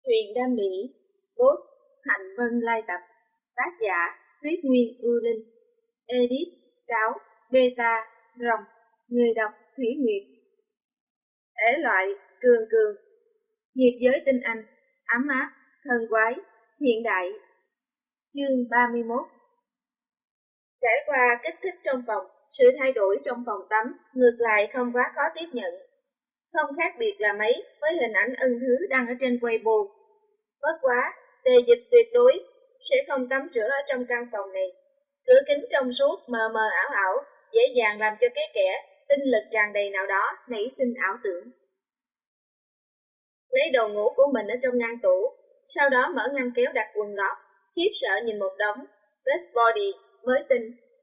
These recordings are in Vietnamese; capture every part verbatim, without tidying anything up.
Huyền Đam Mỹ, Boss, Hạnh Vân lai tập, tác giả, Tuyết Nguyên Ưu Linh, edit, Cáo, Beta, Rồng, người đọc, Thủy Nguyệt. Thể loại, cường cường, nghiệp giới tinh anh, ấm áp, thần quái, hiện đại. Chương ba mươi mốt. Trải qua kích thích trong phòng, sự thay đổi trong phòng tắm ngược lại không quá khó tiếp nhận. Không khác biệt là mấy với hình ảnh ân thứ đăng ở trên Weibo. Bất quá, Tề Dịch tuyệt đối sẽ không tắm rửa ở trong căn phòng này. Cửa kính trong suốt mờ mờ ảo ảo, dễ dàng làm cho cái kẻ tinh lực tràn đầy nào đó nảy sinh ảo tưởng. Lấy đồ ngủ của mình ở trong ngăn tủ, sau đó mở ngăn kéo đặt quần lót, khiếp sợ nhìn một đống dress body mới tinh.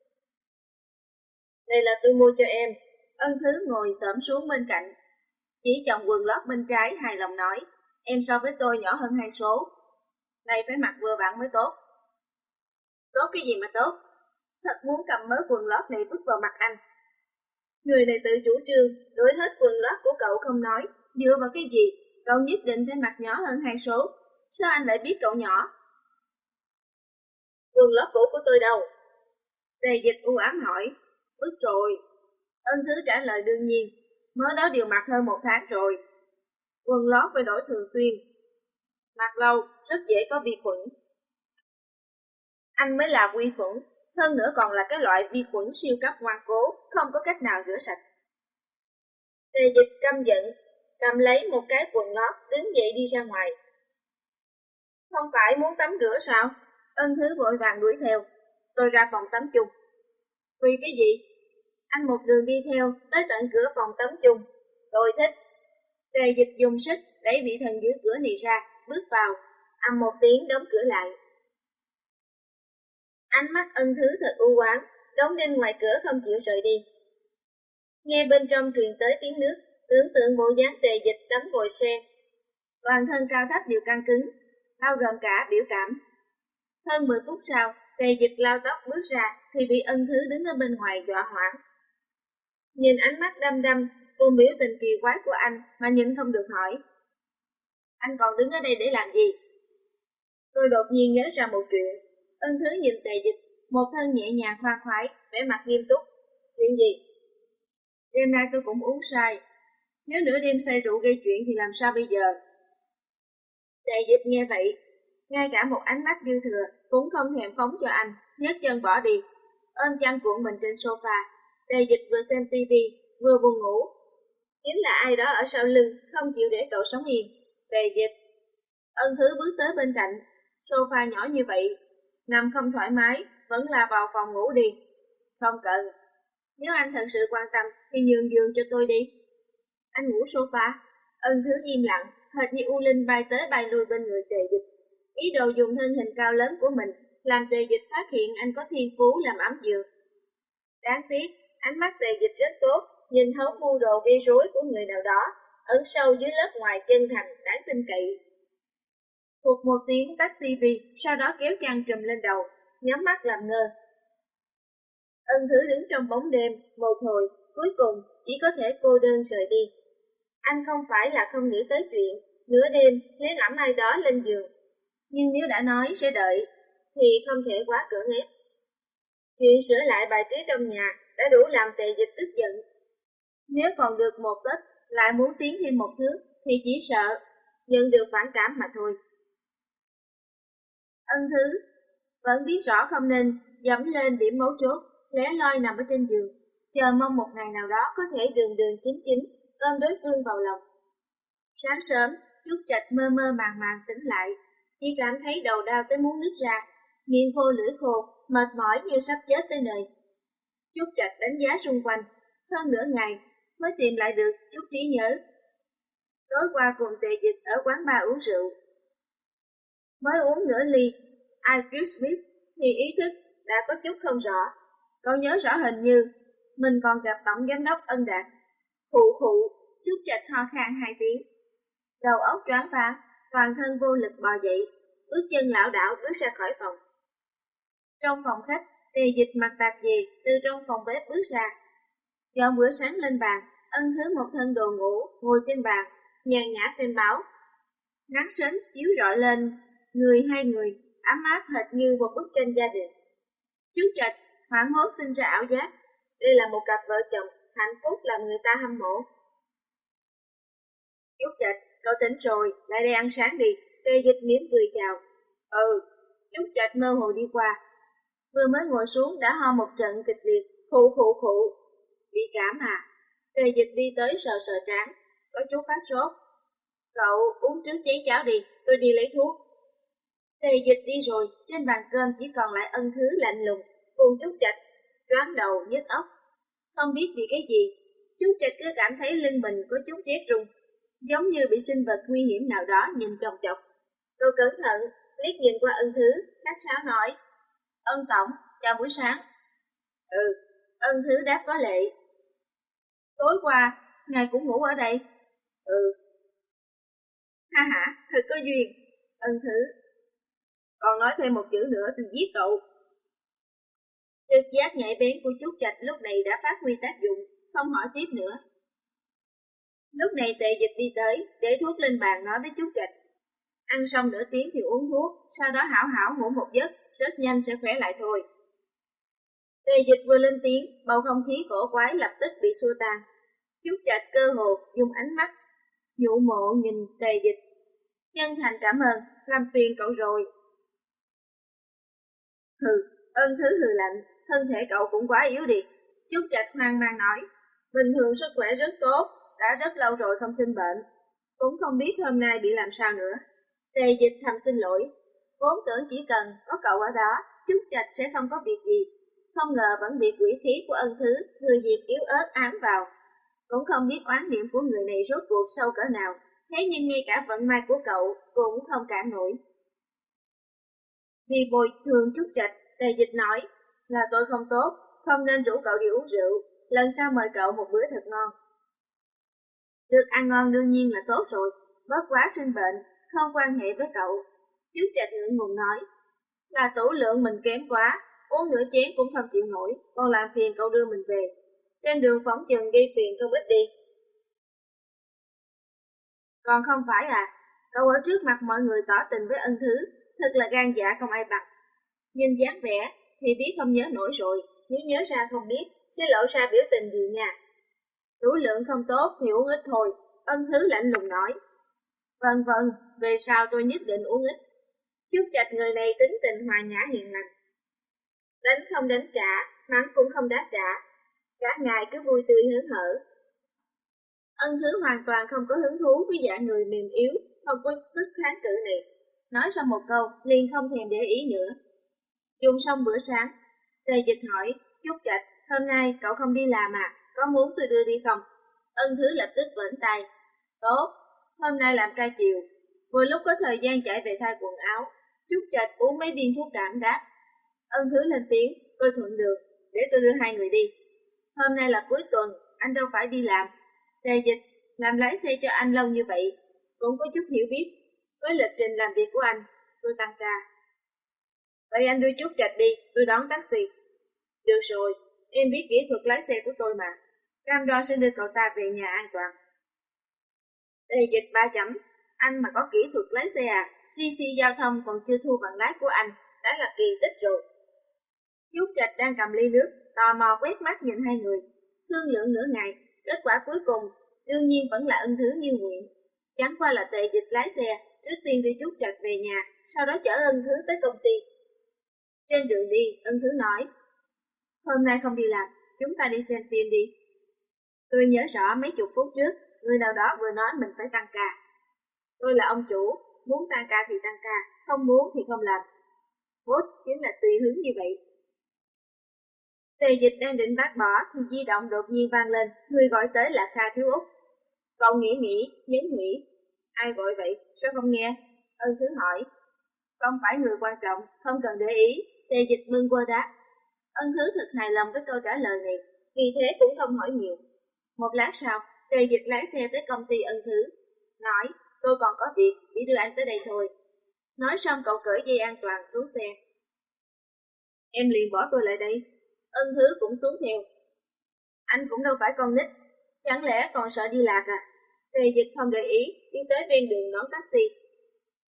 Đây là tôi mua cho em. Ân Thứ ngồi xổm xuống bên cạnh, chỉ chồng quần lót bên trái hài lòng nói, em so với tôi nhỏ hơn hai số. Này phải mặc vừa vặn mới tốt. Tốt cái gì mà tốt? Thật muốn cầm mớ quần lót này vứt vào mặt anh. Người này tự chủ trương, đổi hết quần lót của cậu không nói, dựa vào cái gì? Cậu nhất định phải mặc nhỏ hơn hai số. Sao anh lại biết cậu nhỏ? Quần lót cũ của tôi đâu? Tề Dịch u ám hỏi. Vứt rồi. Ân Thứ trả lời đương nhiên, mớ đó đều mặc hơn một tháng rồi. Quần lót phải đổi thường xuyên. Mặc lâu, rất dễ có vi khuẩn. Anh mới là vi khuẩn, hơn nữa còn là cái loại vi khuẩn siêu cấp ngoan cố, không có cách nào rửa sạch. Tề Dịch căm giận, cầm lấy một cái quần lót, đứng dậy đi ra ngoài. Không phải muốn tắm rửa sao? Ân Thứ vội vàng đuổi theo. Tôi ra phòng tắm chung. Vì cái gì? Anh một đường đi theo, tới tận cửa phòng tắm chung. Tôi thích. Tề Dịch dùng sức đẩy vị thần giữ cửa này ra, bước vào, ầm một tiếng đóng cửa lại. Ánh mắt Ân Thứ thật u oán, đóng đinh ngoài cửa không chịu rời đi. Nghe bên trong truyền tới tiếng nước, tưởng tượng bộ dáng Tề Dịch đắm vội sen. Toàn thân cao thấp đều căng cứng, bao gồm cả biểu cảm. Hơn mười phút sau, Tề Dịch lao tóc bước ra thì bị Ân Thứ đứng ở bên ngoài dọa hoảng. Nhìn ánh mắt đăm đăm cùng biểu tình kỳ quái của anh mà nhịn không được hỏi. Anh còn đứng ở đây để làm gì? Tôi đột nhiên nhớ ra một chuyện. Ân Thứ nhìn Tề Dịch, một thân nhẹ nhàng khoan khoái, vẻ mặt nghiêm túc. Chuyện gì? Đêm nay tôi cũng uống say. Nếu nửa đêm say rượu gây chuyện thì làm sao bây giờ? Tề Dịch nghe vậy, ngay cả một ánh mắt dư thừa cũng không thèm phóng cho anh, nhấc chân bỏ đi, ôm chăn cuộn mình trên sofa. Tề Dịch vừa xem tivi vừa buồn ngủ. Chính là ai đó ở sau lưng không chịu để cậu sống yên. Tề Dịch. Ân Thứ bước tới bên cạnh, sofa nhỏ như vậy, nằm không thoải mái, vẫn là vào phòng ngủ đi. Không cần. Nếu anh thật sự quan tâm thì nhường giường cho tôi đi. Anh ngủ sofa. Ân Thứ im lặng, hệt như u linh bay tới bay lui bên người Tề Dịch. Ý đồ dùng thân hình cao lớn của mình làm Tề Dịch phát hiện anh có thiên phú làm ấm giường. Đáng tiếc, ánh mắt Tề Dịch rất tốt, nhìn thấu mưu đồ gây rối của người nào đó, ẩn sâu dưới lớp ngoài chân thành, đáng tin cậy. Thuộc một tiếng tắt tivi, sau đó kéo chăn trùm lên đầu, nhắm mắt làm ngơ. Ân Thứ đứng trong bóng đêm, một hồi, cuối cùng chỉ có thể cô đơn rời đi. Anh không phải là không nghĩ tới chuyện, nửa đêm lén ẵm ai đó lên giường. Nhưng nếu đã nói sẽ đợi, thì không thể quá cưỡng ép. Chuyện sửa lại bài trí trong nhà đã đủ làm Tề Dịch tức giận. Nếu còn được một tấc, lại muốn tiến thêm một thước, thì chỉ sợ nhận được phản cảm mà thôi. Ân Thứ vẫn biết rõ không nên dẫm lên điểm mấu chốt, lẻ loi nằm ở trên giường, chờ mong một ngày nào đó có thể đường đường chính chính ôm đối phương vào lòng. Sáng sớm, Trúc Trạch mơ mơ màng màng tỉnh lại, chỉ cảm thấy đầu đau tới muốn nứt ra, miệng khô lưỡi khô, mệt mỏi như sắp chết tới nơi. Trúc Trạch đánh giá xung quanh, hơn nửa ngày mới tìm lại được chút trí nhớ. Tối qua cùng Tề Dịch ở quán bar uống rượu, mới uống nửa ly Irish Smith thì ý thức đã có chút không rõ. Cậu nhớ rõ hình như mình còn gặp tổng giám đốc Ân Đạt. Khụ khụ, Trúc Trạch ho khan hai tiếng, đầu óc choáng váng, toàn thân vô lực bò dậy, bước chân lảo đảo bước ra khỏi phòng. Trong phòng khách, Tề Dịch mặc tạp dề từ trong phòng bếp bước ra, dọn bữa sáng lên bàn. Ân Thứ một thân đồ ngủ ngồi trên bàn, nhàn nhã xem báo. Nắng sớm chiếu rọi lên người hai người, ấm áp hệt như một bức tranh gia đình. Chú Trạch hoảng hốt sinh ra ảo giác, đây là một cặp vợ chồng hạnh phúc làm người ta hâm mộ. Chú Trạch, cậu tỉnh rồi, lại đây ăn sáng đi. Tề Dịch mỉm cười chào. Ừ, chú Trạch mơ hồ đi qua. Vừa mới ngồi xuống đã ho một trận kịch liệt, khụ khụ khụ. Bị cảm à? Tề Dịch đi tới sờ sờ trán, có chút phát sốt. Cậu uống trước chén cháo đi, tôi đi lấy thuốc. Tề Dịch đi rồi, trên bàn cơm chỉ còn lại Ân Thứ lạnh lùng, cùng Trúc Trạch, choáng đầu nhức óc. Không biết vì cái gì, Trúc Trạch cứ cảm thấy lưng mình có chút rét run, giống như bị sinh vật nguy hiểm nào đó nhìn chòng chọc. Tôi cẩn thận, liếc nhìn qua Ân Thứ, khách sáo nói. Ân Tổng, chào buổi sáng. Ừ, Ân Thứ đáp có lệ. Tối qua, ngài cũng ngủ ở đây. Ừ. Ha ha, thật có duyên. Ân Thứ. Còn nói thêm một chữ nữa thì giết cậu. Trực giác nhạy bén của Trúc Trạch lúc này đã phát huy tác dụng, không hỏi tiếp nữa. Lúc này Tề Dịch đi tới, để thuốc lên bàn nói với Trúc Trạch. Ăn xong nửa tiếng thì uống thuốc, sau đó hảo hảo ngủ một giấc, rất nhanh sẽ khỏe lại thôi. Tề Dịch vừa lên tiếng, bầu không khí cổ quái lập tức bị xua tan. Trúc Trạch cơ hồ dùng ánh mắt nhụ mộ nhìn Tề Dịch. Chân thành cảm ơn, làm phiền cậu rồi. Hừ, Ân Thứ hừ lạnh, thân thể cậu cũng quá yếu đi. Trúc Trạch hoang mang nói, bình thường sức khỏe rất tốt, đã rất lâu rồi không sinh bệnh, cũng không biết hôm nay bị làm sao nữa. Tề Dịch thầm xin lỗi, vốn tưởng chỉ cần có cậu ở đó, Trúc Trạch sẽ không có việc gì, không ngờ vẫn bị quỷ khí của Ân Thứ thừa dịp yếu ớt ám vào. Cũng không biết oán niệm của người này rốt cuộc sâu cỡ nào, thế nhưng ngay cả vận may của cậu cũng không cản nổi. Vì bồi thường Trúc Trạch, Tề Dịch nói, là tôi không tốt, không nên rủ cậu đi uống rượu, lần sau mời cậu một bữa thật ngon. Được ăn ngon đương nhiên là tốt rồi, bất quá sinh bệnh, không quan hệ với cậu. Trúc Trạch ngượng ngùng nói, là tủ lượng mình kém quá, uống nửa chén cũng không chịu nổi, còn làm phiền cậu đưa mình về. Trên đường phóng chừng gây phiền không ít đi. Còn không phải à, cậu ở trước mặt mọi người tỏ tình với Ân Thứ, thật là gan dạ không ai bằng. Nhìn dáng vẻ thì biết không nhớ nổi rồi, nếu nhớ ra không biết, chứ lộ ra biểu tình gì nha. Đủ lượng không tốt thì uống ít thôi, Ân Thứ lạnh lùng nói. Vâng vâng, về sau tôi nhất định uống ít. Trúc Trạch người này tính tình hòa nhã hiền lành. Đánh không đánh trả, mắng cũng không đáp trả, cả ngày cứ vui tươi hớn hở. Ân Thứ hoàn toàn không có hứng thú với dạng người mềm yếu, không có sức kháng cự này. Nói xong một câu, liền không thèm để ý nữa. Dùng xong bữa sáng, Tề Dịch hỏi, Trúc Trạch, hôm nay cậu không đi làm à, có muốn tôi đưa đi không? Ân Thứ lập tức vẫy tay. Tốt, hôm nay làm ca chiều, vừa lúc có thời gian chạy về thay quần áo. Trúc Trạch uống mấy viên thuốc cảm đáp. Ân Thứ lên tiếng, tôi thuận được, để tôi đưa hai người đi. Hôm nay là cuối tuần, anh đâu phải đi làm. Tề Dịch, làm lái xe cho anh lâu như vậy, cũng có chút hiểu biết. Với lịch trình làm việc của anh, tôi tăng ca. Vậy anh đưa Trúc Trạch đi, tôi đón taxi. Được rồi, em biết kỹ thuật lái xe của tôi mà. Cam đoan sẽ đưa cậu ta về nhà an toàn. Tề Dịch ba chấm, anh mà có kỹ thuật lái xe à, xê xê giao thông còn chưa thu bằng lái của anh, đã là kỳ tích rồi. Trúc Trạch đang cầm ly nước, tò mò quét mắt nhìn hai người, thương lượng nửa ngày, kết quả cuối cùng đương nhiên vẫn là Ân Thứ như nguyện. Chẳng qua là Tề Dịch lái xe, trước tiên đưa Trúc Trạch về nhà, sau đó chở Ân Thứ tới công ty. Trên đường đi, Ân Thứ nói, hôm nay không đi làm, chúng ta đi xem phim đi. Tôi nhớ rõ mấy chục phút trước, người nào đó vừa nói mình phải tăng ca. Tôi là ông chủ, muốn tăng ca thì tăng ca, không muốn thì không làm. Vốn chính là tùy hứng như vậy. Tề Dịch đang định bác bỏ thì di động đột nhiên vang lên, người gọi tới là Kha Thiếu Úc. Cậu nghĩ nghĩ, nhấn nhỉ. Ai gọi vậy, sao không nghe? Ân Thứ hỏi. Không phải người quan trọng, không cần để ý. Tề Dịch bưng qua đáp. Ân Thứ thật hài lòng với câu trả lời này, vì thế cũng không hỏi nhiều. Một lát sau, Tề Dịch lái xe tới công ty Ân Thứ, nói, tôi còn có việc, chỉ đưa anh tới đây thôi. Nói xong cậu cởi dây an toàn xuống xe. Em liền bỏ tôi lại đây. Ân Thứ cũng xuống theo. Anh cũng đâu phải con nít, chẳng lẽ còn sợ đi lạc à? Tề Dịch không để ý, đi tới ven đường đón taxi.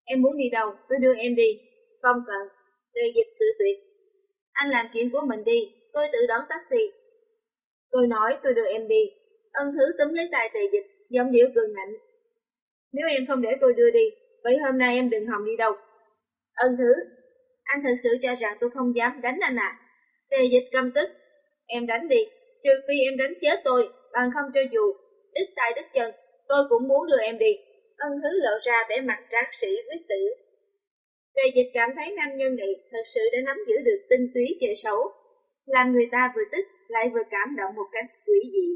Em muốn đi đâu, tôi đưa em đi. Không cần. Tề Dịch tự tuyệt. Anh làm chuyện của mình đi, tôi tự đón taxi. Tôi nói tôi đưa em đi. Ân Thứ túm lấy tay Tề Dịch, giọng điệu cường ngạnh. Nếu em không để tôi đưa đi, vậy hôm nay em đừng hòng đi đâu. Ân Thứ, anh thật sự cho rằng tôi không dám đánh anh à? Tề Dịch căm tức. Em đánh đi, trừ phi em đánh chết tôi, bằng không cho dù đứt tay đứt chân, tôi cũng muốn đưa em đi. Ân Thứ lộ ra vẻ mặt tráng sĩ quyết tử. Tề Dịch cảm thấy nam nhân này thật sự đã nắm giữ được tinh túy chơi xấu, làm người ta vừa tức lại vừa cảm động một cách quỷ dị.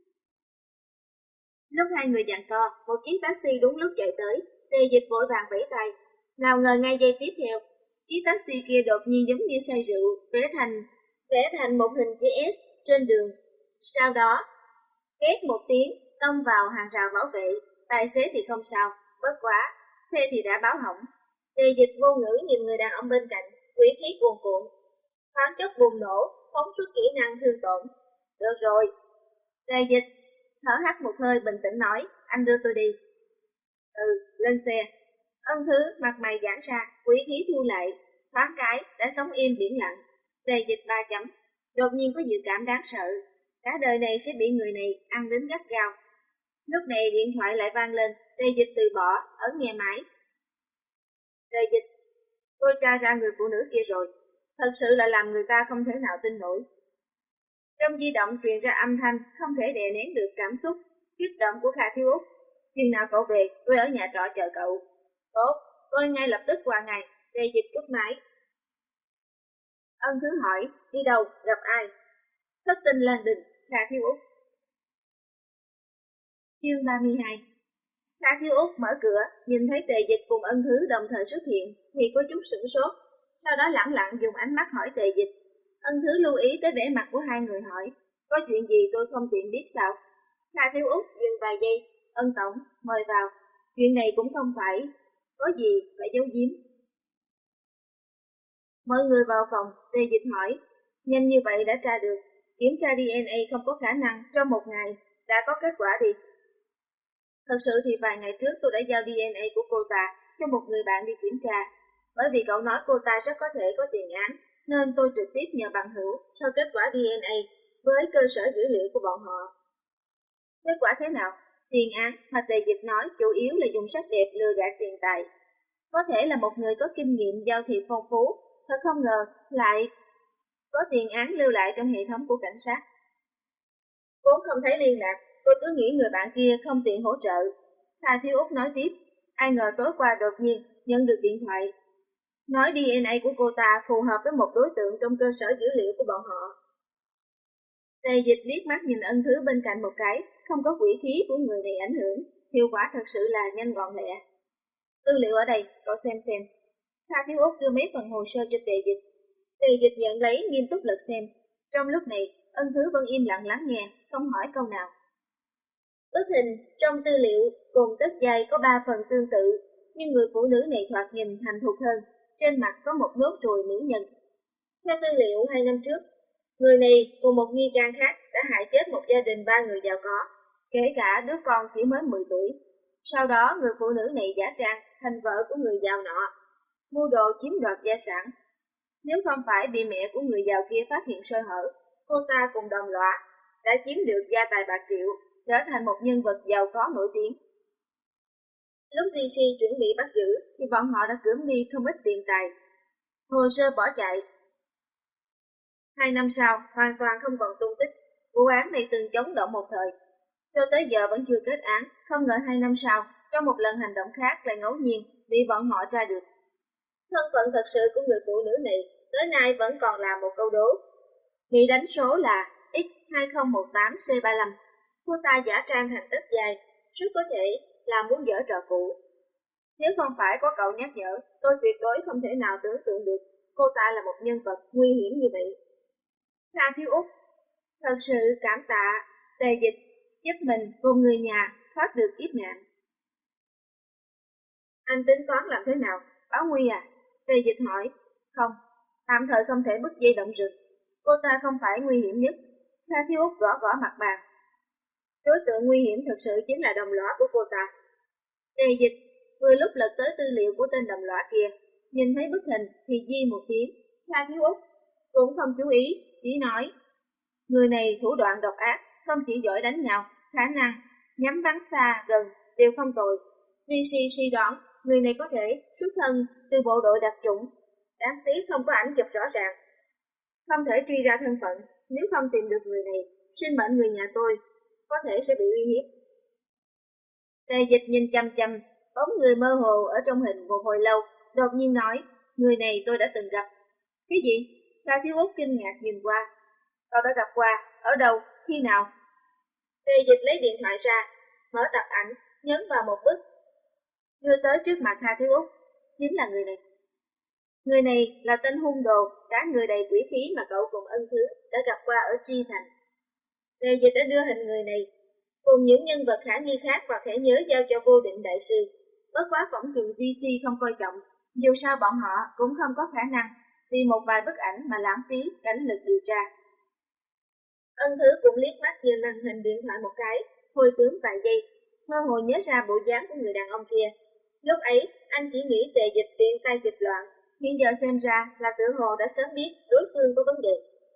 Lúc hai người giằng co, một chiếc taxi đúng lúc chạy tới, Tề Dịch vội vàng vẫy tay. Nào ngờ ngay giây tiếp theo, chiếc taxi kia đột nhiên giống như say rượu, vẽ thành vẽ thành một hình chữ S trên đường. Sau đó, két một tiếng, tông vào hàng rào bảo vệ. Tài xế thì không sao, bất quá, xe thì đã báo hỏng. Tề Dịch vô ngữ nhìn người đàn ông bên cạnh, quỷ khí cuồn cuộn, thoáng chốc bùng nổ, phóng xuất kỹ năng thương tổn. Được rồi. Tề Dịch thở hắt một hơi bình tĩnh nói, anh đưa tôi đi. Ừ, lên xe. Ân Thứ mặt mày giãn ra, quỷ khí thu lại, thoáng cái đã sống im biển lặng. Tề Dịch ba chấm, đột nhiên có dự cảm đáng sợ, cả đời này sẽ bị người này ăn đến gắt gao. Lúc này điện thoại lại vang lên, Tề Dịch từ bỏ, ấn nghe máy. Tề Dịch, tôi tra ra người phụ nữ kia rồi, thật sự là làm người ta không thể nào tin nổi. Trong di động truyền ra âm thanh không thể đè nén được cảm xúc kích động của Kha Thiếu Úc. Khi nào cậu về, tôi ở nhà trọ chờ cậu. Tốt, tôi ngay lập tức qua ngày. Tề Dịch cúp máy. Ân Thứ hỏi, đi đâu, gặp ai? Thất tinh Lan Đình, Kha Thiếu Úc. Chương ba mươi hai. Kha Thiếu Úc mở cửa, nhìn thấy Tề Dịch cùng Ân Thứ đồng thời xuất hiện, thì có chút sửng sốt. Sau đó lẳng lặng dùng ánh mắt hỏi Tề Dịch. Ân Thứ lưu ý tới vẻ mặt của hai người hỏi, có chuyện gì tôi không tiện biết sao? Kha Thiếu Úc dừng vài giây, Ân Tổng, mời vào. Chuyện này cũng không phải, có gì phải giấu giếm. Mọi người vào phòng, Tề Dịch hỏi, nhanh như vậy đã tra được, kiểm tra đê en a không có khả năng trong một ngày, đã có kết quả đi. Thật sự thì vài ngày trước tôi đã giao đê en a của cô ta cho một người bạn đi kiểm tra, bởi vì cậu nói cô ta rất có thể có tiền án, nên tôi trực tiếp nhờ bằng hữu so kết quả đê en a với cơ sở dữ liệu của bọn họ. Kết quả thế nào? Tiền án mà Tề Dịch nói chủ yếu là dùng sắc đẹp lừa gạt tiền tài. Có thể là một người có kinh nghiệm giao thiệp phong phú, thật không ngờ lại có tiền án lưu lại trong hệ thống của cảnh sát. Vốn không thấy liên lạc, tôi cứ nghĩ người bạn kia không tiện hỗ trợ. Kha Thiếu Úc nói tiếp, ai ngờ tối qua đột nhiên nhận được điện thoại. Nói đê en a của cô ta phù hợp với một đối tượng trong cơ sở dữ liệu của bọn họ. Tề Dịch liếc mắt nhìn Ân Thứ bên cạnh một cái, không có quỷ khí của người này ảnh hưởng, hiệu quả thật sự là nhanh gọn lẹ. Tư liệu ở đây, cậu xem xem. Kha Thiếu Úc đưa mấy phần hồ sơ cho Tề Dịch. Tề Dịch nhận lấy nghiêm túc lật xem. Trong lúc này, Ân Thứ vẫn im lặng lắng nghe, không hỏi câu nào. Bức hình trong tư liệu cùng tất dài có ba phần tương tự, nhưng người phụ nữ này thoạt nhìn thành thục hơn, trên mặt có một nốt ruồi nữ nhân. Theo tư liệu hai năm trước, người này cùng một nghi can khác đã hại chết một gia đình ba người giàu có, kể cả đứa con chỉ mới mười tuổi. Sau đó người phụ nữ này giả trang thành vợ của người giàu nọ, mua đồ chiếm đoạt gia sản. Nếu không phải bị mẹ của người giàu kia phát hiện sơ hở, cô ta cùng đồng lõa đã chiếm được gia tài bạc triệu, trở thành một nhân vật giàu có nổi tiếng. Lúc giê xê chuẩn bị bắt giữ thì bọn họ đã cưỡng đi không ít tiền tài. Hồ sơ bỏ chạy. Hai năm sau, hoàn toàn không còn tung tích. Vụ án này từng chống động một thời, cho tới giờ vẫn chưa kết án. Không ngờ hai năm sau, trong một lần hành động khác lại ngẫu nhiên bị bọn họ tra được. Thân phận thật sự của người phụ nữ này tới nay vẫn còn là một câu đố. Bị đánh số là X hai không một tám C ba mươi lăm. Cô ta giả trang thành tất dài, rất có thể là muốn dở trò cũ. Nếu không phải có cậu nhắc nhở, tôi tuyệt đối không thể nào tưởng tượng được cô ta là một nhân vật nguy hiểm như vậy. Kha Thiếu Úc thật sự cảm tạ Tề Dịch giúp mình cùng người nhà thoát được kiếp nạn. Anh tính toán làm thế nào? Báo nguy à? Tề Dịch hỏi. Không, tạm thời không thể bứt dây động rừng. Cô ta không phải nguy hiểm nhất. Kha Thiếu Úc gõ gõ mặt bàn. Đối tượng nguy hiểm thực sự chính là đồng lõa của cô ta. Tề Dịch vừa lúc lật tới tư liệu của tên đồng lõa kia, nhìn thấy bức hình thì di một tiếng, Kha Thiếu Út cũng không chú ý, chỉ nói: người này thủ đoạn độc ác, không chỉ giỏi đánh nhau, khả năng nhắm bắn xa gần đều không tồi. Di si suy đoán người này có thể xuất thân từ bộ đội đặc chủng, đáng tiếc không có ảnh chụp rõ ràng, không thể truy ra thân phận. Nếu không tìm được người này, sinh mệnh người nhà tôi có thể sẽ bị uy hiếp. Tề Dịch nhìn chăm chăm bóng người mơ hồ ở trong hình một hồi lâu, đột nhiên nói: người này tôi đã từng gặp. Cái gì? Kha Thiếu Út kinh ngạc nhìn qua. Cậu đã gặp qua? Ở đâu? Khi nào? Tề Dịch lấy điện thoại ra, mở tập ảnh, nhấn vào một bức, đưa tới trước mặt Kha Thiếu Út. Chính là người này. Người này là tên hung đồ, cả người đầy quỷ khí mà cậu cùng Ân Thứ đã gặp qua ở Chi Thành. Tề Dịch đã đưa hình người này cùng những nhân vật khả nghi khác vào thẻ nhớ giao cho Vô Định đại sư. Bất quá phỏng chừng giê xê không coi trọng, dù sao bọn họ cũng không có khả năng vì một vài bức ảnh mà lãng phí cảnh lực điều tra. Ân Thứ cũng liếc mắt nhìn màn hình điện thoại một cái, hồi tưởng vài giây, mơ hồ nhớ ra bộ dáng của người đàn ông kia. Lúc ấy, anh chỉ nghĩ Tề Dịch tiện tay dịch loạn, hiện giờ xem ra là tự hồ đã sớm biết đối phương có vấn đề.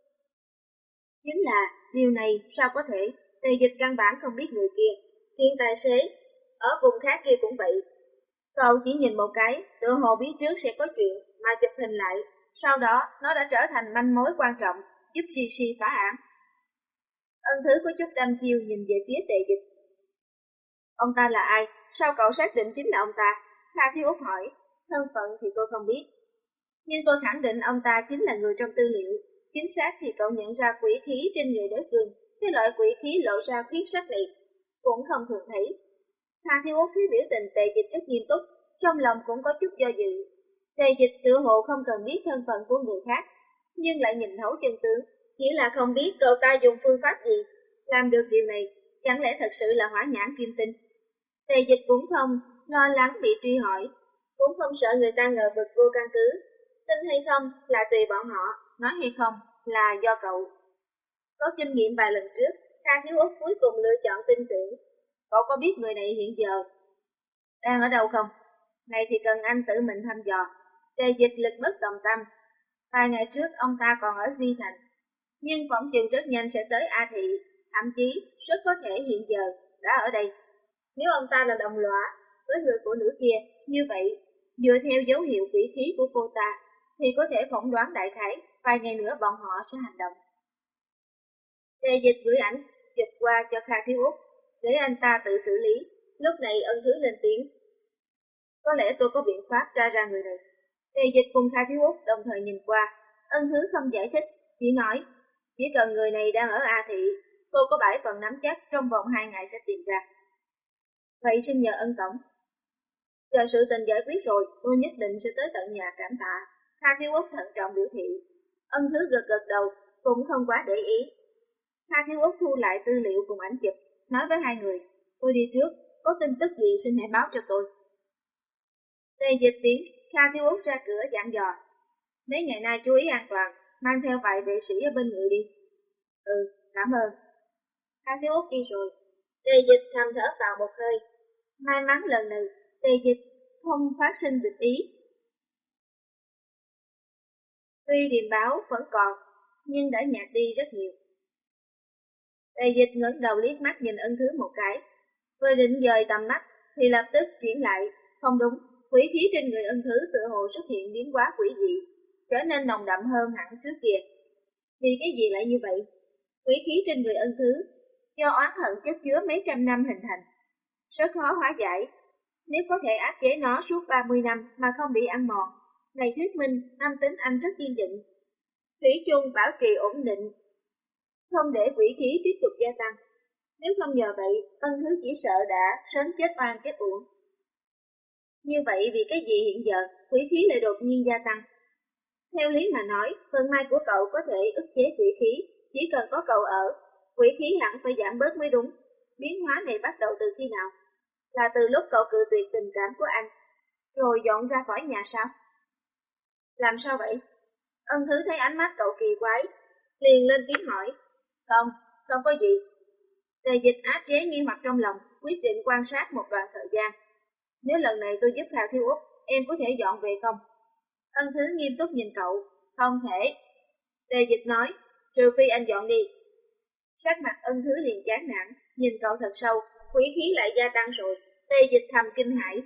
Chính là, điều này sao có thể, Tề Dịch căn bản không biết người kia, hiện tài xế, ở vùng khác kia cũng vậy. Cậu chỉ nhìn một cái, tự hồ biết trước sẽ có chuyện mà chụp hình lại, sau đó nó đã trở thành manh mối quan trọng, giúp giê xê phá án. Ân Thứ có chút đăm chiêu nhìn về phía Tề Dịch. Ông ta là ai? Sao cậu xác định chính là ông ta? Kha Thiếu Út hỏi. Thân phận thì tôi không biết, nhưng tôi khẳng định ông ta chính là người trong tư liệu. Chính xác thì cậu nhận ra quỷ khí trên người đối phương. Cái loại quỷ khí lộ ra khuyết sắc này cũng không thường thấy. Kha Thiếu Út thấy biểu tình Tề Dịch rất nghiêm túc, trong lòng cũng có chút do dự. Tề Dịch tựa hồ không cần biết thân phận của người khác, nhưng lại nhìn thấu chân tướng, chỉ là không biết cậu ta dùng phương pháp gì làm được điều này. Chẳng lẽ thật sự là hỏa nhãn kim tinh? Tề Dịch cũng không lo lắng bị truy hỏi, cũng không sợ người ta ngờ vực vô căn cứ. Tin hay không là tùy bọn họ, nói hay không là do cậu. Có kinh nghiệm vài lần trước, Kha Thiếu Út cuối cùng lựa chọn tin tưởng. Cậu có biết người này hiện giờ đang ở đâu không? Này thì cần anh tự mình thăm dò. Tề Dịch lực bất tòng tâm. Vài ngày trước ông ta còn ở Di Thành, nhưng phỏng chừng rất nhanh sẽ tới A Thị, thậm chí rất có thể hiện giờ đã ở đây. Nếu ông ta là đồng lõa với người phụ nữ kia, như vậy, dựa theo dấu hiệu quỷ khí của cô ta, thì có thể phỏng đoán đại khái vài ngày nữa bọn họ sẽ hành động. Tề Dịch gửi ảnh chụp qua cho Kha Thiếu Út, để anh ta tự xử lý. Lúc này Ân Thứ lên tiếng. Có lẽ tôi có biện pháp tra ra người này. Tề Dịch cùng Kha Thiếu Út đồng thời nhìn qua. Ân Thứ không giải thích, chỉ nói, chỉ cần người này đang ở A Thị, tôi có bảy phần nắm chắc trong vòng hai ngày sẽ tìm ra. Vậy xin nhờ Ân Tổng. Chờ sự tình giải quyết rồi, tôi nhất định sẽ tới tận nhà cảm tạ. Kha Thiếu Út thận trọng biểu thị. Ân Thứ gật gật đầu, cũng không quá để ý. Kha Thiếu Út thu lại tư liệu cùng ảnh chụp, nói với hai người, tôi đi trước, có tin tức gì xin hãy báo cho tôi. Tề Dịch tiến, Kha Thiếu Út ra cửa dặn dò. Mấy ngày nay chú ý an toàn, mang theo vài vệ sĩ ở bên người đi. Ừ, cảm ơn. Kha Thiếu Út đi rồi. Tề Dịch thầm thở vào một hơi. May mắn lần này, Tề Dịch không phát sinh địch ý. Tuy điềm báo vẫn còn, nhưng đã nhạt đi rất nhiều. Tề Dịch ngẩng đầu liếc mắt nhìn Ân Thứ một cái, vừa định dời tầm mắt thì lập tức chuyển lại. Không đúng, quỷ khí trên người Ân Thứ tựa hồ xuất hiện biến hóa quỷ dị, trở nên nồng đậm hơn hẳn trước kia. Vì cái gì lại như vậy? Quỷ khí trên người Ân Thứ do oán hận chất chứa mấy trăm năm hình thành, rất khó hóa giải. Nếu có thể áp chế nó suốt ba mươi năm mà không bị ăn mòn, này thuyết minh nam tính anh rất kiên định, thủy chung bảo trì ổn định, không để quỷ khí tiếp tục gia tăng. Nếu không nhờ vậy, Ân Thứ chỉ sợ đã sớm chết oan kết uổng. Như vậy vì cái gì hiện giờ quỷ khí lại đột nhiên gia tăng? Theo lý mà nói, phần may của cậu có thể ức chế quỷ khí, chỉ cần có cậu ở, quỷ khí hẳn phải giảm bớt mới đúng. Biến hóa này bắt đầu từ khi nào? Là từ lúc cậu cự tuyệt tình cảm của anh, rồi dọn ra khỏi nhà sao? Làm sao vậy? Ân Thứ thấy ánh mắt cậu kỳ quái, liền lên tiếng hỏi. Không, không có gì. Tề Dịch áp chế nghi hoặc trong lòng, quyết định quan sát một đoạn thời gian. Nếu lần này tôi giúp Kha Thiếu Út, em có thể dọn về không? Ân Thứ nghiêm túc nhìn cậu. Không thể. Tề Dịch nói, trừ phi anh dọn đi. Sắc mặt Ân Thứ liền chán nản, nhìn cậu thật sâu, quỷ khí lại gia tăng rồi. Tề Dịch thầm kinh hãi.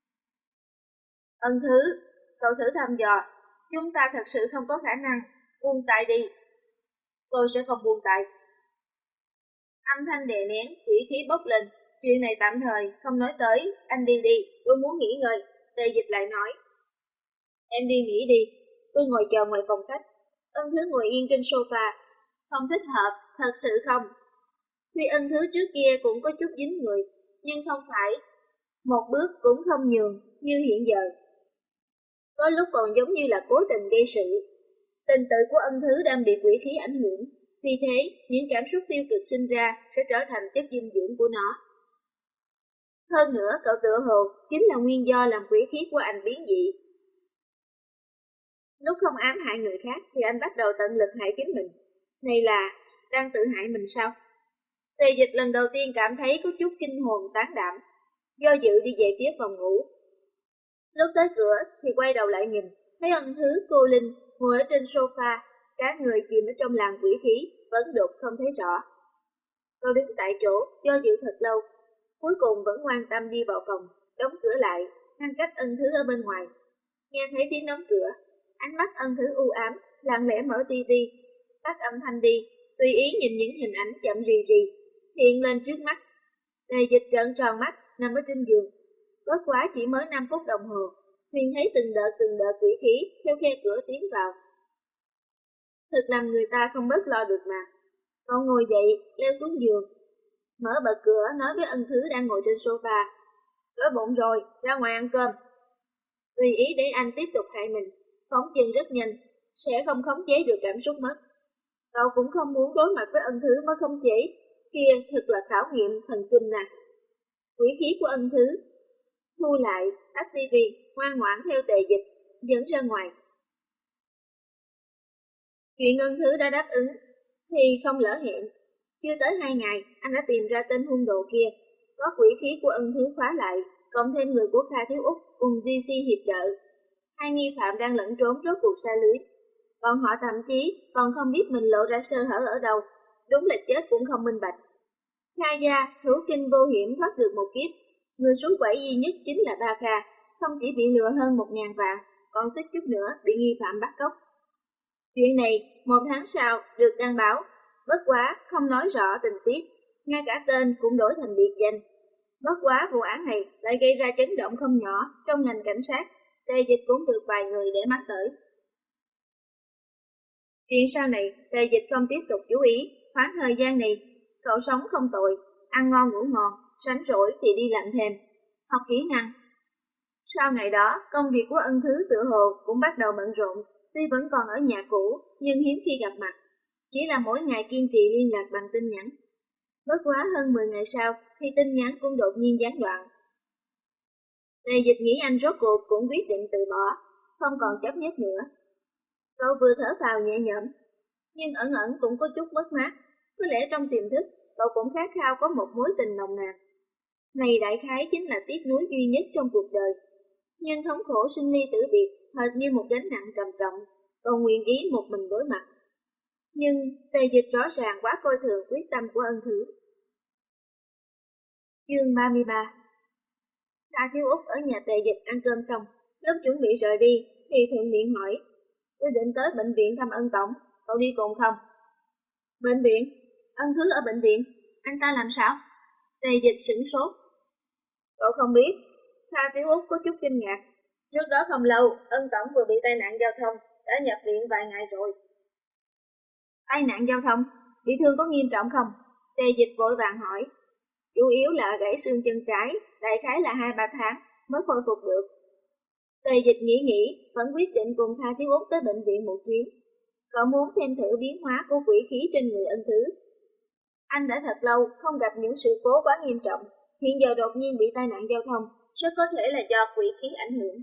Ân Thứ, cậu thử thăm dò, chúng ta thật sự không có khả năng, buông tay đi. Tôi sẽ không buông tay. Âm thanh đè nén, quỷ khí bốc lên, chuyện này tạm thời, không nói tới, anh đi đi, tôi muốn nghỉ ngơi. Tề Dịch lại nói. Em đi nghỉ đi, tôi ngồi chờ ngoài phòng khách. Ân Thứ ngồi yên trên sofa, không thích hợp, thật sự không. Tuy Ân Thứ trước kia cũng có chút dính người, nhưng không phải, một bước cũng không nhường như hiện giờ. Có lúc còn giống như là cố tình gây sự. Tình tự của Ân Thứ đang bị quỷ khí ảnh hưởng, vì thế những cảm xúc tiêu cực sinh ra sẽ trở thành chất dinh dưỡng của nó. Hơn nữa cậu tự hồ chính là nguyên do làm quỷ khí của anh biến dị. Lúc không ám hại người khác thì anh bắt đầu tận lực hại chính mình. Này là đang tự hại mình sao? Tề Dịch lần đầu tiên cảm thấy có chút kinh hồn tán đảm, do dự đi về phía phòng ngủ. Lúc tới cửa thì quay đầu lại nhìn, thấy Ân Thứ, cô Linh ngồi ở trên sofa, các người chìm ở trong làn quỷ khí, vẫn đục không thấy rõ. Cô đứng tại chỗ, do dự thật lâu, cuối cùng vẫn ngoan tâm đi vào phòng, đóng cửa lại, ngăn cách Ân Thứ ở bên ngoài. Nghe thấy tiếng đóng cửa, ánh mắt Ân Thứ u ám, lặng lẽ mở tivi, tắt âm thanh đi, tùy ý nhìn những hình ảnh chậm rì rì hiện lên trước mắt. Tề Dịch trợn tròn mắt, nằm ở trên giường. Bất quá chỉ mới năm phút đồng hồ, liền thấy từng đợt từng đợt quỷ khí theo khe cửa tiến vào. Thật làm người ta không bớt lo được mà. Cậu ngồi dậy, leo xuống giường, mở bật cửa nói với Ân Thứ đang ngồi trên sofa. Đói bụng rồi, ra ngoài ăn cơm. Tùy ý để anh tiếp tục hại mình, phóng chừng rất nhanh, sẽ không khống chế được cảm xúc mất. Cậu cũng không muốn đối mặt với Ân Thứ mới khống chế, kia thật là khảo nghiệm thần kinh nè. Quỷ khí của Ân Thứ thu lại, tắt tivi, ngoan ngoãn theo Tề Dịch, dẫn ra ngoài. Chuyện Ân Thứ đã đáp ứng, thì không lỡ hẹn. Chưa tới hai ngày, anh đã tìm ra tên hung đồ kia. Có quỷ khí của Ân Thứ khóa lại, cộng thêm người của Kha Thiếu Út cùng giê xê hiệp trợ. Hai nghi phạm đang lẫn trốn rốt cuộc xa lưới. Còn họ thậm chí còn không biết mình lộ ra sơ hở ở đâu, đúng là chết cũng không minh bạch. Kha gia, hữu kinh vô hiểm thoát được một kiếp. Người xuống quẩy duy nhất chính là Ba Kha, không chỉ bị lừa hơn một ngàn vạn, còn suýt chút nữa bị nghi phạm bắt cóc. Chuyện này một tháng sau được đăng báo, bất quá không nói rõ tình tiết, ngay cả tên cũng đổi thành biệt danh. Bất quá vụ án này lại gây ra chấn động không nhỏ trong ngành cảnh sát, Tề Dịch cũng được vài người để mắt tới. Chuyện sau này, Tề Dịch không tiếp tục chú ý, khoảng thời gian này, cậu sống không tội, ăn ngon ngủ ngon, rảnh rỗi thì đi làm thêm, học kỹ năng. Sau ngày đó, công việc của Ân Thứ tự hồ cũng bắt đầu bận rộn, tuy vẫn còn ở nhà cũ, nhưng hiếm khi gặp mặt, chỉ là mỗi ngày kiên trì liên lạc bằng tin nhắn. Bất quá hơn mười ngày sau, thì tin nhắn cũng đột nhiên gián đoạn. Tề Dịch nghĩ anh rốt cuộc cũng quyết định từ bỏ, không còn chấp nhất nữa. Cậu vừa thở phào nhẹ nhõm, nhưng ẩn ẩn cũng có chút mất mát. Có lẽ trong tiềm thức, cậu cũng khát khao có một mối tình nồng nàn. Này đại khái chính là tiếc nuối duy nhất trong cuộc đời. Nhưng thống khổ sinh ly tử biệt, hệt như một gánh nặng trầm trọng, cậu nguyện ý một mình đối mặt. Nhưng Tề Dịch rõ ràng quá coi thường quyết tâm của Ân Thứ. Chương ba mươi ba. Kha Thiếu Út ở nhà Tề Dịch ăn cơm xong, lúc chuẩn bị rời đi thì thuận miệng hỏi: tôi định tới bệnh viện thăm Ân tổng, cậu đi cùng không? Bệnh viện? Ân Thứ ở bệnh viện, anh ta làm sao? Tề Dịch sửng sốt. Cậu không biết. Kha Thiếu Út có chút kinh ngạc. Trước đó không lâu, Ân tổng vừa bị tai nạn giao thông, đã nhập viện vài ngày rồi. Tai nạn giao thông? Bị thương có nghiêm trọng không? Tề Dịch vội vàng hỏi. Chủ yếu là gãy xương chân trái, đại khái là hai ba tháng mới khôi phục được. Tề Dịch nghĩ nghĩ, vẫn quyết định cùng Kha Thiếu Út tới bệnh viện một chuyến. Cậu muốn xem thử biến hóa của quỷ khí trên người Ân Thứ. Anh đã thật lâu không gặp những sự cố quá nghiêm trọng, hiện giờ đột nhiên bị tai nạn giao thông, rất có thể là do quỷ khí ảnh hưởng.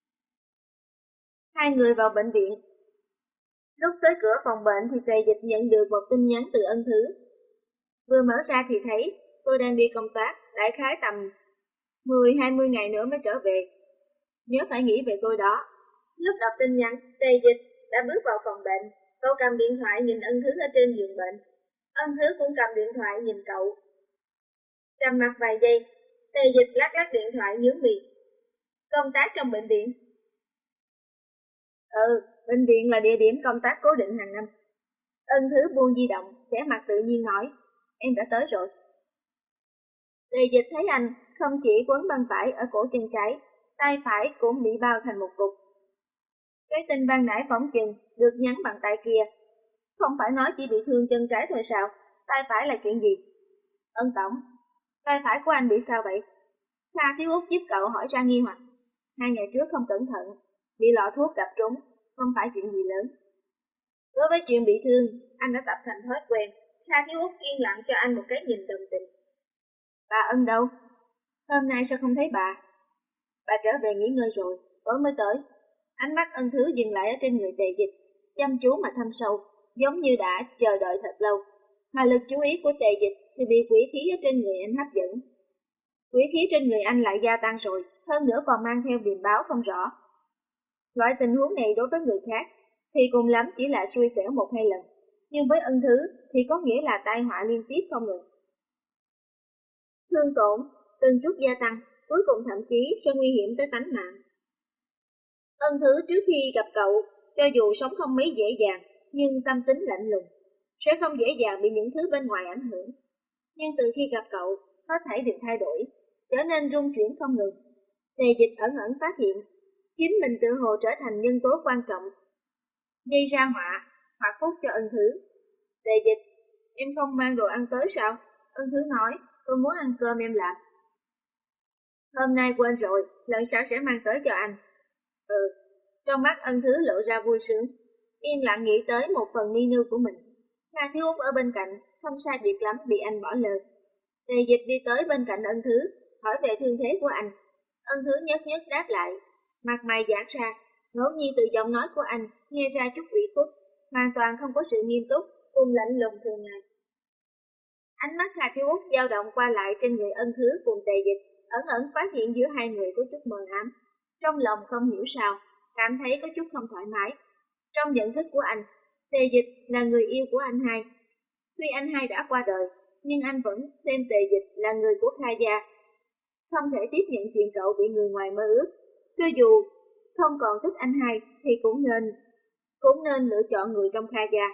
Hai người vào bệnh viện. Lúc tới cửa phòng bệnh thì Tề Dịch nhận được một tin nhắn từ Ân Thứ. Vừa mở ra thì thấy, tôi đang đi công tác, đại khái tầm mười hai mươi ngày nữa mới trở về. Nhớ phải nghĩ về tôi đó. Lúc đọc tin nhắn, Tề Dịch đã bước vào phòng bệnh. Cậu cầm điện thoại nhìn Ân Thứ ở trên giường bệnh. Ân Thứ cũng cầm điện thoại nhìn cậu. Trầm mặc vài giây, Tề Dịch lắc lắc điện thoại nhướng mày. Công tác trong bệnh viện. Ừ, bệnh viện là địa điểm công tác cố định hàng năm. Ân Thứ buông di động, vẻ mặt tự nhiên nói, em đã tới rồi. Tề Dịch thấy anh không chỉ quấn băng vải ở cổ chân trái, tay phải cũng bị bao thành một cục. Cái tin ban nãy phỏng chừng được nhắn bằng tay kia. Không phải nói chỉ bị thương chân trái thôi sao? Tay phải là chuyện gì? Ân tổng, tay phải của anh bị sao vậy? Kha Thiếu Út giúp cậu hỏi ra nghi hoặc. Hai ngày trước không cẩn thận, bị lọ thuốc gặp trúng, không phải chuyện gì lớn. Đối với chuyện bị thương, anh đã tập thành thói quen. Kha Thiếu Út yên lặng cho anh một cái nhìn đồng tình. Bà Ân đâu? Hôm nay sao không thấy bà? Bà trở về nghỉ ngơi rồi, tối mới tới. Ánh mắt Ân Thứ dừng lại ở trên người Tề Dịch, chăm chú mà thâm sâu, giống như đã chờ đợi thật lâu. Mà lực chú ý của Tề Dịch thì bị quỷ khí ở trên người anh hấp dẫn. Quỷ khí trên người anh lại gia tăng rồi, hơn nữa còn mang theo điềm báo không rõ. Loại tình huống này đối với người khác thì cùng lắm chỉ là xui xẻo một hai lần, nhưng với Ân Thứ thì có nghĩa là tai họa liên tiếp không ngừng. Thương tổn từng chút gia tăng, cuối cùng thậm chí sẽ nguy hiểm tới tánh mạng. Ân Thứ trước khi gặp cậu, cho dù sống không mấy dễ dàng, nhưng tâm tính lạnh lùng, sẽ không dễ dàng bị những thứ bên ngoài ảnh hưởng. Nhưng từ khi gặp cậu, hết thảy đều thay đổi, trở nên rung chuyển không ngừng. Tề Dịch ẩn ẩn phát hiện, chính mình tự hồ trở thành nhân tố quan trọng, gây ra họa, họa phúc cho Ân Thứ. Tề Dịch, em không mang đồ ăn tới sao? Ân Thứ nói, tôi muốn ăn cơm em làm. Hôm nay quên rồi, lần sau sẽ mang tới cho anh. Ừ, trong mắt Ân Thứ lộ ra vui sướng, yên lặng nghĩ tới một phần menu của mình. Kha Thiếu Út ở bên cạnh, không sai biệt lắm bị anh bỏ lơ. Tề Dịch đi tới bên cạnh Ân Thứ, hỏi về thương thế của anh. Ân Thứ nhất nhất đáp lại, mặt mày giãn ra, ngẫu nhiên từ giọng nói của anh nghe ra chút ủy khuất, hoàn toàn không có sự nghiêm túc, cùng lạnh lùng thường ngày. Ánh mắt Kha Thiếu Út dao động qua lại trên người Ân Thứ cùng Tề Dịch, ẩn ẩn phát hiện giữa hai người có chút mờ ám. Trong lòng không hiểu sao, cảm thấy có chút không thoải mái. Trong nhận thức của anh, Tề Dịch là người yêu của anh hai. Tuy anh hai đã qua đời, nhưng anh vẫn xem Tề Dịch là người của Kha gia. Không thể tiếp nhận chuyện cậu bị người ngoài mơ ước. Cho dù không còn thích anh hai thì cũng nên cũng nên lựa chọn người trong Kha gia.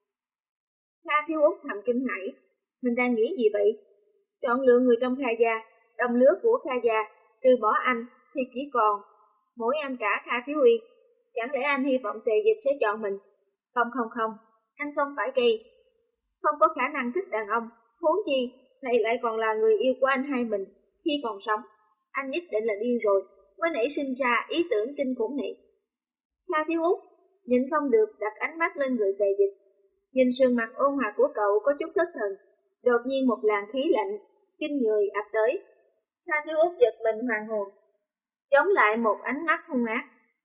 Kha Thiếu Út thầm kinh hãi, mình đang nghĩ gì vậy? Chọn lựa người trong Kha gia, đồng lứa của Kha gia, trừ bỏ anh thì chỉ còn mỗi anh cả Kha Thiếu Uy. Chẳng lẽ anh hy vọng Tề Dịch sẽ chọn mình? Không không không, anh không phải gay, không có khả năng thích đàn ông, huống chi này lại còn là người yêu của anh hai mình khi còn sống. Anh nhất định là điên rồi mới nảy sinh ra ý tưởng kinh khủng này. Kha Thiếu Út nhìn không được đặt ánh mắt lên người Tề Dịch, nhìn sườn mặt ôn hòa của cậu có chút thất thần. Đột nhiên một làn khí lạnh kinh người ập tới. Kha Thiếu Út giật mình hoàn hồn, chống lại một ánh mắt hung ác.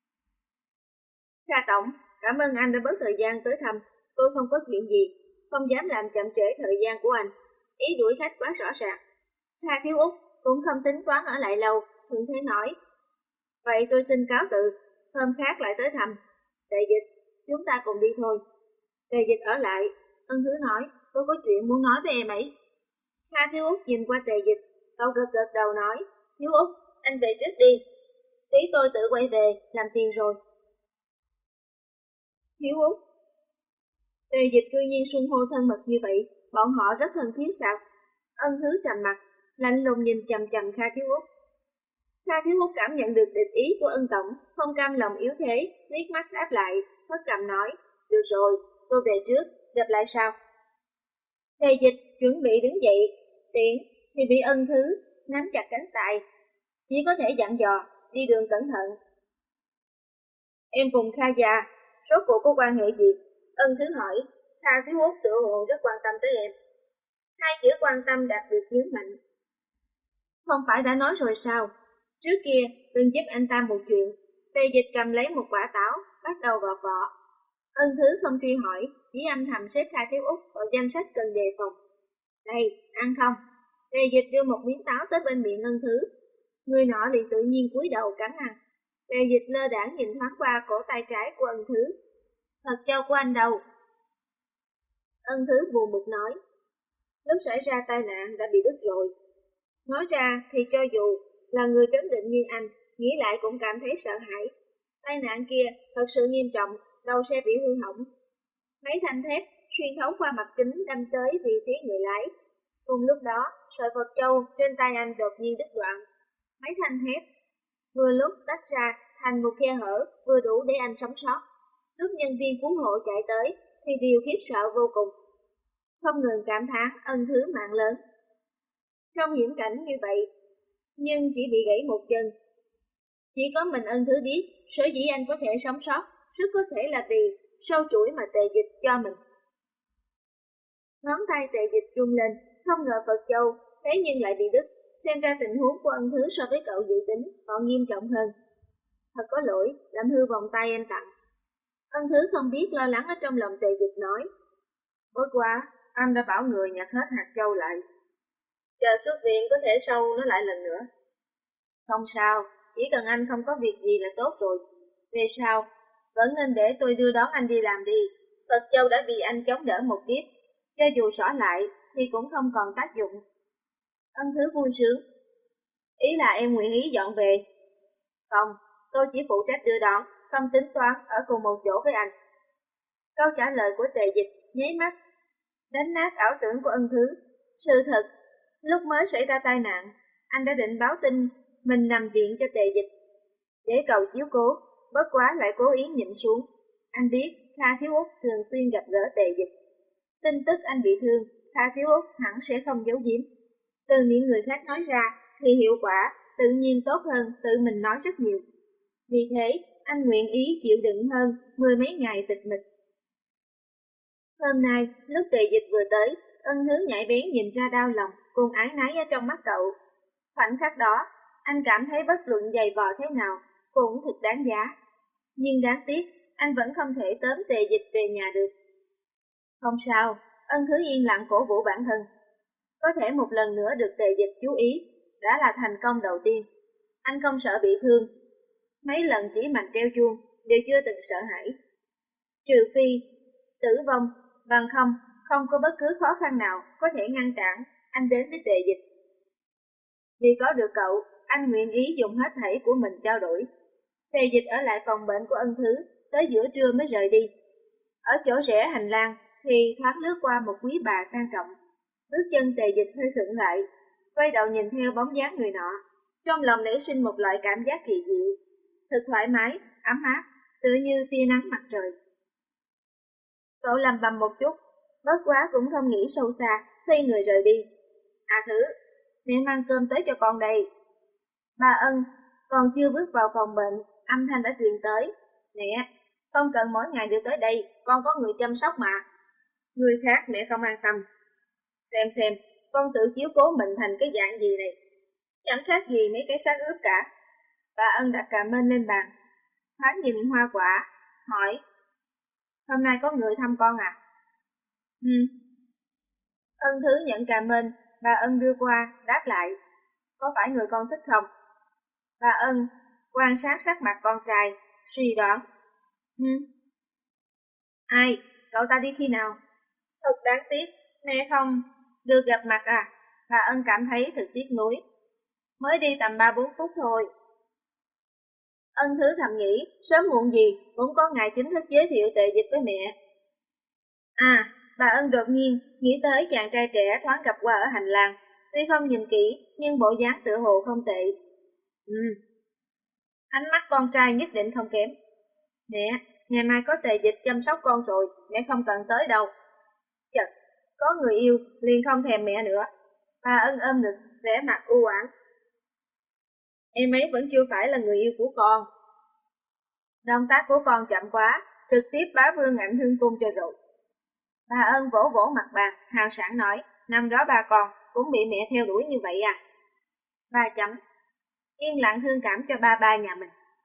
Kha tổng, cảm ơn anh đã bớt thời gian tới thăm. Tôi không có chuyện gì, không dám làm chậm trễ thời gian của anh. Ý đuổi khách quá rõ ràng. Kha Thiếu Út cũng không tính toán ở lại lâu, thuận thế nói. Vậy tôi xin cáo từ, hôm khác lại tới thăm. Tề Dịch, chúng ta cùng đi thôi. Tề Dịch ở lại, Ân Thứ nói, tôi có chuyện muốn nói với em ấy. Kha Thiếu Út nhìn qua Tề Dịch, cậu gật gật đầu nói, Thiếu Út, anh về trước đi. Tí tôi tự quay về, làm tiền rồi. Thiếu Út. Tề Dịch cư nhiên xưng hô thân mật như vậy, bọn họ rất thân thiết sao? Ân Thứ trầm mặt, lạnh lùng nhìn chằm chằm Kha Thiếu Út. Kha Thiếu Út cảm nhận được địch ý của Ân tổng, không cam lòng yếu thế, liếc mắt đáp lại, hất cằm nói, được rồi, tôi về trước, gặp lại sau. Tề Dịch chuẩn bị đứng dậy, tiện thì bị Ân Thứ nắm chặt cánh tay, chỉ có thể dặn dò, đi đường cẩn thận. Em cùng Kha gia, rốt cuộc có quan hệ gì? Ân Thứ hỏi. Kha Thiếu Út tự hồ rất quan tâm tới em. Hai chữ quan tâm đặc biệt nhấn mạnh. Không phải đã nói rồi sao? Trước kia từng giúp anh ta một chuyện. Tề Dịch cầm lấy một quả táo, bắt đầu gọt vỏ. Ân Thứ không truy hỏi, chỉ âm thầm xếp Kha Thiếu Út vào danh sách cần đề phòng. Đây, ăn không? Tề Dịch đưa một miếng táo tới bên miệng Ân Thứ. Người nọ liền tự nhiên cúi đầu cắn ăn. Tề Dịch lơ đãng nhìn thoáng qua cổ tay trái của Ân Thứ. Thật châu của anh đâu? Ân Thứ buồn bực nói. Lúc xảy ra tai nạn đã bị đứt rồi. Nói ra thì cho dù là người trấn định như anh, nghĩ lại cũng cảm thấy sợ hãi. Tai nạn kia thật sự nghiêm trọng, đầu xe bị hư hỏng. Mấy thanh thép xuyên thấu qua mặt kính đâm tới vị trí người lái. Cùng lúc đó, sợi Phật châu trên tay anh đột nhiên đứt đoạn. Mấy thanh thép vừa lúc tách ra thành một khe hở vừa đủ để anh sống sót. Lúc nhân viên cứu hộ chạy tới thì điều khiếp sợ vô cùng. Không ngừng cảm thán ân thứ mạng lớn. Trong hiểm cảnh như vậy, nhưng chỉ bị gãy một chân. Chỉ có mình ân thứ biết, sở dĩ anh có thể sống sót, rất có thể là vì sâu chuỗi mà Tề Dịch cho mình. Ngón tay Tề Dịch rung lên, không ngờ Phật châu, thế nhưng lại bị đứt. Xem ra tình huống của ân thứ so với cậu dự tính còn nghiêm trọng hơn. Thật có lỗi, làm hư vòng tay em tặng. Ân thứ không biết lo lắng ở trong lòng Tề Dịch nói. Bất quá, anh đã bảo người nhặt hết hạt châu lại. Chờ xuất viện có thể sâu nó lại lần nữa. Không sao, chỉ cần anh không có việc gì là tốt rồi. Về sau, vẫn nên để tôi đưa đón anh đi làm đi. Phật châu đã bị anh chống đỡ một kiếp. Cho dù xỏ lại thì cũng không còn tác dụng. Ân thứ vui sướng. Ý là em nguyện ý dọn về. Không, tôi chỉ phụ trách đưa đón, không tính toán ở cùng một chỗ với anh. Câu trả lời của Tề Dịch nháy mắt đánh nát ảo tưởng của ân thứ. Sự thật, lúc mới xảy ra tai nạn, anh đã định báo tin mình nằm viện cho Tề Dịch để cầu chiếu cố, bất quá lại cố ý nhịn xuống. Anh biết Kha Thiếu Út thường xuyên gặp gỡ Tề Dịch. Tin tức anh bị thương, Kha Thiếu Út hẳn sẽ không giấu giếm. Từ miệng người khác nói ra thì hiệu quả tự nhiên tốt hơn tự mình nói rất nhiều. Vì thế, anh nguyện ý chịu đựng hơn mười mấy ngày tịch mịch. Hôm nay, lúc Tề Dịch vừa tới, ân thứ nhạy bén nhìn ra đau lòng cùng ái náy ở trong mắt cậu. Khoảnh khắc đó, anh cảm thấy bất luận dày vò thế nào cũng thật đáng giá. Nhưng đáng tiếc, anh vẫn không thể tóm Tề Dịch về nhà được. Không sao, ân thứ yên lặng cổ vũ bản thân. Có thể một lần nữa được Tề Dịch chú ý, đã là thành công đầu tiên. Anh không sợ bị thương. Mấy lần chỉ mạnh treo chuông, đều chưa từng sợ hãi. Trừ phi, tử vong, bằng không, không có bất cứ khó khăn nào có thể ngăn cản anh đến với Tề Dịch. Vì có được cậu, anh nguyện ý dùng hết thảy của mình trao đổi. Tề Dịch ở lại phòng bệnh của ân thứ, tới giữa trưa mới rời đi. Ở chỗ rẽ hành lang thì thoáng lướt qua một quý bà sang trọng. Bước chân Tề Dịch hơi khựng lại, quay đầu nhìn theo bóng dáng người nọ. Trong lòng nảy sinh một loại cảm giác kỳ diệu, thật thoải mái, ấm áp, tựa như tia nắng mặt trời. Cậu lầm bầm một chút, bất quá cũng không nghĩ sâu xa, xoay người rời đi. À Thứ, mẹ mang cơm tới cho con đây. Bà Ân còn chưa bước vào phòng bệnh, âm thanh đã truyền tới. Mẹ, không cần mỗi ngày đều tới đây, con có người chăm sóc mà. Người khác mẹ không an tâm. Xem xem, con tự chiếu cố mình thành cái dạng gì này. Chẳng khác gì mấy cái xác ướp cả. Bà Ân đặt cà mên lên bàn, thoáng nhìn hoa quả, hỏi. Hôm nay có người thăm con à? Ừ. Ân Thứ nhận cà mên, bà Ân đưa qua, đáp lại. Có phải người con thích không? Bà Ân quan sát sắc mặt con trai, suy đoán. Ừ. Ai? Cậu ta đi khi nào? Thật đáng tiếc, mẹ không được gặp mặt à? Bà Ân cảm thấy thật tiếc nuối. Mới đi tầm ba bốn phút thôi. Ân Thứ thầm nghĩ, sớm muộn gì cũng có ngày chính thức giới thiệu Tề Dịch với mẹ. À, bà Ân đột nhiên nghĩ tới chàng trai trẻ thoáng gặp qua ở hành lang. Tuy không nhìn kỹ, nhưng bộ dáng tựa hồ không tệ. Ừ, ánh mắt con trai nhất định không kém. Mẹ, ngày mai có Tề Dịch chăm sóc con rồi, mẹ không cần tới đâu. Chật, có người yêu, liền không thèm mẹ nữa. Bà Ân ôm ngực, vẻ mặt u uất. Em ấy vẫn chưa phải là người yêu của con. Động tác của con chậm quá, trực tiếp bá vương ảnh hương cung cho rồi. Bà Ân vỗ vỗ mặt bàn, hào sảng nói, năm đó ba con cũng bị mẹ theo đuổi như vậy à. Ba chấm. Yên lặng thương cảm cho ba ba nhà mình.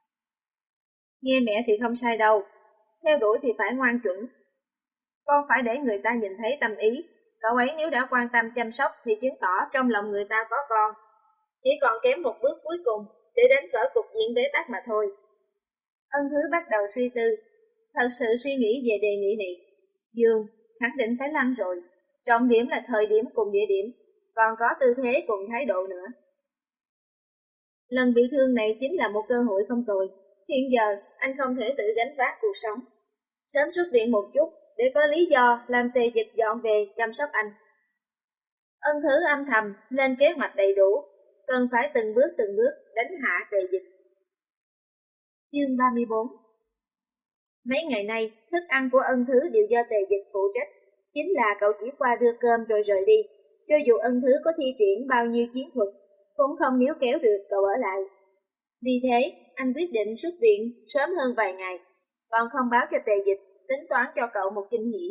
Nghe mẹ thì không sai đâu, theo đuổi thì phải ngoan chuẩn. Con phải để người ta nhìn thấy tâm ý, cậu ấy nếu đã quan tâm chăm sóc thì chứng tỏ trong lòng người ta có con. chỉ còn kém một bước cuối cùng để đánh vỡ cục diện bế tắc mà thôi. Ân Thứ bắt đầu suy tư, thật sự suy nghĩ về đề nghị này. Dương, khẳng định phải lăn rồi, trọng điểm là thời điểm cùng địa điểm, còn có tư thế cùng thái độ nữa. Lần bị thương này chính là một cơ hội không tồi. Hiện giờ, anh không thể tự gánh vác cuộc sống. Sớm xuất viện một chút, để có lý do làm Tề Dịch dọn về chăm sóc anh. Ân Thứ âm thầm lên kế hoạch đầy đủ, cần phải từng bước từng bước đánh hạ Tề Dịch. Chương ba mươi bốn. Mấy ngày nay, thức ăn của Ân Thứ đều do Tề Dịch phụ trách, chính là cậu chỉ qua đưa cơm rồi rời đi. Cho dù Ân Thứ có thi triển bao nhiêu chiến thuật, cũng không níu kéo được cậu ở lại. Vì thế, anh quyết định xuất viện sớm hơn vài ngày, còn không báo cho Tề Dịch, tính toán cho cậu một kinh hỉ.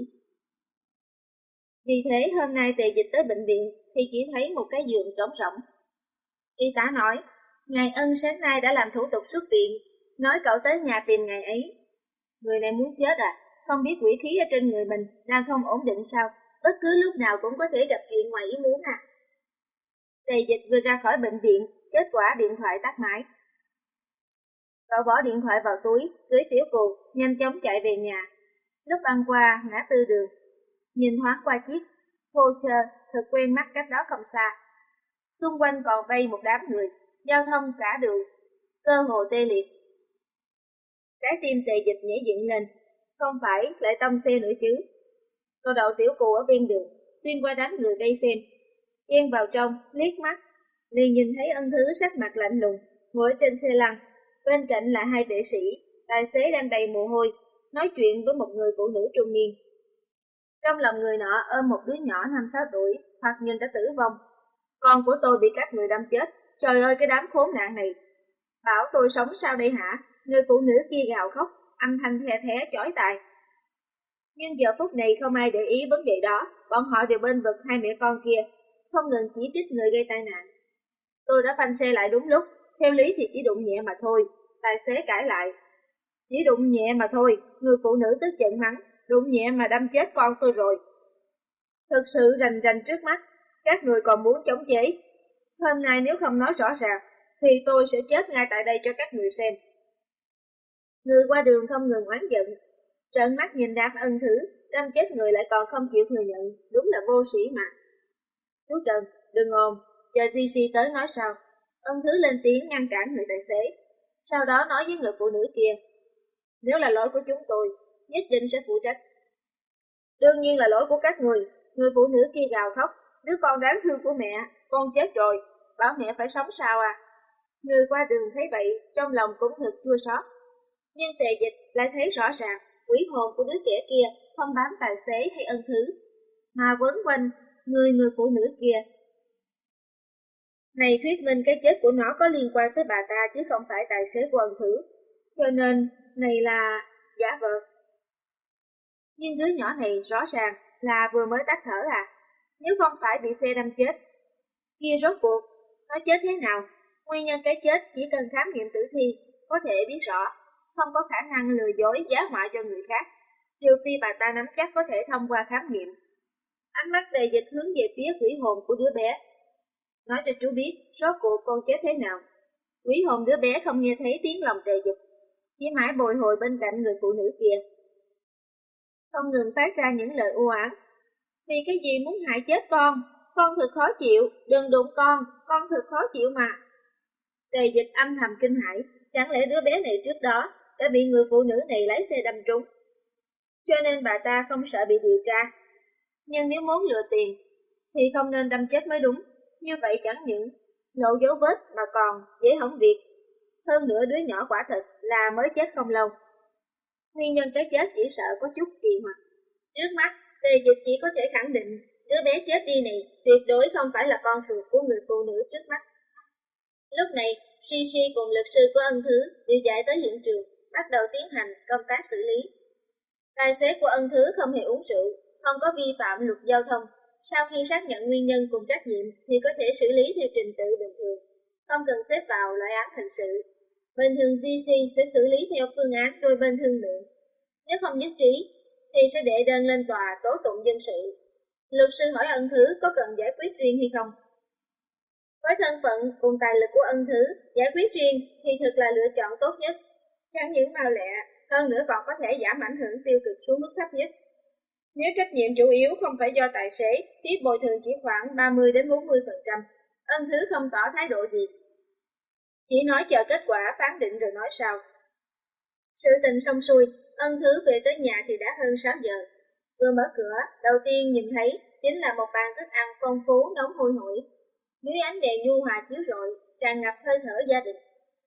Vì thế hôm nay Tề Dịch tới bệnh viện thì chỉ thấy một cái giường trống rỗng. Y tá nói, ngài Ân sáng nay đã làm thủ tục xuất viện, nói cậu tới nhà tìm ngày ấy. Người này muốn chết à? Không biết quỷ khí ở trên người mình đang không ổn định sao? Bất cứ lúc nào cũng có thể gặp chuyện ngoài ý muốn à? Tề Dịch vừa ra khỏi bệnh viện, kết quả điện thoại tắt máy. Cậu bỏ điện thoại vào túi, cưỡi tiểu cù, nhanh chóng chạy về nhà. Lúc băng qua ngã tư đường, nhìn thoáng qua chiếc Porsche thật quen mắt cách đó không xa. Xung quanh còn vây một đám người, giao thông cả đường, cơ hồ tê liệt. Trái tim Tề Dịch nhảy dựng lên, không phải lại tông xe nữa chứ. Cậu đậu tiểu cù ở bên đường, xuyên qua đám người vây xem, chen vào trong, liếc mắt, liền nhìn thấy Ân Thứ sắc mặt lạnh lùng, ngồi trên xe lăn, bên cạnh là hai vệ sĩ, tài xế đang đầy mồ hôi, nói chuyện với một người phụ nữ trung niên. Trong lòng người nọ ôm một đứa nhỏ năm sáu tuổi, hoặc nhìn đã tử vong. Con của tôi bị các người đâm chết, trời ơi cái đám khốn nạn này. Bảo tôi sống sao đây hả? Người phụ nữ kia gào khóc, âm thanh the thé chói tai. Nhưng giờ phút này không ai để ý vấn đề đó, bọn họ đều bên vực hai mẹ con kia, không ngừng chỉ trích người gây tai nạn. Tôi đã phanh xe lại đúng lúc, theo lý thì chỉ đụng nhẹ mà thôi, tài xế cãi lại. Chỉ đụng nhẹ mà thôi, người phụ nữ tức giận mắng, đụng nhẹ mà đâm chết con tôi rồi. Thực sự rành rành trước mắt, các người còn muốn chống chế. Hôm nay nếu không nói rõ ràng, thì tôi sẽ chết ngay tại đây cho các người xem. Người qua đường không ngừng oán giận, trợn mắt nhìn đám Ân Thứ, đâm chết người lại còn không chịu thừa nhận, đúng là vô sĩ mà. Chú Trần, đừng ồn, chờ giê xê tới nói sau. Ân Thứ lên tiếng ngăn cản người tài xế, sau đó nói với người phụ nữ kia, nếu là lỗi của chúng tôi, nhất định sẽ phụ trách. Đương nhiên là lỗi của các người, người phụ nữ kia gào khóc, đứa con đáng thương của mẹ, con chết rồi, bảo mẹ phải sống sao à. Người qua đường thấy vậy, trong lòng cũng thật chua xót. Nhưng Tề Dịch lại thấy rõ ràng, quỷ hồn của đứa trẻ kia không bám tài xế hay Ân Thứ, mà quấn quanh người người phụ nữ kia. Này thuyết minh cái chết của nó có liên quan tới bà ta chứ không phải tài xế của Ân Thứ, cho nên này là giả vờ. Nhưng đứa nhỏ này rõ ràng là vừa mới tắt thở à, nếu không phải bị xe đâm chết. Kia rốt cuộc, nó chết thế nào? Nguyên nhân cái chết chỉ cần khám nghiệm tử thi có thể biết rõ, không có khả năng lừa dối giá họa cho người khác, trừ phi bà ta nắm chắc có thể thông qua khám nghiệm. Ánh mắt Tề Dịch hướng về phía quỷ hồn của đứa bé. Nói cho chú biết, rốt cuộc con chết thế nào. Quỷ hồn đứa bé không nghe thấy tiếng lòng Tề Dịch, chỉ mãi bồi hồi bên cạnh người phụ nữ kia, không ngừng phát ra những lời u oán. Vì cái gì muốn hại chết con? Con thật khó chịu, đừng đụng con, con thật khó chịu mà. Tề Dịch âm thầm kinh hãi, chẳng lẽ đứa bé này trước đó đã bị người phụ nữ này lấy xe đâm trúng, cho nên bà ta không sợ bị điều tra. Nhưng nếu muốn lừa tiền thì không nên đâm chết mới đúng, như vậy chẳng những lộ dấu vết mà còn dễ hỏng việc. Hơn nữa đứa nhỏ quả thật là mới chết không lâu. Nguyên nhân cái chết chỉ sợ có chút kỳ hoặc. Trước mắt, Tề Dịch chỉ có thể khẳng định đứa bé chết đi này tuyệt đối không phải là con ruột của người phụ nữ trước mắt. Lúc này, giê xê cùng luật sư của Ân Thứ đi chạy tới hiện trường, bắt đầu tiến hành công tác xử lý. Tài xế của Ân Thứ không hề uống rượu, không có vi phạm luật giao thông. Sau khi xác nhận nguyên nhân cùng trách nhiệm thì có thể xử lý theo trình tự bình thường, không cần xếp vào loại án hình sự. Bình thường giê xê sẽ xử lý theo phương án đôi bên thương lượng. Nếu không nhất trí thì sẽ đệ đơn lên tòa tố tụng dân sự. Luật sư hỏi Ân Thứ có cần giải quyết riêng hay không. Với thân phận cùng tài lực của Ân Thứ, giải quyết riêng thì thực là lựa chọn tốt nhất. Chẳng những mau lẹ, hơn nữa còn có thể giảm ảnh hưởng tiêu cực xuống mức thấp nhất. Nếu trách nhiệm chủ yếu không phải do tài xế, phí bồi thường chỉ khoảng ba mươi đến bốn mươi phần trăm. Ân Thứ không tỏ thái độ gì, chỉ nói chờ kết quả phán định rồi nói sau. Sự tình xong xuôi, Ân Thứ về tới nhà thì đã hơn sáu giờ. Vừa mở cửa, đầu tiên nhìn thấy chính là một bàn thức ăn phong phú nóng hôi hổi. Dưới ánh đèn nhu hòa chiếu rọi, tràn ngập hơi thở gia đình.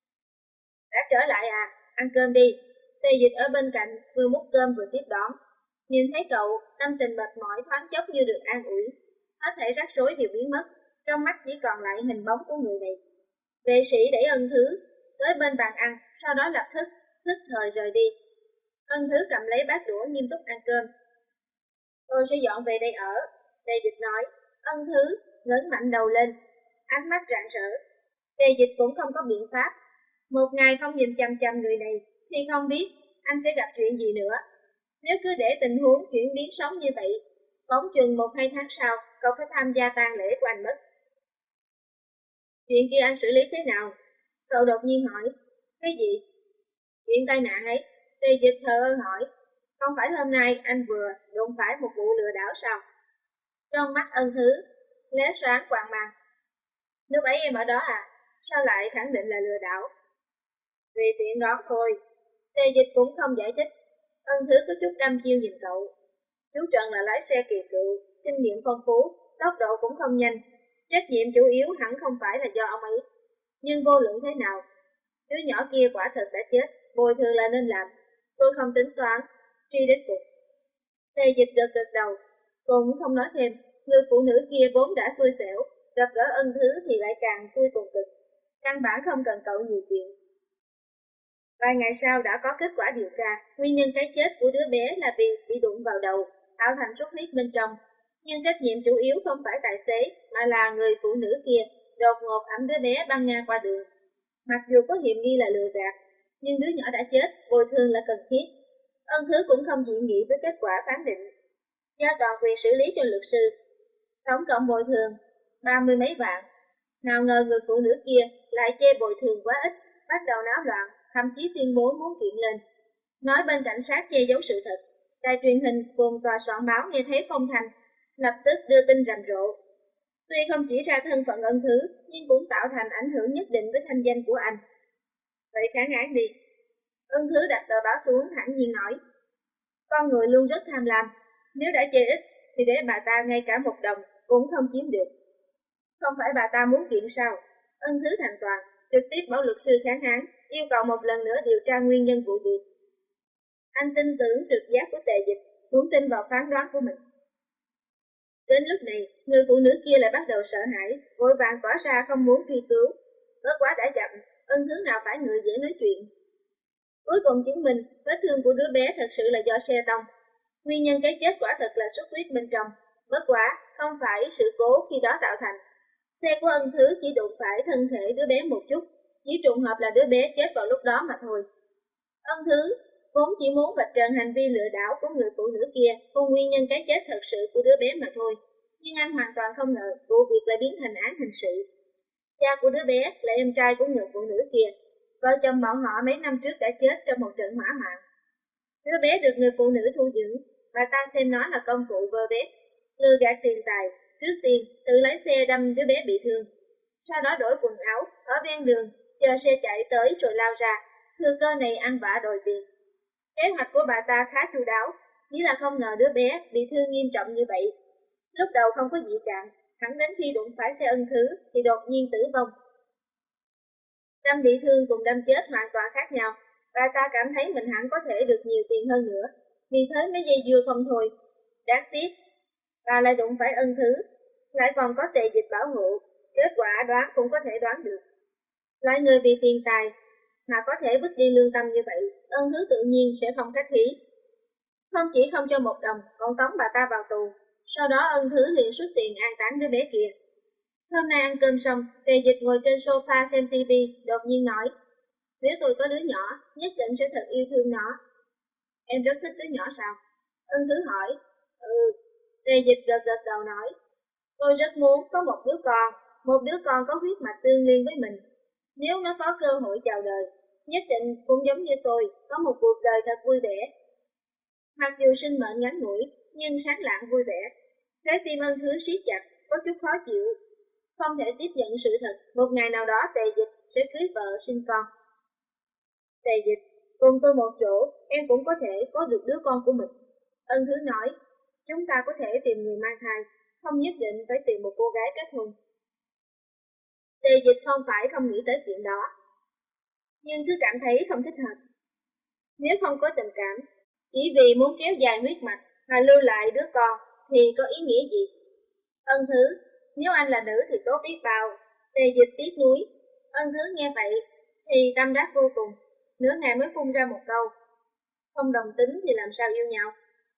Đã trở lại à, ăn cơm đi. Tề Dịch ở bên cạnh vừa múc cơm vừa tiếp đón. Nhìn thấy cậu, tâm tình mệt mỏi thoáng chốc như được an ủi. Hết thảy rắc rối đều biến mất, trong mắt chỉ còn lại hình bóng của người này. Vệ sĩ đẩy Ân Thứ tới bên bàn ăn, sau đó lập tức thức thời rời đi. Ân Thứ cầm lấy bát đũa nghiêm túc ăn cơm. Tôi sẽ dọn về đây ở, Tề Dịch nói. Ân Thứ ngẩng mạnh đầu lên, ánh mắt rạng rỡ. Tề Dịch cũng không có biện pháp. Một ngày không nhìn chằm chằm người này, thì không biết anh sẽ gặp chuyện gì nữa. Nếu cứ để tình huống chuyển biến sống như vậy, bỗng chừng một hai tháng sau, cậu phải tham gia tang lễ của anh mất. Chuyện kia anh xử lý thế nào? Cậu đột nhiên hỏi. Cái gì? Chuyện tai nạn ấy. Tề Dịch thờ ơ hỏi. Không phải hôm nay anh vừa đụng phải một vụ lừa đảo sao? Trong mắt Ân Thứ lóe sáng quang mang. Lúc ấy em ở đó à? Sao lại khẳng định là lừa đảo? Vì tiện đó thôi. Tề Dịch cũng không giải thích. Ân Thứ có chút đăm chiêu nhìn cậu. Chú Trần là lái xe kỳ cựu, kinh nghiệm phong phú, tốc độ cũng không nhanh. Trách nhiệm chủ yếu hẳn không phải là do ông ấy. Nhưng vô luận thế nào, đứa nhỏ kia quả thật đã chết, bồi thường là nên làm. Tôi không tính toán, truy đến cùng. Tề Dịch gật gật đầu, cũng không nói thêm. Người phụ nữ kia vốn đã xui xẻo, gặp gỡ Ân Thứ thì lại càng xui cùng cực. Căn bản không cần cậu nhiều chuyện. Vài ngày sau đã có kết quả điều tra, nguyên nhân cái chết của đứa bé là vì bị đụng vào đầu, tạo thành xuất huyết bên trong. Nhưng trách nhiệm chủ yếu không phải tài xế, mà là người phụ nữ kia, đột ngột ẵm đứa bé băng ngang qua đường. Mặc dù có hiểm nghi là lừa gạt, nhưng đứa nhỏ đã chết, bồi thường là cần thiết. Ân Thứ cũng không dị nghị với kết quả phán định. Giao toàn quyền xử lý cho luật sư. Tổng cộng bồi thường ba mươi mấy vạn. Nào ngờ người phụ nữ kia lại chê bồi thường quá ít, bắt đầu náo loạn, thậm chí tuyên bố muốn kiện lên. Nói bên cảnh sát che giấu sự thật. Đài truyền hình cùng tòa soạn báo nghe thấy phong thanh, lập tức đưa tin rầm rộ. Tuy không chỉ ra thân phận Ân Thứ, nhưng cũng tạo thành ảnh hưởng nhất định với thanh danh của anh. Vậy kháng án đi. Ân Thứ đặt tờ báo xuống thản nhiên nói. Con người luôn rất tham lam, nếu đã chê ít thì để bà ta ngay cả một đồng cũng không chiếm được. Không phải bà ta muốn kiện sao? Ân Thứ thành toàn, trực tiếp bảo luật sư kháng án, yêu cầu một lần nữa điều tra nguyên nhân vụ việc. Anh tin tưởng trực giác của Tề Dịch, muốn tin vào phán đoán của mình. Đến lúc này, người phụ nữ kia lại bắt đầu sợ hãi, vội vàng tỏ ra không muốn truy cứu. Bất quá đã chậm, Ân Thứ nào phải người dễ nói chuyện. Cuối cùng chứng minh, vết thương của đứa bé thật sự là do xe tông. Nguyên nhân cái chết quả thật là xuất huyết bên trong. Bất quá, không phải sự cố khi đó tạo thành. Xe của Ân Thứ chỉ đụng phải thân thể đứa bé một chút, chỉ trùng hợp là đứa bé chết vào lúc đó mà thôi. Ân Thứ vốn chỉ muốn vạch trần hành vi lừa đảo của người phụ nữ kia cùng nguyên nhân cái chết thật sự của đứa bé mà thôi. Nhưng anh hoàn toàn không ngờ vụ việc lại biến thành án hình sự. Cha của đứa bé là em trai của người phụ nữ kia. Vợ chồng bọn họ mấy năm trước đã chết trong một trận hỏa hoạn. Đứa bé được người phụ nữ thu dưỡng, bà ta xem nó là công cụ vơ vét, lừa gạt tiền tài, trước tiên tự lấy xe đâm đứa bé bị thương. Sau đó đổi quần áo, ở ven đường, chờ xe chạy tới rồi lao ra, thừa cơ này ăn vạ đòi tiền. Kế hoạch của bà ta khá chu đáo, chỉ là không ngờ đứa bé bị thương nghiêm trọng như vậy. Lúc đầu không có dị trạng, hẳn đến khi đụng phải xe Ân Thứ thì đột nhiên tử vong. Đâm bị thương cùng đâm chết hoàn toàn khác nhau. Bà ta cảm thấy mình hẳn có thể được nhiều tiền hơn nữa, vì thế mới dây dưa không thôi. Đáng tiếc, bà lại đụng phải Ân Thứ, lại còn có Tề Dịch bảo hộ, kết quả đoán cũng có thể đoán được. Loại người vì tiền tài mà có thể vứt đi lương tâm như vậy, Ân Thứ tự nhiên sẽ không khách khí. Không chỉ không cho một đồng, còn tống bà ta vào tù. Sau đó Ân Thứ liền xuất tiền an táng đứa bé kia. Hôm nay ăn cơm xong, Tề Dịch ngồi trên sofa xem tivi, đột nhiên nói: nếu tôi có đứa nhỏ, nhất định sẽ thật yêu thương nó. Em rất thích đứa nhỏ sao? Ân Thứ hỏi. Ừ. Tề Dịch gật gật đầu nói: tôi rất muốn có một đứa con, một đứa con có huyết mạch tương liên với mình. Nếu nó có cơ hội chào đời, nhất định cũng giống như tôi, có một cuộc đời thật vui vẻ. Mặc dù sinh mệnh ngắn ngủi, nhưng sáng lạng vui vẻ. Trái tim Ân Thứ siết chặt, có chút khó chịu. Không thể tiếp nhận sự thật, một ngày nào đó Tề Dịch sẽ cưới vợ sinh con. Tề Dịch, cùng tôi một chỗ, em cũng có thể có được đứa con của mình. Ân Thứ nói, chúng ta có thể tìm người mang thai, không nhất định phải tìm một cô gái kết hôn. Tề Dịch không phải không nghĩ tới chuyện đó, nhưng cứ cảm thấy không thích hợp. Nếu không có tình cảm, chỉ vì muốn kéo dài huyết mạch mà lưu lại đứa con thì có ý nghĩa gì? Ân Thứ, nếu anh là nữ thì tốt biết bao. Tề Dịch tiếc nuối. Ân Thứ nghe vậy thì tâm đắc vô cùng, nửa ngày mới phun ra một câu, không đồng tính thì làm sao yêu nhau.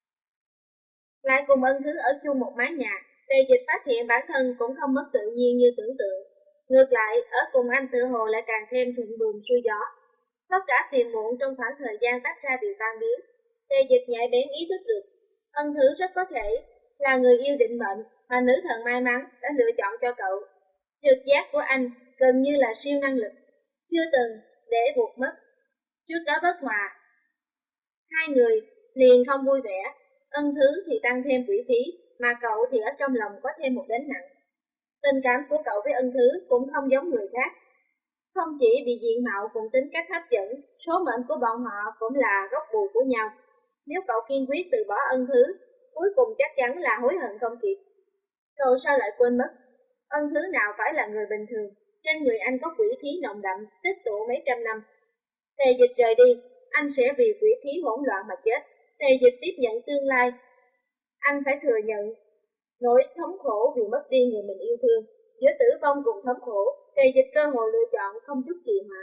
Lại cùng Ân Thứ ở chung một mái nhà, Tề Dịch phát hiện bản thân cũng không mất tự nhiên như tưởng tượng. Ngược lại, ở cùng anh tự hồ lại càng thêm thuận buồm xuôi gió. Tất cả phiền muộn trong khoảng thời gian tách ra đều tan biến. Tề Dịch nhạy bén ý thức được, Ân Thứ rất có thể là người yêu định mệnh mà nữ thần may mắn đã lựa chọn cho cậu. Trực giác của anh gần như là siêu năng lực, chưa từng để buộc mất. Trước đó bất hòa, hai người liền không vui vẻ. Ân Thứ thì tăng thêm quỷ khí, mà cậu thì ở trong lòng có thêm một gánh nặng. Tình cảm của cậu với Ân Thứ cũng không giống người khác. Không chỉ vì diện mạo cùng tính cách hấp dẫn, số mệnh của bọn họ cũng là gốc bù của nhau. Nếu cậu kiên quyết từ bỏ Ân Thứ, cuối cùng chắc chắn là hối hận không kịp. Cậu sao lại quên mất, Ân Thứ nào phải là người bình thường, trên người anh có quỷ khí nồng đậm, tích tụ mấy trăm năm. Tề Dịch rời đi, anh sẽ vì quỷ khí hỗn loạn mà chết. Tề Dịch tiếp nhận tương lai, anh phải thừa nhận nỗi thống khổ vì mất đi người mình yêu thương. Giữa tử vong cùng thống khổ, Tề Dịch cơ hội lựa chọn không chút trì hoãn.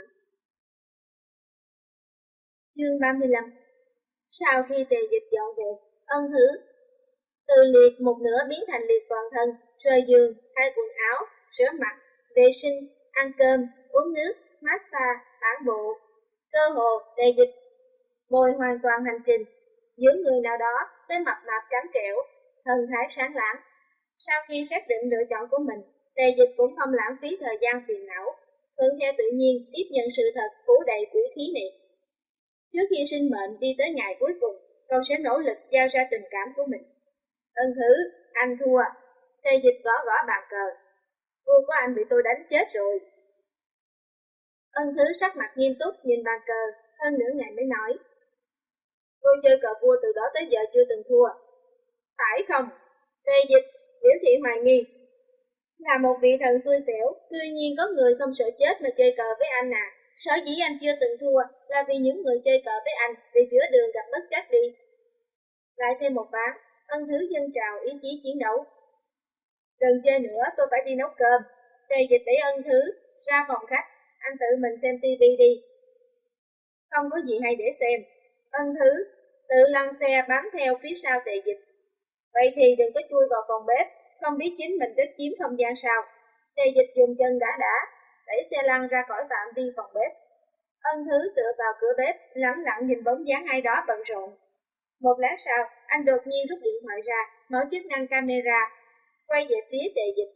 Chương ba mươi lăm. Sau khi Tề Dịch dọn về, Ân Thứ từ liệt một nửa biến thành liệt toàn thân, rời giường, thay quần áo, rửa mặt, vệ sinh, ăn cơm, uống nước, massage, tản bộ. Cơ hồ Tề Dịch ngồi hoàn toàn hành trình, giữa người nào đó tới mập mạp trắng trẻo, thần thái sáng láng. Sau khi xác định lựa chọn của mình, Tề Dịch cũng không lãng phí thời gian phiền não, thuận theo tự nhiên tiếp nhận sự thật phủ đầy quỷ khí này. Trước khi sinh mệnh đi tới ngày cuối cùng, cậu sẽ nỗ lực giao ra tình cảm của mình. Ân Thứ, anh thua. Tề Dịch gõ gõ bàn cờ. Vua của anh bị tôi đánh chết rồi. Ân Thứ sắc mặt nghiêm túc nhìn bàn cờ, hơn nửa ngày mới nói. Tôi chơi cờ vua từ đó tới giờ chưa từng thua. Phải không? Tề Dịch biểu thị hoài nghi. Là một vị thần xui xẻo, tuy nhiên có người không sợ chết mà chơi cờ với anh à. Sở dĩ anh chưa từng thua là vì những người chơi cờ với anh bị giữa đường gặp bất trắc đi. Lại thêm một ván, Ân Thứ dâng trào ý chí chiến đấu. Đừng chơi nữa, tôi phải đi nấu cơm. Tề Dịch đẩy Ân Thứ ra phòng khách, anh tự mình xem tivi đi. Không có gì hay để xem. Ân Thứ tự lăn xe bám theo phía sau Tề Dịch. Vậy thì đừng có chui vào phòng bếp, không biết chính mình rất chiếm không gian sao. Tề Dịch dùng chân đã đã, đẩy xe lăn ra khỏi phạm vi phòng bếp. Ân Thứ tựa vào cửa bếp, lẳng lặng nhìn bóng dáng ai đó bận rộn. Một lát sau, anh đột nhiên rút điện thoại ra, mở chức năng camera, quay về phía Tề Dịch.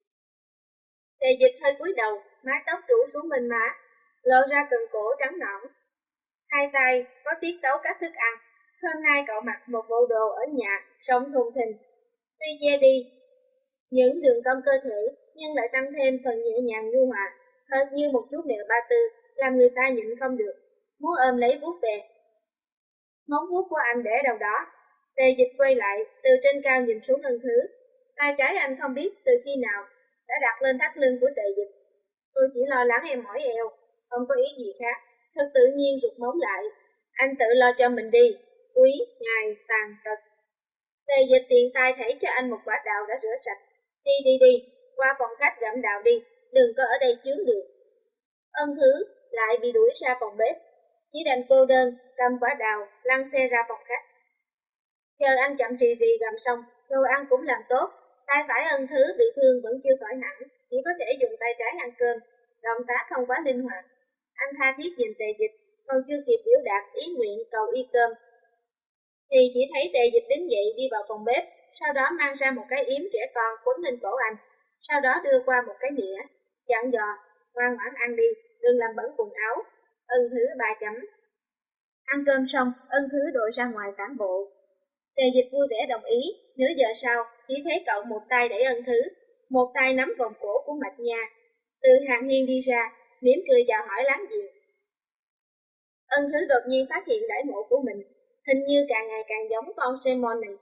Tề Dịch hơi cúi đầu, mái tóc rủ xuống bên má, lộ ra cần cổ trắng nõn. Hai tay có tiết tấu các thức ăn. Hôm nay cậu mặc một bộ đồ ở nhà, rộng thùng thình, tuy che đi những đường cong cơ thể, nhưng lại tăng thêm phần nhẹ nhàng nhu hòa, thật như một chú mèo ba tư, làm người ta nhịn không được, muốn ôm lấy vuốt về. Móng vuốt của anh để đâu đó. Tề Dịch quay lại, từ trên cao nhìn xuống Ân Thứ. Tay trái anh không biết từ khi nào đã đặt lên thắt lưng của Tề Dịch. Tôi chỉ lo lắng em mỏi eo, không có ý gì khác. Thật tự nhiên rụt móng lại. Anh tự lo cho mình đi. Quý, ngài, tàn tật. Tề Dịch tiện tay thảy cho anh một quả đào đã rửa sạch. Đi đi đi, qua phòng khách gặm đào đi, đừng có ở đây chướng đường. Ân Thứ lại bị đuổi ra phòng bếp, chỉ đành cô đơn cầm quả đào lăn xe ra phòng khách. Chờ anh chậm trì trì gặm xong, đồ ăn cũng làm tốt. Tay phải Ân Thứ bị thương vẫn chưa khỏi hẳn, chỉ có thể dùng tay trái ăn cơm, động tác không quá linh hoạt. Anh tha thiết nhìn Tề Dịch, còn chưa kịp biểu đạt ý nguyện cầu y cơm, thì chỉ thấy Tề Dịch đứng dậy đi vào phòng bếp, sau đó mang ra một cái yếm trẻ con quấn lên cổ anh, sau đó đưa qua một cái đĩa, dặn dò, ngoan ngoãn ăn đi, đừng làm bẩn quần áo. Ân Thứ ba chấm. Ăn cơm xong, Ân Thứ đội ra ngoài tản bộ. Tề Dịch vui vẻ đồng ý, nửa giờ sau, chỉ thấy cậu một tay đẩy Ân Thứ, một tay nắm vòng cổ của Mạch Nha. Từ Hàng Hiên đi ra, mỉm cười chào hỏi láng giềng. Ân Thứ đột nhiên phát hiện đãi ngộ của mình, hình như càng ngày càng giống con Simon này.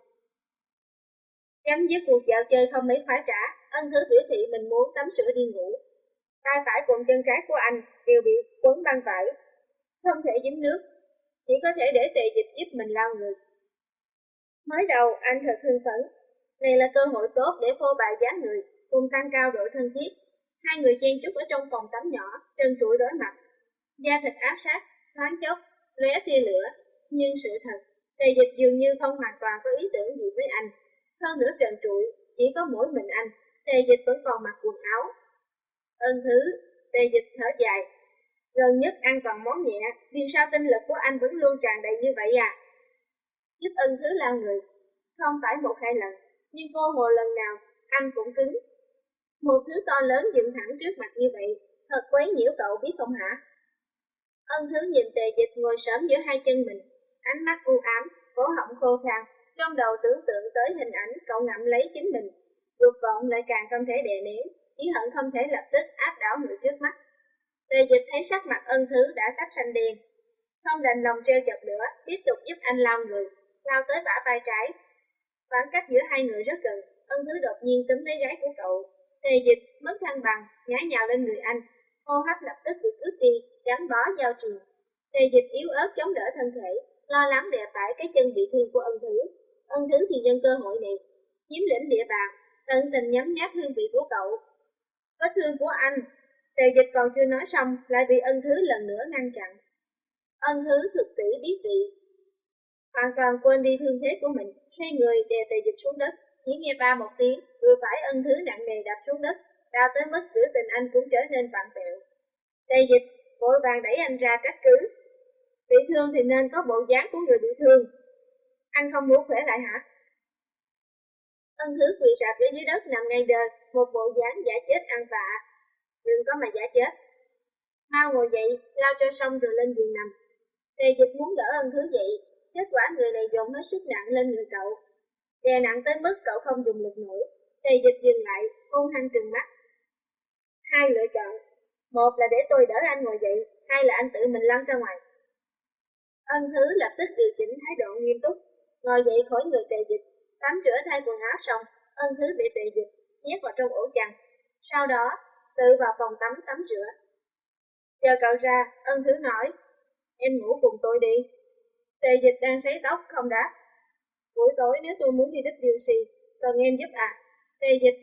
Chấm dứt cuộc dạo chơi không mấy khoái trá, Ân Thứ biểu thị mình muốn tắm rửa đi ngủ. Tay phải cùng chân trái của anh đều bị quấn băng vải, không thể dính nước, chỉ có thể để Tề Dịch giúp mình lau người. Mới đầu anh thật hưng phấn, này là cơ hội tốt để phô bày dáng người, cùng tăng cao độ thân thiết. Hai người chen chúc ở trong phòng tắm nhỏ, trần trụi đối mặt, da thịt áp sát, thoáng chốc, lóe tia lửa. Nhưng sự thật, Tề Dịch dường như không hoàn toàn có ý tưởng gì với anh. Hơn nữa trần trụi, chỉ có mỗi mình anh, Tề Dịch vẫn còn mặc quần áo. Ân Thứ, Tề Dịch thở dài. Gần nhất ăn toàn món nhẹ, vì sao tinh lực của anh vẫn luôn tràn đầy như vậy à? Giúp Ân Thứ lau người, không phải một hai lần, nhưng cô hồ lần nào, anh cũng cứng. Một thứ to lớn dựng thẳng trước mặt như vậy, thật quấy nhiễu cậu biết không hả? Ân Thứ nhìn Tề Dịch ngồi xổm giữa hai chân mình, ánh mắt u ám, cổ họng khô khan, trong đầu tưởng tượng tới hình ảnh cậu ngậm lấy chính mình, dục vọng lại càng không thể đè nén, chỉ hận không thể lập tức áp đảo người trước mắt. Tề Dịch thấy sắc mặt Ân Thứ đã sắp xanh đen, không đành lòng treo chọc nữa, tiếp tục giúp anh lau người, lau tới bả vai trái. Khoảng cách giữa hai người rất gần, Ân Thứ đột nhiên túm lấy gáy của cậu. Tề Dịch mất thăng bằng, ngã nhào lên người anh, hô hấp lập tức bị cướp đi, gắn bó giao truyền. Tề Dịch yếu ớt chống đỡ thân thể, lo lắng đè phải cái chân bị thương của Ân Thứ. Ân Thứ thì nhân cơ hội này, chiếm lĩnh địa bàn, tận tình nhấm nháp hương vị của cậu. Vết thương của anh, Tề Dịch còn chưa nói xong, lại bị Ân Thứ lần nữa ngăn chặn. Ân Thứ thực tỷ biết vị, hoàn toàn quên đi thương thế của mình, xoay người đè Tề Dịch xuống đất, chỉ nghe ba một tiếng, vừa phải Ân Thứ nặng nề đập xuống đất, đau tới mức biểu tình anh cũng trở nên vặn vẹo. Tề Dịch vội vàng đẩy anh ra trách cứ. Bị thương thì nên có bộ dáng của người bị thương. Anh không muốn khỏe lại hả? Ân Thứ quỳ rạp dưới dưới đất nằm ngay đơ, một bộ dáng giả chết ăn vạ. Đừng có mà giả chết. Mau ngồi dậy, lau cho xong rồi lên giường nằm. Tề Dịch muốn đỡ Ân Thứ dậy, kết quả người này dồn hết sức nặng lên người cậu. Đè nặng tới mức cậu không dùng lực nổi. Tề Dịch dừng lại, hung hăng trừng mắt. Hai lựa chọn, một là để tôi đỡ anh ngồi dậy, hai là anh tự mình lăn ra ngoài. Ân Thứ lập tức điều chỉnh thái độ nghiêm túc, ngồi dậy khỏi người Tề Dịch, tắm rửa thay quần áo xong, Ân Thứ bị Tề Dịch nhét vào trong ổ chăn, sau đó tự vào phòng tắm tắm rửa. Chờ cậu ra, Ân Thứ nói, em ngủ cùng tôi đi. Tề Dịch đang sấy tóc không đáp. Buổi tối nếu tôi muốn đi đích điều xì, cần em giúp à? Tề Dịch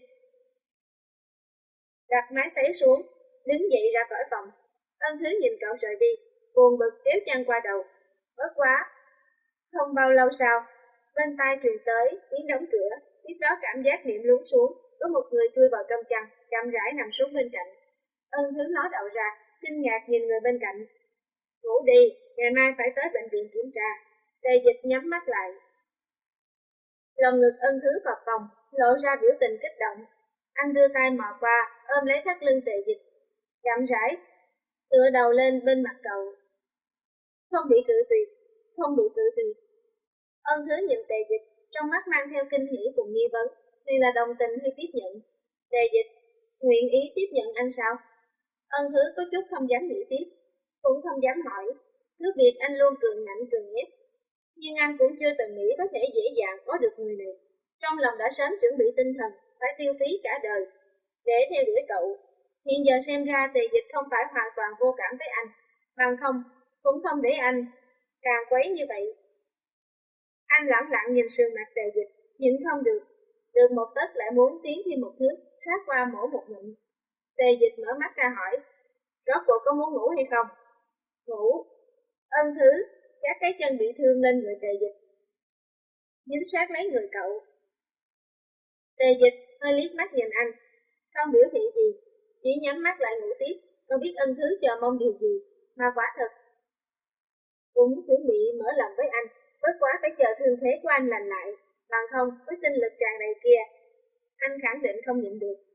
đặt máy sấy xuống, đứng dậy ra khỏi phòng. Ân Thứ nhìn cậu rời đi, buồn bực kéo chăn qua đầu. Bất quá, không bao lâu sau, bên tai truyền tới tiếng đóng cửa, tiếp đó cảm giác niệm lún xuống, có một người chui vào trong chăn, chậm rãi nằm xuống bên cạnh. Ân Thứ ló đầu ra, kinh ngạc nhìn người bên cạnh. Ngủ đi, ngày mai phải tới bệnh viện kiểm tra. Tề Dịch nhắm mắt lại. Lòng ngực Ân Thứ phập phồng, lộ ra biểu tình kích động. Anh đưa tay mò qua, ôm lấy thắt lưng Tề Dịch, chậm rãi tựa đầu lên bên mặt cậu. Không bị cự tuyệt, không bị cự tuyệt. Ân Thứ nhìn Tề Dịch, trong mắt mang theo kinh hỉ cùng nghi vấn, đây là đồng tình hay tiếp nhận? Tề Dịch nguyện ý tiếp nhận anh sao? Ân Thứ có chút không dám nghĩ tiếp, cũng không dám hỏi, cứ việc anh luôn cường ngạnh cường ép. Nhưng anh cũng chưa từng nghĩ có thể dễ dàng có được người này. Trong lòng đã sớm chuẩn bị tinh thần, phải tiêu phí cả đời để theo đuổi cậu. Hiện giờ xem ra Tề Dịch không phải hoàn toàn vô cảm với anh, bằng không, cũng không để anh càng quấy như vậy. Anh lặng lặng nhìn sườn mặt Tề Dịch, nhìn không được, được một tấc lại muốn tiến thêm một thước, sát qua mỗi một ngụm. Tề Dịch mở mắt ra hỏi, rốt cuộc có muốn ngủ hay không? Ngủ. Ân Thứ các cái chân bị thương lên người Tề Dịch, dính sát lấy người cậu. Tề Dịch hơi liếc mắt nhìn anh, không biểu thị gì, chỉ nhắm mắt lại ngủ tiếp, không biết Ân Thứ chờ mong điều gì, mà quả thật cũng chuẩn bị mở lòng với anh, bất quá phải chờ thương thế của anh lành lại, bằng không với tinh lực tràn đầy kia, anh khẳng định không nhịn được.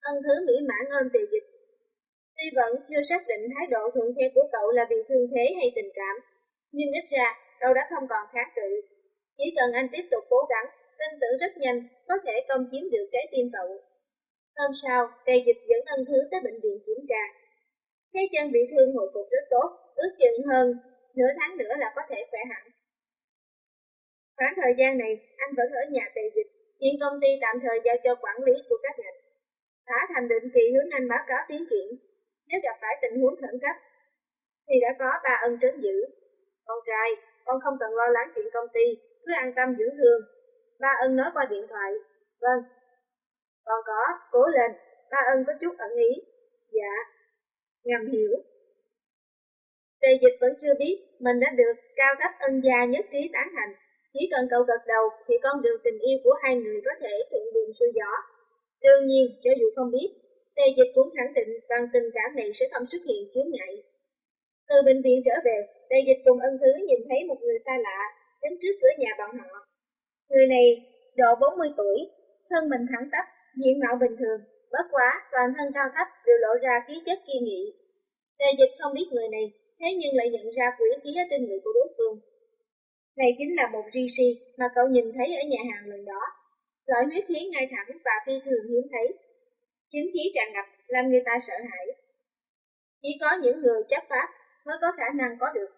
Ân Thứ mỹ mãn ôm Tề Dịch. Tuy vẫn chưa xác định thái độ thuận theo của cậu là vì thương thế hay tình cảm, nhưng ít ra cậu đã không còn kháng cự. Chỉ cần anh tiếp tục cố gắng, tin tưởng rất nhanh có thể công chiếm được trái tim cậu. Hôm sau, Tề Dịch dẫn Ân Thứ tới bệnh viện kiểm tra. Thấy chân bị thương hồi phục rất tốt, ước chừng hơn nửa tháng nữa là có thể khỏe hẳn. Khoảng thời gian này, anh vẫn ở nhà Tề Dịch, hiện công ty tạm thời giao cho quản lý của các ngành. Thả Thành định kỳ hướng anh báo cáo tiến triển. Nếu gặp phải tình huống khẩn cấp, thì đã có ba ân trấn giữ. Con trai, con không cần lo lắng chuyện công ty, cứ an tâm dưỡng thương. Ba ân nói qua điện thoại. Vâng. Còn có, cố lên, ba ân có chút ẩn ý. Dạ. Ngầm hiểu. Tề Dịch vẫn chưa biết mình đã được cao cấp ân gia nhất trí tán thành. Chỉ cần cậu gật đầu thì con đường tình yêu của hai người có thể thuận buồm xuôi gió. Đương nhiên, cho dù không biết, Tề Dịch cũng khẳng định rằng tình cảm này sẽ không xuất hiện chướng ngại. Từ bệnh viện trở về, Tề Dịch cùng Ân Thứ nhìn thấy một người xa lạ đứng trước cửa nhà bọn họ. Người này độ bốn mươi tuổi, thân mình thẳng tắp, diện mạo bình thường, bất quá toàn thân cao thấp đều lộ ra khí chất kiên nghị. Tề Dịch không biết người này, thế nhưng lại nhận ra quỷ khí ở trên người của đối phương. Này chính là một rishi mà cậu nhìn thấy ở nhà hàng lần đó. Loại huyết khí ngay thẳng và phi thường hiếm thấy. Chính khí tràn ngập làm người ta sợ hãi. Chỉ có những người chấp pháp mới có khả năng có được.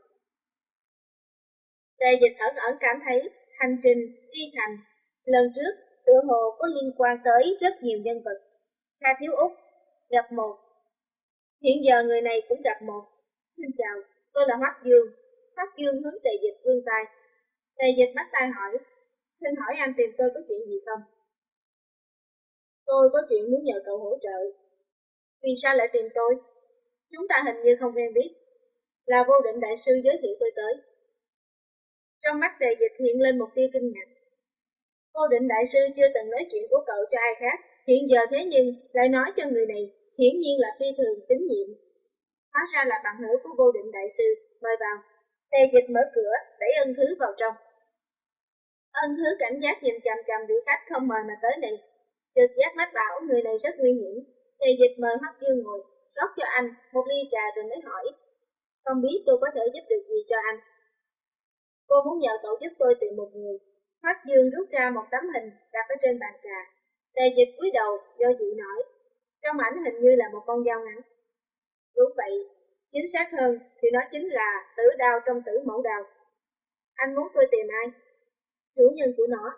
Tề Dịch ẩn ẩn cảm thấy hành trình Chi Thành lần trước tựa hồ có liên quan tới rất nhiều nhân vật. Kha Thiếu Úc gặp một. Hiện giờ người này cũng gặp một. Xin chào, tôi là Hoắc Dương. Hoắc Dương hướng Tề Dịch vươn tay. Tề Dịch bắt tay hỏi, xin hỏi anh tìm tôi có chuyện gì không? Tôi có chuyện muốn nhờ cậu hỗ trợ. Vì sao lại tìm tôi? Chúng ta hình như không quen biết. Là Vô Định Đại Sư giới thiệu tôi tới. Trong mắt Tề Dịch hiện lên một tia kinh ngạc. Vô Định Đại Sư chưa từng nói chuyện của cậu cho ai khác, hiện giờ thế nhưng lại nói cho người này, hiển nhiên là phi thường tín nhiệm. Hóa ra là bạn hữu của Vô Định Đại Sư, mời vào. Tề Dịch mở cửa, đẩy Ân Thứ vào trong. Ân Thứ cảnh giác nhìn chằm chằm vị khách không mời mà tới này. Trực giác mách bảo người này rất nguy hiểm. Tề Dịch mời Hoắc Dương ngồi, rót cho anh một ly trà rồi mới hỏi. Không biết tôi có thể giúp được gì cho anh? Cô muốn nhờ cậu giúp tôi tìm một người. Hoắc Dương rút ra một tấm hình đặt ở trên bàn trà. Tề Dịch cúi đầu, do dự nói. Trong ảnh hình như là một con dao ngắn. Đúng vậy, chính xác hơn thì nó chính là tử đao trong tử mẫu đao. Anh muốn tôi tìm ai? Chủ nhân của nó.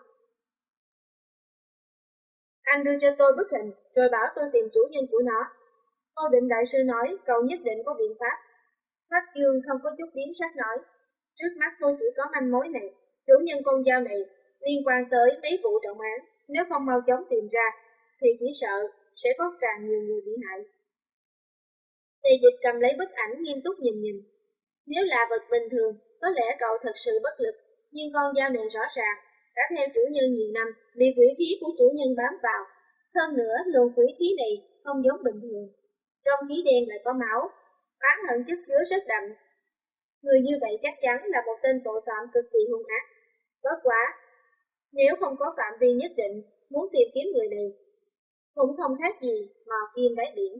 Anh đưa cho tôi bức hình, rồi bảo tôi tìm chủ nhân của nó. Vô Định Đại Sư nói cậu nhất định có biện pháp. Hoắc Dương không có chút biến sắc nói. Trước mắt tôi chỉ có manh mối này. Chủ nhân con dao này liên quan tới mấy vụ trọng án. Nếu không mau chóng tìm ra, thì chỉ sợ sẽ có càng nhiều người bị hại. Tề Dịch cầm lấy bức ảnh nghiêm túc nhìn nhìn. Nếu là vật bình thường, có lẽ cậu thật sự bất lực. Nhưng con dao này rõ ràng đã theo chủ nhân nhiều năm, bị quỷ khí của chủ nhân bám vào. Hơn nữa, luồng quỷ khí này không giống bình thường. Trong khí đen lại có máu, oán hận chất chứa rất đậm. Người như vậy chắc chắn là một tên tội phạm cực kỳ hung ác. Bất quá, nếu không có phạm vi nhất định, muốn tìm kiếm người này, cũng không khác gì mò kim đáy biển.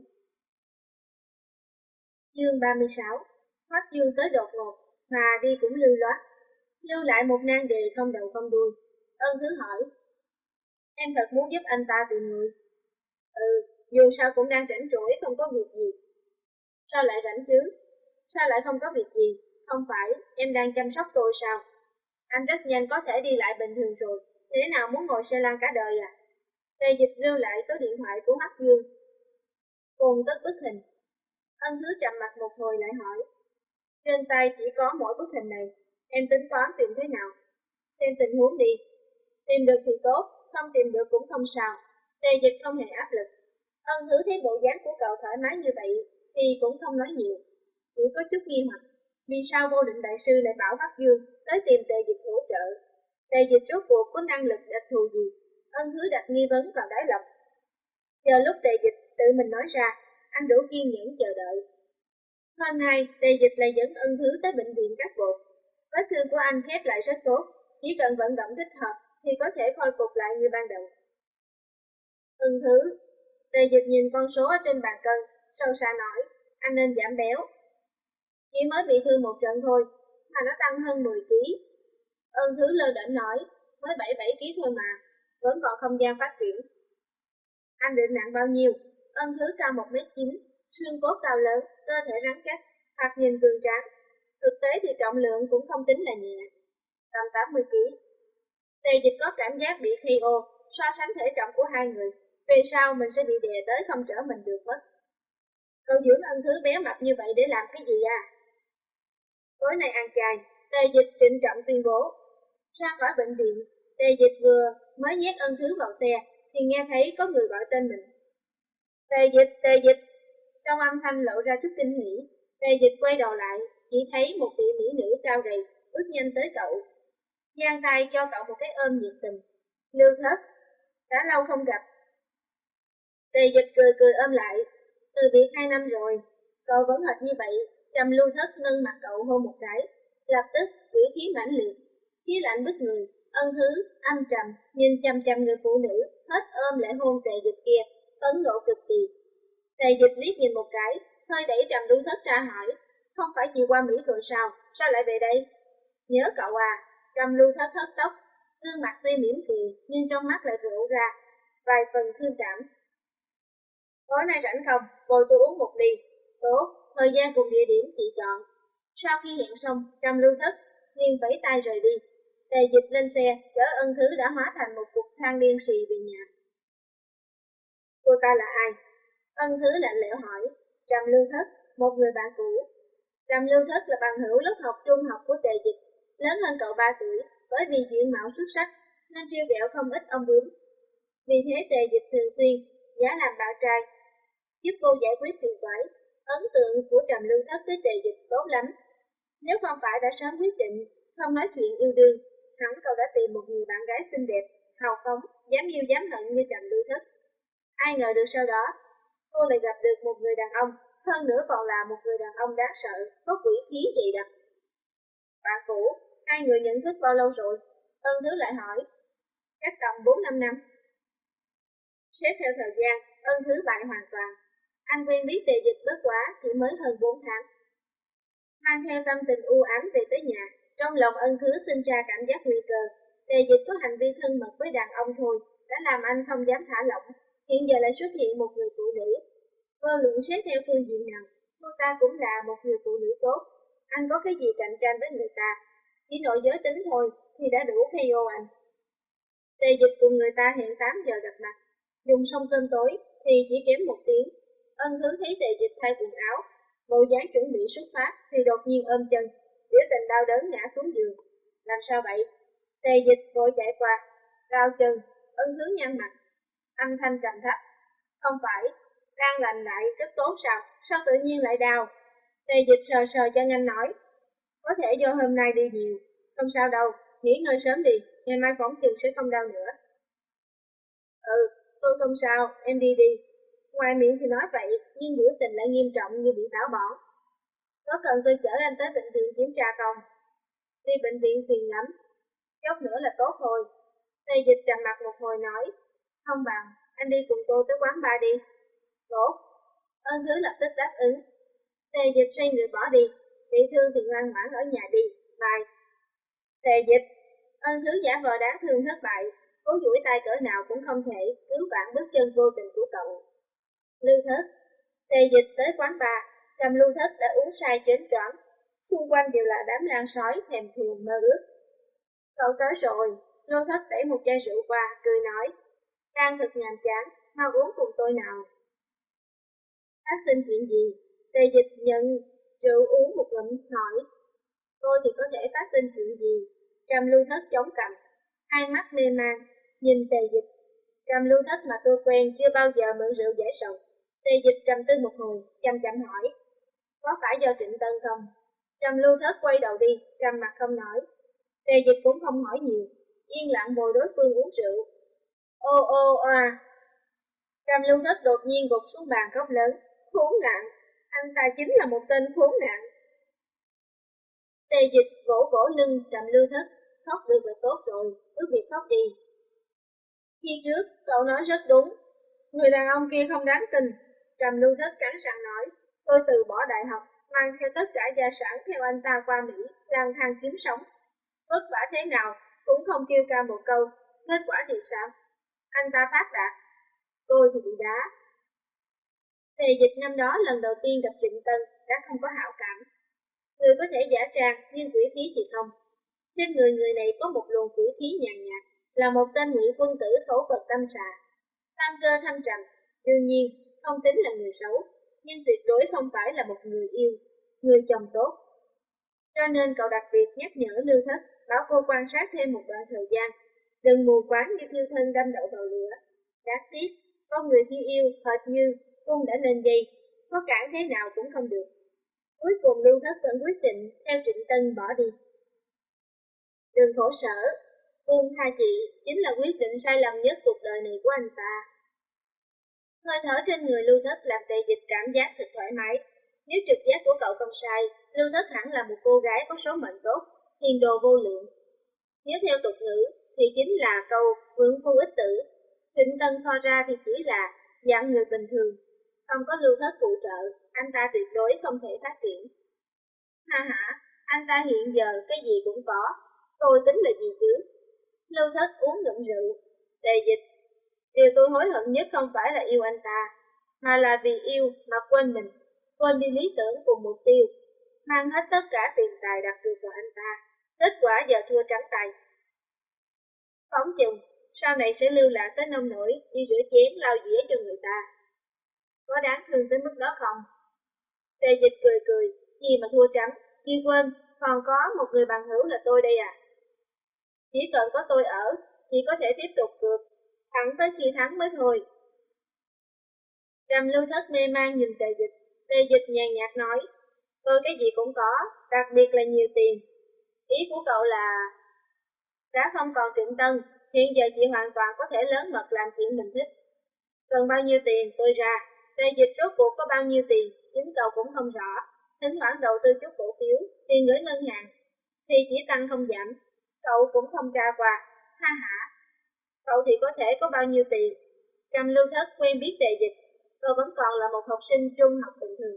Chương ba mươi sáu. Hoắc Dương tới đột ngột, mà đi cũng lưu loát, lưu lại một nan đề không đầu không đuôi. Ân Thứ hỏi, em thật muốn giúp anh ta tìm người? Ừ, dù sao cũng đang rảnh rỗi không có việc gì. Sao lại rảnh chứ? Sao lại không có việc gì? Không phải em đang chăm sóc tôi sao? Anh rất nhanh có thể đi lại bình thường rồi, thế nào muốn ngồi xe lăn cả đời à? Tề Dịch lưu lại số điện thoại của Hoắc Dương cùng tất bức hình. Ân Thứ trầm mặt một hồi lại hỏi, trên tay chỉ có mỗi bức hình này, em tính toán tìm thế nào? Xem tình huống đi. Tìm được thì tốt, không tìm được cũng không sao. Tề Dịch không hề áp lực. Ân Thứ thấy bộ dáng của cậu thoải mái như vậy thì cũng không nói nhiều, chỉ có chút nghi hoặc. Vì sao Vô Định Đại Sư lại bảo Hoắc Dương tới tìm Tề Dịch hỗ trợ? Tề Dịch rốt cuộc có năng lực đặc thù gì? Ân Thứ đặt nghi vấn vào đáy lòng. Chờ lúc Tề Dịch tự mình nói ra, anh đủ kiên nhẫn chờ đợi. Hôm nay, Tề Dịch lại dẫn Ân Thứ tới bệnh viện Cát Bột. Vết thương của anh khép lại rất tốt, chỉ cần vận động thích hợp thì có thể khôi phục lại như ban đầu. Ân Thứ, Tề Dịch nhìn con số ở trên bàn cân, sâu xa nói, anh nên giảm béo. Chỉ mới bị thương một trận thôi, mà nó tăng hơn mười ki lô gam. Ân Thứ lơ đễnh nói, mới bảy mươi bảy ki lô gam thôi mà, vẫn còn không gian phát triển. Anh định nặng bao nhiêu? Ân Thứ cao một mét chín, xương cốt cao lớn, cơ thể rắn chắc, hoặc nhìn cường tráng. Thực tế thì trọng lượng cũng không tính là nhẹ, tầm tám mươi ki lô gam. Tề Dịch có cảm giác bị ca o, so sánh thể trọng của hai người. Về sau mình sẽ bị đè tới không trở mình được mất. Cậu dưỡng Ân Thứ béo mập như vậy để làm cái gì à? Tối nay ăn chay, Tề Dịch trịnh trọng tuyên bố. Ra khỏi bệnh viện, Tề Dịch vừa mới nhét Ân Thứ vào xe, thì nghe thấy có người gọi tên mình. Tề Dịch, Tề Dịch. Trong âm thanh lộ ra chút kinh hỉ, Tề Dịch quay đầu lại, chỉ thấy một vị mỹ nữ cao gầy bước nhanh tới cậu. Giang tay cho cậu một cái ôm nhiệt tình. Lưu Thất, đã lâu không gặp. Tề Dịch cười cười ôm lại. Từ biệt hai năm rồi, cậu vẫn hệt như vậy. Trầm Lưu Thất nâng mặt cậu hôn một cái, lập tức quỷ khí mãnh liệt, khí lạnh bức người. Ân Thứ âm trầm nhìn chăm chăm người phụ nữ hết ôm lại hôn Tề Dịch kia, phẫn nộ cực kỳ. Tề Dịch liếc nhìn một cái, hơi đẩy Trầm Lưu Thất ra hỏi, không phải chị qua Mỹ rồi sao, sao lại về đây? Nhớ cậu à? Trầm Lưu Thất hất tóc, gương mặt tuy mỉm cười nhưng trong mắt lại rộ ra vài phần thương cảm. Tối nay rảnh không? Ngồi tôi uống một ly. Tốt, thời gian cùng địa điểm chị chọn. Sau khi hẹn xong, Trầm Lưu Thất liền vẫy tay rời đi. Tề Dịch lên xe, chở Ân Thứ đã hóa thành một cục than đen xì về nhà. Cô ta là ai? Ân Thứ lạnh lẽo hỏi. Trầm Lưu Thất, một người bạn cũ. Trầm Lưu Thất là bằng hữu lớp học trung học của Tề Dịch, lớn hơn cậu ba tuổi, bởi vì diện mạo xuất sắc nên trêu ghẹo không ít ông bướm. Vì thế Tề Dịch thường xuyên giả làm bạn trai, giúp cô giải quyết phiền toái. Ấn tượng của Trầm Lưu Thất với Tề Dịch tốt lắm. Nếu không phải đã sớm quyết định không nói chuyện yêu đương, hẳn cậu đã tìm một người bạn gái xinh đẹp, hào phóng, dám yêu dám hận như Trầm Lưu Thất. Ai ngờ được sau đó, cô lại gặp được một người đàn ông, hơn nữa còn là một người đàn ông đáng sợ, có quỷ khí dày đặc. Bạn cũ, hai người nhận thức bao lâu rồi? Ân Thứ lại hỏi. Chắc tầm bốn năm năm. Xét theo thời gian, Ân Thứ bại hoàn toàn. Anh quen biết Tề Dịch bất quá chỉ mới hơn bốn tháng. Mang theo tâm tình u ám về tới nhà, trong lòng Ân Thứ sinh ra cảm giác nguy cơ. Tề Dịch có hành vi thân mật với đàn ông thôi, đã làm anh không dám thả lỏng. Hiện giờ lại xuất hiện một người phụ nữ. Vô luận xét theo phương diện nào, cô ta cũng là một người phụ nữ tốt. Anh có cái gì cạnh tranh với người ta? Chỉ nội giới tính thôi thì đã đủ ca o anh. Tề Dịch cùng người ta hẹn tám giờ gặp mặt. Dùng xong cơm tối thì chỉ kém một tiếng. Ân Thứ thấy Tề Dịch thay quần áo, bộ dáng chuẩn bị xuất phát thì đột nhiên ôm chân, biểu tình đau đớn ngã xuống giường. Làm sao vậy? Tề Dịch vội chạy qua, đau chân. Ân Thứ nhăn mặt, âm thanh trầm thấp. Không phải, đang lành lại rất tốt sao? Sao tự nhiên lại đau? Tề Dịch sờ sờ cho nhanh nói. Có thể do hôm nay đi nhiều. Không sao đâu, nghỉ ngơi sớm đi, ngày mai phỏng chừng sẽ không đau nữa. Ừ, tôi không sao, em đi đi. Ngoài miệng thì nói vậy, nhưng biểu tình lại nghiêm trọng như bị táo bón. Có cần tôi chở anh tới bệnh viện kiểm tra không? Đi bệnh viện phiền lắm, chút nữa là tốt thôi. Tề Dịch trầm mặt một hồi nói. Không bằng, anh đi cùng tôi tới quán bar đi. Tốt. Ân Thứ lập tức đáp ứng. Tề Dịch xoay người bỏ đi. Bị thương thì ngoan ngoãn ở nhà đi. Bye. Tề Dịch. Ân Thứ giả vờ đáng thương thất bại, cố duỗi tay cỡ nào cũng không thể cứu vãn bước chân vô tình của cậu. Lưu Thất. Tề Dịch tới quán bar. Trầm Lưu Thất đã uống say chến choáng. Xung quanh đều là đám lan sói thèm thuồng mơ ước. Cậu tới rồi. Lưu Thất đẩy một chai rượu qua, cười nói. Đang thật nhàm chán, mau uống cùng tôi nào. Phát sinh chuyện gì? Tề Dịch nhận rượu uống một ngụm hỏi. Tôi thì có thể phát sinh chuyện gì? Trầm Lưu Thất chống cằm, hai mắt mê man, nhìn Tề Dịch. Trầm Lưu Thất mà tôi quen chưa bao giờ mượn rượu giải sầu. Tề Dịch trầm tư một hồi, chăm chăm hỏi. Có phải do Trịnh Tân không? Trầm Lưu Thất quay đầu đi, trầm mặt không nói. Tề Dịch cũng không hỏi nhiều, yên lặng bồi đối phương uống rượu. Ô ô à. Trầm Lưu Thất đột nhiên gục xuống bàn khóc lớn. Khốn nạn, anh ta chính là một tên khốn nạn. Tề Dịch vỗ vỗ lưng Trầm Lưu Thất. Khóc được là tốt rồi, cứ việc khóc đi. Khi trước, cậu nói rất đúng. Người đàn ông kia không đáng tin. Trầm Lưu Thất cắn răng nói, tôi từ bỏ đại học, mang theo tất cả gia sản theo anh ta qua Mỹ, lang thang kiếm sống. Vất vả thế nào, cũng không kêu ca một câu, kết quả thì sao? Anh ta phát đạt, tôi thì bị đá. Tề Dịch năm đó lần đầu tiên gặp Trịnh Tân đã không có hảo cảm. Người có thể giả trang nhưng quỷ khí thì không. Trên người người này có một luồng quỷ khí nhàn nhạt, là một tên ngụy quân tử khẩu vật tâm xà. Tam cơ thâm trầm, đương nhiên không tính là người xấu, nhưng tuyệt đối không phải là một người yêu, người chồng tốt. Cho nên cậu đặc biệt nhắc nhở Lưu Thất bảo cô quan sát thêm một đoạn thời gian, đừng mù quáng như thiêu thân đâm đậu vào lửa. Đáng tiếc, có người khi yêu hệt như cung đã lên dây, có cản thế nào cũng không được. Cuối cùng Lưu Thất vẫn quyết định theo Trịnh Tân bỏ đi. Đừng khổ sở, buông tha chị chính là quyết định sai lầm nhất cuộc đời này của anh ta. Hơi thở trên người Lưu Thất làm Tề Dịch cảm giác thật thoải mái. Nếu trực giác của cậu không sai, Lưu Thất hẳn là một cô gái có số mệnh tốt, tiền đồ vô lượng. Nếu theo tục ngữ thì chính là câu vượng phu ích tử. Trịnh Tân so ra thì chỉ là dạng người bình thường, không có Lưu Thất phụ trợ, anh ta tuyệt đối không thể phát triển. Ha ha, anh ta hiện giờ cái gì cũng có, tôi tính là gì chứ? Lưu Thất uống ngụm rượu. Tề Dịch, điều tôi hối hận nhất không phải là yêu anh ta, mà là vì yêu mà quên mình, quên đi lý tưởng cùng mục tiêu, mang hết tất cả tiền tài đặt cược vào anh ta, kết quả giờ thua trắng tay. Phóng chừng, sau này sẽ lưu lạc tới nông nổi đi rửa chén lau dĩa cho người ta. Có đáng thương tới mức đó không? Tề Dịch cười cười, gì mà thua trắng, chi quên, còn có một người bằng hữu là tôi đây à. Chỉ cần có tôi ở, chỉ có thể tiếp tục cược, thắng tới khi thắng mới thôi. Trầm Lưu Thất mê man nhìn Tề Dịch, Tề Dịch nhàn nhạt nói, tôi cái gì cũng có, đặc biệt là nhiều tiền. Ý của cậu là đã không còn Trịnh Tân, hiện giờ chị hoàn toàn có thể lớn mật làm chuyện mình thích. Cần bao nhiêu tiền tôi ra, Tề Dịch rốt cuộc có bao nhiêu tiền, chính cậu cũng không rõ. Thỉnh thoảng đầu tư chút cổ phiếu, tiền gửi ngân hàng, thì chỉ tăng không giảm, cậu cũng không tra qua, ha hả. Cậu thì có thể có bao nhiêu tiền? Trầm Lưu Thất quen biết Tề Dịch, cậu vẫn còn là một học sinh trung học bình thường.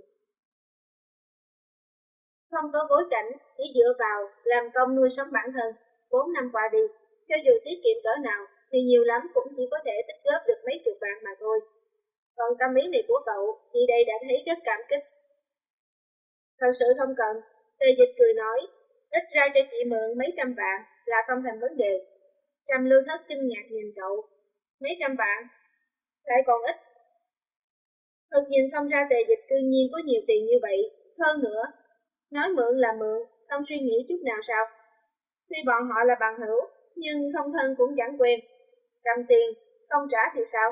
Không có bối cảnh, chỉ dựa vào làm công nuôi sống bản thân. Bốn năm qua đi, cho dù tiết kiệm cỡ nào, thì nhiều lắm cũng chỉ có thể tích góp được mấy chục vạn mà thôi. Còn tâm ý này của cậu, chị đây đã thấy rất cảm kích. Thật sự không cần, Tề Dịch cười nói, ít ra cho chị mượn mấy trăm vạn là không thành vấn đề. Trầm Lưu Thất kinh ngạc nhìn cậu, mấy trăm vạn, lại còn ít. Thật nhìn không ra Tề Dịch cư nhiên có nhiều tiền như vậy, hơn nữa, nói mượn là mượn, không suy nghĩ chút nào sao? Tuy bọn họ là bằng hữu, nhưng không thân cũng chẳng quen. Cầm tiền, không trả thì sao?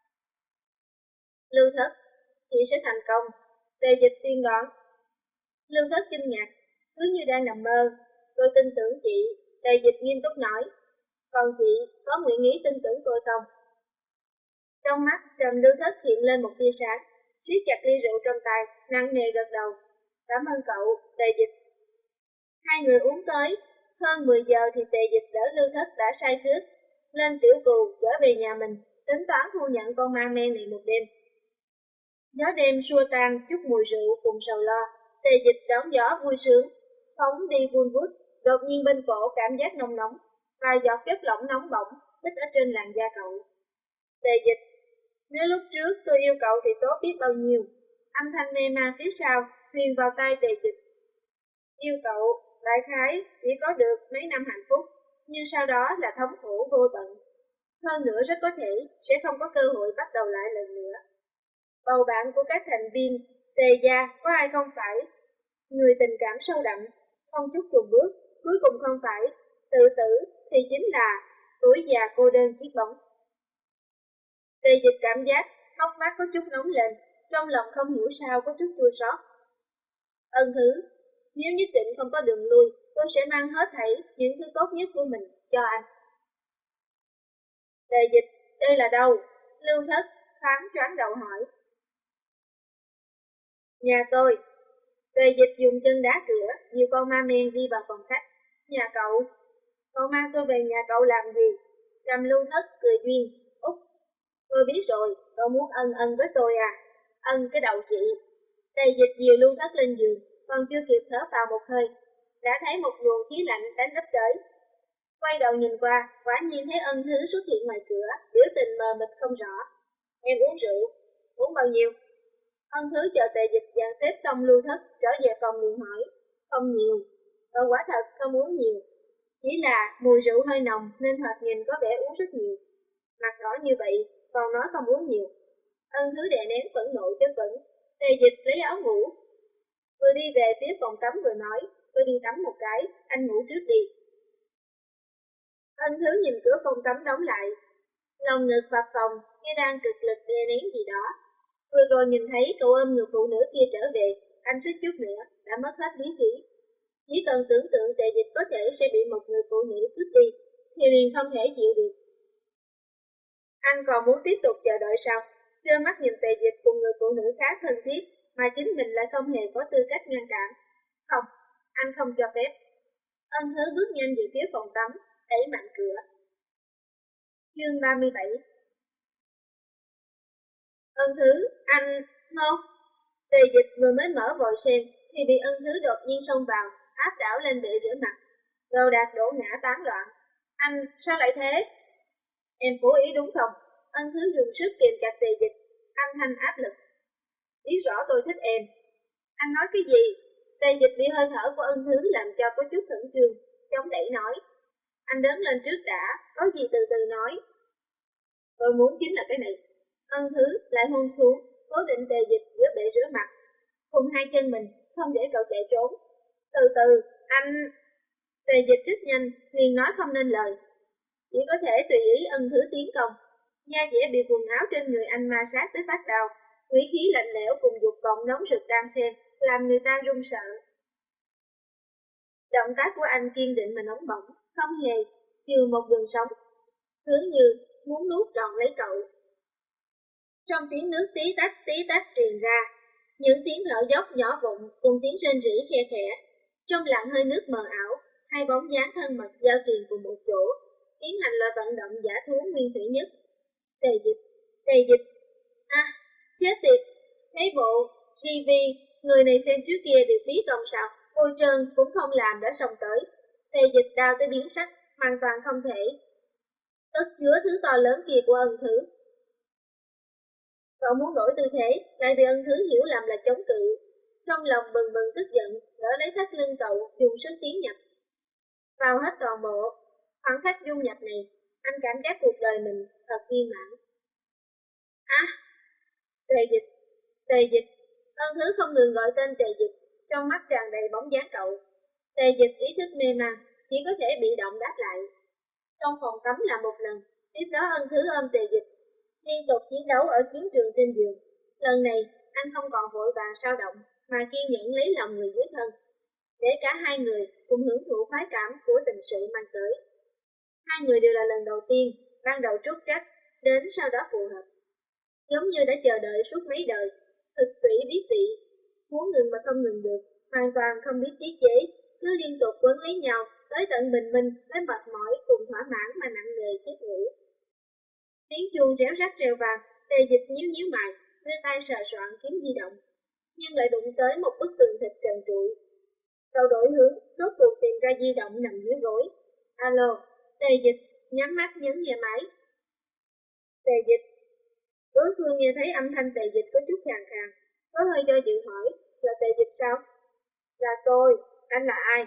Lưu Thất, chị sẽ thành công. Tề Dịch tiên đoán. Lưu Thất kinh ngạc, cứ như đang nằm mơ. Tôi tin tưởng chị. Tề Dịch nghiêm túc nói. Còn chị có nguyện ý tin tưởng tôi không? Trong mắt Trầm Lưu Thất hiện lên một tia sáng, siết chặt ly rượu trong tay, nặng nề gật đầu. Cảm ơn cậu, Tề Dịch. Hai người uống tới, hơn mười giờ thì Tề Dịch đỡ Lưu Thất đã say khướt, lên tiểu cù trở về nhà mình, tính toán thu nhận con ma men này một đêm. Gió đêm xua tan chút mùi rượu cùng sầu lo, Tề Dịch đón gió vui sướng, phóng đi vun vút, đột nhiên bên cổ cảm giác nóng nóng, vài giọt chất lỏng nóng bỏng tích ở trên làn da cậu. Tề Dịch, nếu lúc trước tôi yêu cậu thì tốt biết bao nhiêu. Âm thanh mê man phía sau truyền vào tai Tề Dịch. Yêu cậu, đại khái chỉ có được mấy năm hạnh phúc, nhưng sau đó là thống khổ vô tận. Hơn nữa rất có thể sẽ không có cơ hội bắt đầu lại lần nữa. Bầu bạn của các thành viên Tề gia có ai không phải người tình cảm sâu đậm, không chút chùn bước, cuối cùng không phải tự tử thì chính là tuổi già cô đơn chiếc bóng. Tề Dịch cảm giác hốc mắt có chút nóng lên, trong lòng không hiểu sao có chút chua xót. Ân thứ, nếu nhất định không có đường lui, tôi sẽ mang hết thảy những thứ tốt nhất của mình cho anh. Tề Dịch, đây là đâu? Lưu Thất thoáng choáng đầu hỏi. Nhà tôi. Tề Dịch dùng chân đá cửa, nhiều con ma men đi vào phòng khách. Nhà cậu. Cậu mang tôi về nhà cậu làm gì? Trầm Lưu Thất cười duyên. Úc. Tôi biết rồi, cậu muốn ân ân với tôi à? Ân cái đầu chị. Tề Dịch dìu Lưu Thất lên giường, còn chưa kịp thở vào một hơi, đã thấy một luồng khí lạnh đánh ấp tới. Quay đầu nhìn qua, quả nhiên thấy Ân Thứ xuất hiện ngoài cửa, biểu tình mờ mịt không rõ. Em uống rượu, uống bao nhiêu? Ân Thứ chờ Tề Dịch dàn xếp xong Lưu Thất trở về phòng liền hỏi. Không nhiều, cậu quả thật không uống nhiều. Chỉ là mùi rượu hơi nồng nên thoạt nhìn có vẻ uống rất nhiều. Mặt đỏ như vậy, còn nói không uống nhiều. Ân Thứ đè nén phẫn nộ chất vấn. Tề Dịch lấy áo ngủ, vừa đi về phía phòng tắm vừa nói, tôi đi tắm một cái, anh ngủ trước đi. Ân Thứ nhìn cửa phòng tắm đóng lại, lòng ngực phập phồng như đang cực lực đè nén gì đó. Vừa rồi nhìn thấy cậu ôm người phụ nữ kia trở về, anh suýt chút nữa đã mất hết lý trí. Chỉ cần tưởng tượng Tề Dịch có thể sẽ bị một người phụ nữ cướp đi, thì liền không thể chịu được. Anh còn muốn tiếp tục chờ đợi sao? Trơ mắt nhìn Tề Dịch cùng người phụ nữ khác thân thiết, mà chính mình lại không hề có tư cách ngăn cản. Không, anh không cho phép. Ân Thứ bước nhanh về phía phòng tắm, đẩy mạnh cửa. Chương ba mươi bảy. Ân Thứ, anh, ngô. Tề Dịch vừa mới mở vòi sen, thì bị Ân Thứ đột nhiên xông vào, áp đảo lên bệ rửa mặt. Đồ đạc đổ ngã tán loạn. Anh, sao lại thế? Em cố ý đúng không? Ân Thứ dùng sức kìm chặt Tề Dịch, âm thanh áp lực. Biết rõ tôi thích em. Anh nói cái gì? Tề Dịch bị hơi thở của Ân Thứ làm cho có chút khẩn trương, chống đẩy nói. Anh đứng lên trước đã, có gì từ từ nói. Tôi muốn chính là cái này. Ân Thứ lại hôn xuống, cố định Tề Dịch giữa bệ rửa mặt, cùng hai chân mình, không để cậu chạy trốn. Từ từ, anh... Tề Dịch rất nhanh, liền nói không nên lời. Chỉ có thể tùy ý Ân Thứ tiến công. Da dẻ bị quần áo trên người anh ma sát tới phát đau, thủy khí lạnh lẽo cùng dục vọng nóng rực đan xen, làm người ta run sợ. Động tác của anh kiên định mà nóng bỏng, không hề chừa một đường sống, thứ như muốn nuốt trọn lấy cậu. Trong tiếng nước tí tách tí tách truyền ra, những tiếng thở dốc nhỏ vụn cùng tiếng rên rỉ khe khẽ. Trong lặng hơi nước mờ ảo, hai bóng dáng thân mật giao kiền cùng một chỗ, tiến hành loại vận động giả thú nguyên thủy nhất. Tề Dịch, Tề Dịch, à, chết tiệt, thấy bộ, ti vi, người này xem trước kia được bí công sao, Bôi Trơn cũng không làm đã xông tới. Tề Dịch đau tới biến sắc, hoàn toàn không thể ức chứa thứ to lớn kia của Ân Thứ. Cậu muốn đổi tư thế, lại bị Ân Thứ hiểu lầm là chống cự. Trong lòng bừng bừng tức giận, đỡ lấy thắt lưng cậu, dùng sức tiến nhập. Vào hết toàn bộ, khoảng cách dung nhập này, anh cảm giác cuộc đời mình thật viên mãn. À, Tề Dịch, Tề Dịch, Ân Thứ không ngừng gọi tên Tề Dịch, trong mắt tràn đầy bóng dáng cậu. Tề Dịch ý thức mê man, chỉ có thể bị động đáp lại. Trong phòng tắm là một lần, tiếp đó Ân Thứ ôm Tề Dịch, liên tục chiến đấu ở chiến trường trên giường. Lần này, anh không còn vội vàng sao động, mà kiên nhẫn lấy lòng người dưới thân, để cả hai người cùng hưởng thụ khoái cảm của tình sự mang tới. Hai người đều là lần đầu tiên, ban đầu trút trách, đến sau đó phù hợp. Giống như đã chờ đợi suốt mấy đời, thực tủy biết vị, muốn ngừng mà không ngừng được, hoàn toàn không biết tiết chế, cứ liên tục quấn lấy nhau, tới tận bình minh mới mệt mỏi cùng thỏa mãn mà nặng nề chết ngủ. Tiếng chuông réo rắt reo vang, Tề Dịch nhíu nhíu mày, đưa tay sờ soạn kiếm di động, nhưng lại đụng tới một bức tường thịt trần trụi. Cậu đổi hướng, rốt cuộc tìm ra di động nằm dưới gối. Alo, Tề Dịch nhắm mắt nhấn nghe máy. Tề Dịch. Đối phương nghe thấy âm thanh Tề Dịch có chút khàn khàn, có hơi do dự hỏi, là Tề Dịch sao? Là tôi, anh là ai?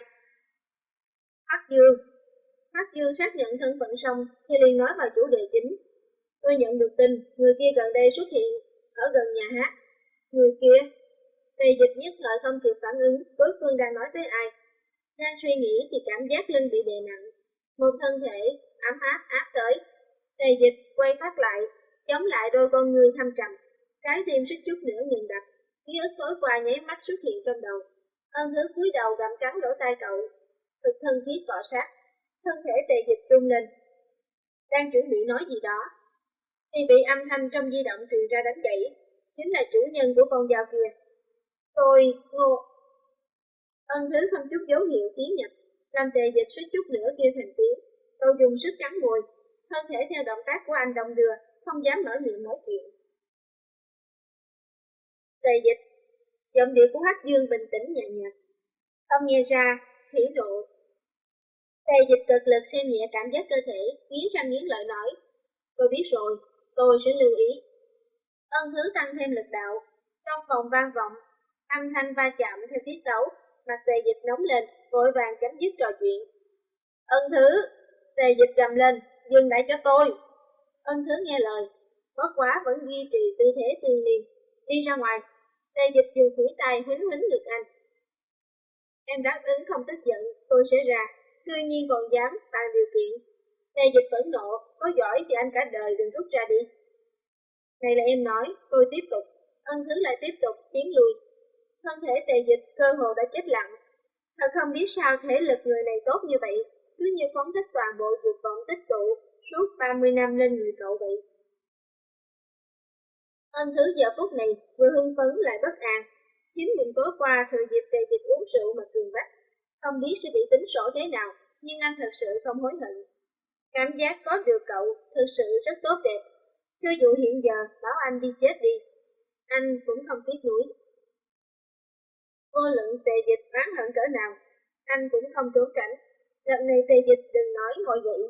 Hắc Dương. Hắc Dương xác nhận thân phận xong thì liền nói vào chủ đề chính. Tôi nhận được tin, người kia gần đây xuất hiện ở gần nhà hát. Người kia? Tề Dịch nhất thời không kịp phản ứng đối phương đang nói tới ai. Đang suy nghĩ thì cảm giác lưng bị đè nặng, một thân thể ấm áp áp tới. Tề Dịch quay phát lại, chống lại đôi con người thâm trầm, trái tim suýt chút nữa ngừng đập. Ký ức tối qua nháy mắt xuất hiện trong đầu. Ân Thứ cúi đầu gặm cắn lỗ tai cậu, thực thân thiết cọ sát, thân thể Tề Dịch rung lên, đang chuẩn bị nói gì đó, thì bị âm thanh trong di động truyền ra đánh gãy. Chính là chủ nhân của con dao kia. Tôi, Ngô. Ân Thứ không chút dấu hiệu tiến nhập, làm Tề Dịch suýt chút nữa kêu thành tiếng. Tôi dùng sức cắn môi, thân thể theo động tác của anh đồng đưa, không dám mở miệng nói chuyện. Tề Dịch, giọng điệu của Hắc Dương bình tĩnh nhẹ nhàng. Không nghe ra, hỉ nộ. Tề Dịch cực lực xem nhẹ cảm giác cơ thể, nghiến răng nghiến lợi nói. Tôi biết rồi, tôi sẽ lưu ý. Ân Thứ tăng thêm lực đạo, trong phòng vang vọng, âm thanh va chạm theo tiết tấu, mặt Tề Dịch nóng lên, vội vàng chấm dứt trò chuyện. Ân Thứ, Tề Dịch trầm lên, dừng lại cho tôi. Ân Thứ nghe lời, bất quá vẫn duy trì tư thế tương liên, đi ra ngoài. Tề Dịch dùng thủy tay huýnh huýnh ngực anh. Em đáp ứng không tức giận, tôi sẽ ra, cư nhiên còn dám bàn điều kiện. Tề Dịch phẫn nộ, có giỏi thì anh cả đời đừng rút ra đi. Này là em nói, tôi tiếp tục. Ân Thứ lại tiếp tục tiến lui. Thân thể Tề Dịch cơ hồ đã chết lặng. Thật không biết sao thể lực người này tốt như vậy, cứ như phóng thích toàn bộ dục vọng tích tụ suốt ba mươi năm lên người cậu vậy. Ân Thứ giờ phút này vừa hưng phấn lại bất an. Chính mình tối qua thừa dịp Tề Dịch uống rượu mà cường bách, không biết sẽ bị tính sổ thế nào, nhưng anh thật sự không hối hận. Cảm giác có được cậu thực sự rất tốt đẹp. Cho dù hiện giờ bảo anh đi chết đi, anh cũng không tiếc nuối. Vô luận Tề Dịch oán hận cỡ nào, anh cũng không trốn tránh. Lần này Tề Dịch đừng nói ngồi dậy.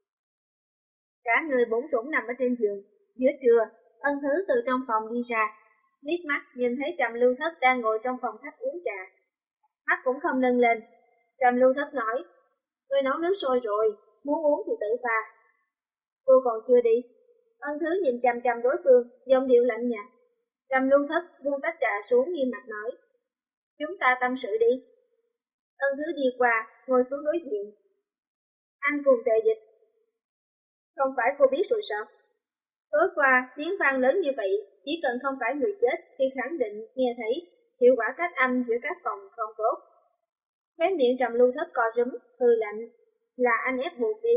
Cả người bủn rủn nằm ở trên giường. Giữa trưa, Ân Thứ từ trong phòng đi ra, liếc mắt nhìn thấy Trầm Lưu Thất đang ngồi trong phòng khách uống trà. Mắt cũng không nâng lên. Trầm Lưu Thất nói, tôi nấu nước sôi rồi, muốn uống thì tự pha. Cô còn chưa đi. Ân Thứ nhìn chằm chằm đối phương, giọng điệu lạnh nhạt. Trầm Lưu Thất buông tách trà xuống nghiêm mặt nói, chúng ta tâm sự đi. Ân Thứ đi qua, ngồi xuống đối diện. Anh cùng Tề Dịch. Không phải cô biết rồi sao? Tối qua, tiếng vang lớn như vậy, chỉ cần không phải người chết thì khẳng định nghe thấy hiệu quả cách âm giữa các phòng không tốt. Khóe miệng Trầm Lưu Thất co rúm, hừ lạnh, là anh ép buộc đi.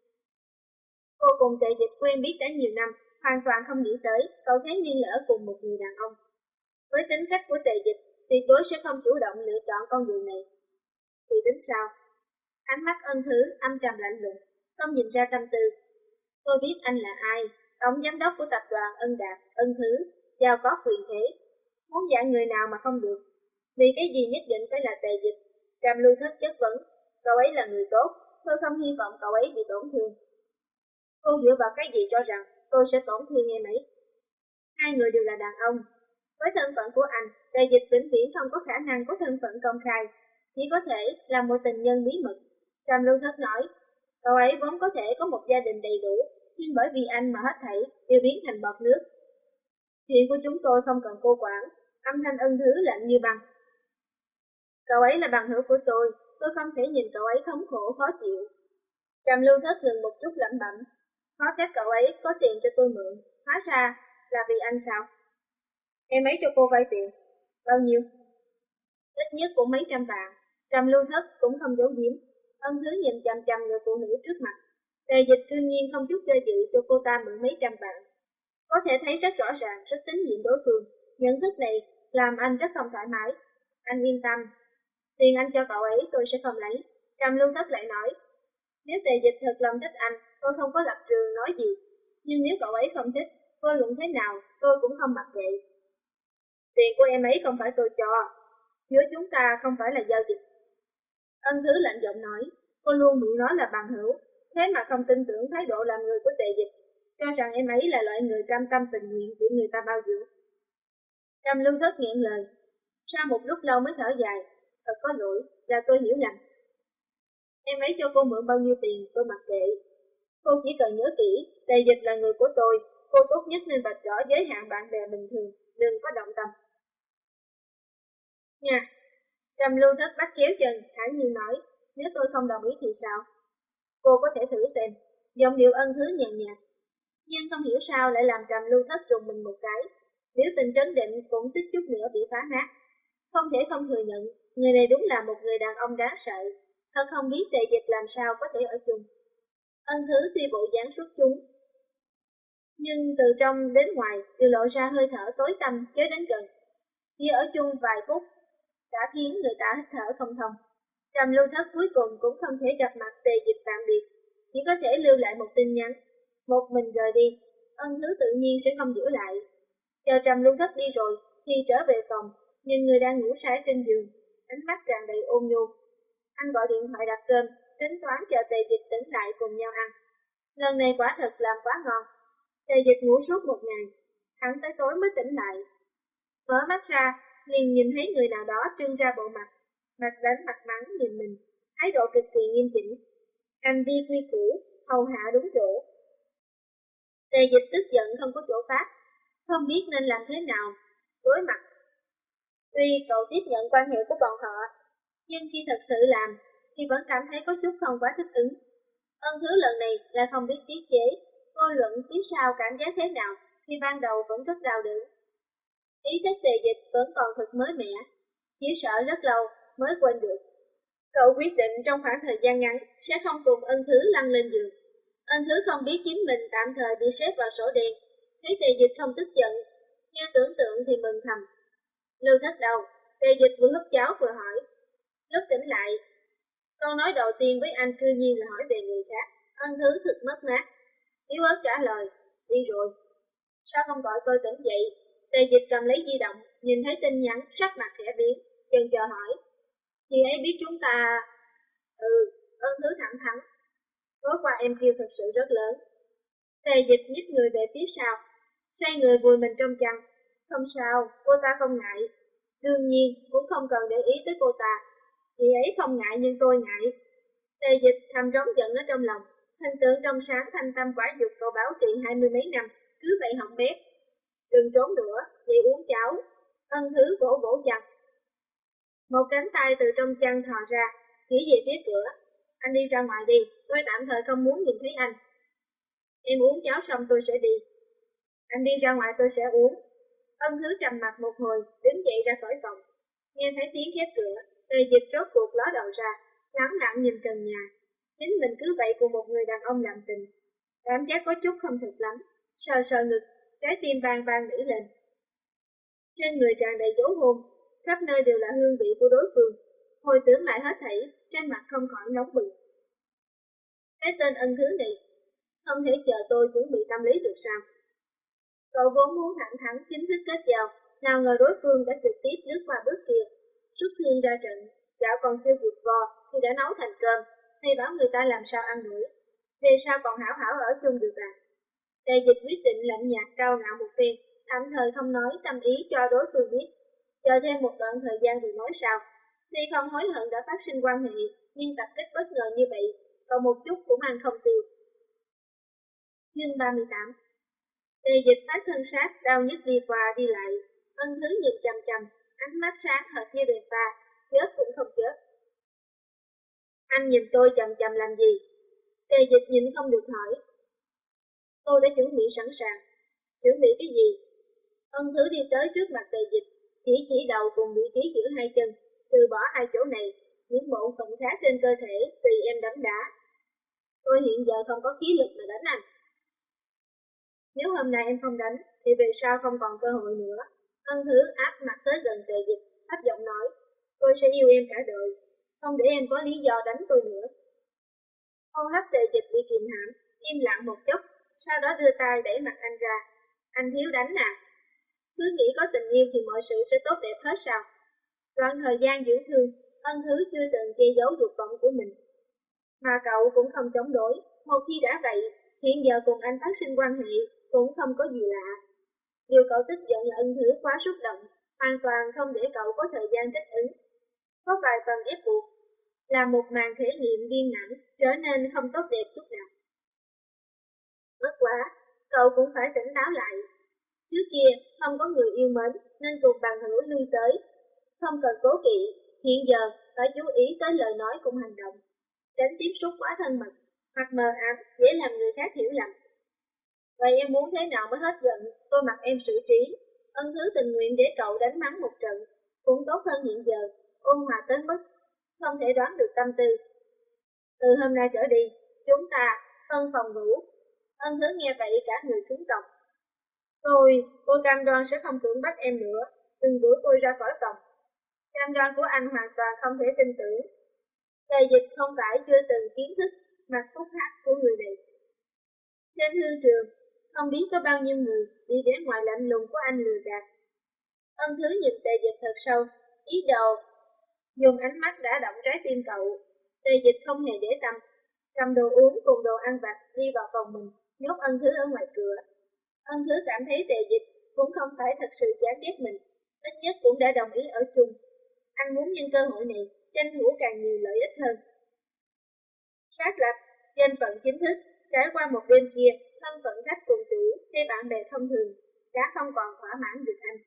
Cô cùng Tề Dịch quen biết đã nhiều năm, hoàn toàn không nghĩ tới cậu thế nhưng là ở cùng một người đàn ông. Với tính cách của Tề Dịch, tuyệt đối sẽ không chủ động lựa chọn con đường này. Thì tính sao? Ánh mắt Ân Thứ âm trầm lạnh lùng, không nhìn ra tâm tư. Tôi biết anh là ai, tổng giám đốc của tập đoàn Ân Đạt, Ân Thứ, giàu có quyền thế. Muốn dạng người nào mà không được? Vì cái gì nhất định phải là Tề Dịch? Trầm Lưu Thất chất vấn, cậu ấy là người tốt, tôi không hy vọng cậu ấy bị tổn thương. Cô dựa vào cái gì cho rằng tôi sẽ tổn thương em ấy? Hai người đều là đàn ông. Với thân phận của anh, Tề Dịch vĩnh viễn không có khả năng có thân phận công khai, chỉ có thể là một tình nhân bí mật. Trầm Lưu Thất nói, cậu ấy vốn có thể có một gia đình đầy đủ, nhưng bởi vì anh mà hết thảy đều biến thành bọt nước. Chuyện của chúng tôi không cần cô quản. Âm thanh Ân Thứ lạnh như băng. Cậu ấy là bằng hữu của tôi, tôi không thể nhìn cậu ấy thống khổ khó chịu. Trầm Lưu Thất ngừng một chút lẩm bẩm, khó trách cậu ấy có tiền cho tôi mượn, hóa ra là vì anh sao? Em ấy cho cô vay tiền. Bao nhiêu? Ít nhất cũng mấy trăm vạn. Trầm Lưu Thất cũng không giấu giếm. Ân Thứ nhìn chằm chằm người phụ nữ trước mặt. Tề Dịch cư nhiên không chút do dự cho cô ta mượn mấy trăm vạn. Có thể thấy rất rõ ràng, rất tín nhiệm đối phương. Nhận thức này làm anh rất không thoải mái. Anh yên tâm, tiền anh cho cậu ấy tôi sẽ không lấy. Trầm Lưu Thất lại nói, nếu Tề Dịch thật lòng thích anh, tôi không có lập trường nói gì. Nhưng nếu cậu ấy không thích, vô luận thế nào, tôi cũng không mặc kệ. Tiền của em ấy không phải tôi cho, giữa chúng ta không phải là giao dịch. Ân Thứ lạnh giọng nói, cô luôn miệng nói là bằng hữu, thế mà không tin tưởng thái độ làm người của Tề Dịch, cho rằng em ấy là loại người cam tâm tình nguyện bị người ta bao dưỡng. Trầm Lưu Thất nghẹn lời, sau một lúc lâu mới thở dài, thật có lỗi, là tôi hiểu lầm. Em ấy cho cô mượn bao nhiêu tiền tôi mặc kệ. Cô chỉ cần nhớ kỹ, Tề Dịch là người của tôi, cô tốt nhất nên vạch rõ giới hạn bạn bè bình thường, đừng có động tâm. Nha, Trầm Lưu Thất bắt chéo chân, thản nhiên nói, nếu tôi không đồng ý thì sao? Cô có thể thử xem, giọng điệu Ân Thứ nhàn nhạt. Nhưng không hiểu sao lại làm Trầm Lưu Thất rùng mình một cái, biểu tình trấn định cũng suýt chút nữa bị phá nát. Không thể không thừa nhận, người này đúng là một người đàn ông đáng sợ, thật không biết Tề Dịch làm sao có thể ở chung. Ân Thứ tuy bộ dáng xuất chúng, nhưng từ trong đến ngoài đều lộ ra hơi thở tối tăm chớ đến gần. Chỉ ở chung vài phút đã khiến người ta hít thở không thông. Trầm Lưu Thất cuối cùng cũng không thể gặp mặt Tề Dịch tạm biệt, chỉ có thể lưu lại một tin nhắn, một mình rời đi. Ân Thứ tự nhiên sẽ không giữ lại. Chờ Trầm Luân Thất đi rồi, thì trở về phòng, nhìn người đang ngủ say trên giường, ánh mắt tràn đầy ôn nhu. Anh gọi điện thoại đặt cơm, tính toán chờ Tề Dịch tỉnh lại cùng nhau ăn. Lần này quả thật làm quá ngon. Tề Dịch ngủ suốt một ngày, thẳng tới tối mới tỉnh lại. Mở mắt ra, liền nhìn thấy người nào đó trưng ra bộ mặt, mặt đánh mặt mắng nhìn mình, thái độ cực kỳ nghiêm chỉnh. Hành vi quy củ, hầu hạ đúng chỗ. Tề Dịch tức giận không có chỗ phát, không biết nên làm thế nào, đối mặt. Tuy cậu tiếp nhận quan hệ của bọn họ, nhưng khi thật sự làm, thì vẫn cảm thấy có chút không quá thích ứng. Ân Thứ lần này là không biết tiết chế, vô luận phía sau cảm giác thế nào, thì ban đầu vẫn rất đau đớn. Ý thức Tề Dịch vẫn còn thật mới mẻ, chỉ sợ rất lâu mới quên được. Cậu quyết định trong khoảng thời gian ngắn sẽ không cùng Ân Thứ lăn lên giường. Ân Thứ không biết chính mình tạm thời bị xếp vào sổ đen, thấy Tề Dịch không tức giận, như tưởng tượng thì mừng thầm. Lưu Thất đâu? Tề Dịch vừa húp cháo vừa hỏi. Lúc tỉnh lại, câu nói đầu tiên với anh cư nhiên là hỏi về người khác. Ân Thứ thực mất mát, yếu ớt trả lời, đi rồi. Sao không gọi tôi tỉnh dậy? Tề Dịch cầm lấy di động, nhìn thấy tin nhắn, sắc mặt khẽ biến, chần chờ hỏi. Chị ấy biết chúng ta... Ừ, Ân Thứ thẳng thắn. Tối qua em kêu thật sự rất lớn. Tề Dịch nhích người về phía sau, xoay người vùi mình trong chăn. Không sao, cô ta không ngại. Đương nhiên, cũng không cần để ý tới cô ta. Chị ấy không ngại nhưng tôi ngại. Tề Dịch thầm rống giận ở trong lòng. Hình tượng trong sáng thanh tâm quả dục cậu báo trị hai mươi mấy năm, cứ vậy hỏng bét. Đừng trốn nữa, vậy uống cháo. Ân Thứ vỗ vỗ chặt. Một cánh tay từ trong chăn thò ra, chỉ về phía cửa. Anh đi ra ngoài đi, tôi tạm thời không muốn nhìn thấy anh. Em uống cháo xong tôi sẽ đi. Anh đi ra ngoài tôi sẽ uống. Ân Thứ trầm mặt một hồi, đứng dậy ra khỏi phòng. Nghe thấy tiếng khép cửa, Tề Dịch rốt cuộc ló đầu ra, lắng lặng nhìn trần nhà. Chính mình cứ vậy cùng một người đàn ông làm tình. Cảm giác có chút không thật lắm, sờ sờ ngực, trái tim bang bang nảy lên. Trên người tràn đầy dấu hôn, khắp nơi đều là hương vị của đối phương. Hồi tưởng lại hết thảy, trên mặt không khỏi nóng bừng. Cái tên Ân Thứ này, không thể chờ tôi chuẩn bị tâm lý được sao? Cậu vốn muốn thẳng thắn chính thức kết giao, nào ngờ đối phương đã trực tiếp lướt qua bước kia, xuất thương ra trận, gạo còn chưa kịp vo thì đã nấu thành cơm, hay bảo người ta làm sao ăn nổi. Về sao còn hảo hảo ở chung được à? Tề Dịch quyết định lạnh nhạt cao ngạo một phen, tạm thời không nói tâm ý cho đối phương biết, chờ thêm một đoạn thời gian rồi nói sao. Tuy không hối hận đã phát sinh quan hệ, nhưng tập kích bất ngờ như vậy, còn một chút cũng ăn không tiêu. Chương ba mươi tám. Tề Dịch phát thân sát, đau nhức đi qua đi lại. Ân Thứ nhìn chằm chằm, ánh mắt sáng hệt như đèn pha, chớp cũng không chớp. Anh nhìn tôi chằm chằm làm gì? Tề Dịch nhìn không được hỏi. Tôi đã chuẩn bị sẵn sàng. Chuẩn bị cái gì? Ân Thứ đi tới trước mặt Tề Dịch, chỉ chỉ đầu cùng vị trí giữa hai chân, từ bỏ hai chỗ này, những bộ phận khác trên cơ thể tùy em đấm đá. Tôi hiện giờ không có khí lực mà đánh anh. Nếu hôm nay em không đánh, thì về sau không còn cơ hội nữa. Ân Thứ áp mặt tới gần Tề Dịch, thấp giọng nói, tôi sẽ yêu em cả đời, không để em có lý do đánh tôi nữa. Hô hấp Tề Dịch bị kìm hãm, im lặng một chút, sau đó đưa tay đẩy mặt anh ra. Anh thiếu đánh à? Cứ nghĩ có tình yêu thì mọi sự sẽ tốt đẹp hết sao? Đoạn thời gian dưỡng thương, Ân Thứ chưa từng che giấu dục vọng của mình. Mà cậu cũng không chống đối, một khi đã vậy, hiện giờ cùng anh phát sinh quan hệ cũng không có gì lạ. Điều cậu tức giận là Ân Thứ quá xúc động, hoàn toàn không để cậu có thời gian thích ứng. Có vài phần ép buộc, là một màn thể nghiệm viên mãn, trở nên không tốt đẹp chút nào. Bất quá, cậu cũng phải tỉnh táo lại. Trước kia không có người yêu mến nên cùng bằng hữu lui tới. Không cần cố kỵ, hiện giờ phải chú ý tới lời nói cùng hành động. Tránh tiếp xúc quá thân mật, hoặc mờ ám dễ làm người khác hiểu lầm. Vậy em muốn thế nào mới hết giận, tôi mặc em xử trí. Ân Thứ tình nguyện để cậu đánh mắng một trận, cũng tốt hơn hiện giờ, ôn hòa tới mức không thể đoán được tâm tư. Từ hôm nay trở đi, chúng ta phân phòng ngủ. Ân Thứ nghe vậy cả người cứng cọc. Tôi, tôi cam đoan sẽ không cưỡng bắt em nữa, đừng đuổi tôi ra khỏi phòng. Cam đoan của anh hoàn toàn không thể tin tưởng. Tề Dịch không phải chưa từng kiến thức mặt phúc hắc của người này. Trên hương trường, không biết có bao nhiêu người bị vẻ ngoài lạnh lùng của anh lừa gạt. Ân Thứ nhìn Tề Dịch thật sâu, ý đồ dùng ánh mắt đã động trái tim cậu. Tề Dịch không hề để tâm, cầm đồ uống cùng đồ ăn vặt đi vào phòng mình, nhốt Ân Thứ ở ngoài cửa. Ân Thứ cảm thấy Tề Dịch cũng không phải thật sự chán ghét mình, ít nhất cũng đã đồng ý ở chung. Anh muốn nhân cơ hội này tranh thủ càng nhiều lợi ích hơn. Xác lập danh phận chính thức, trải qua một đêm kia, thân phận khách cùng chủ hay bạn bè thông thường đã không còn thỏa mãn được anh.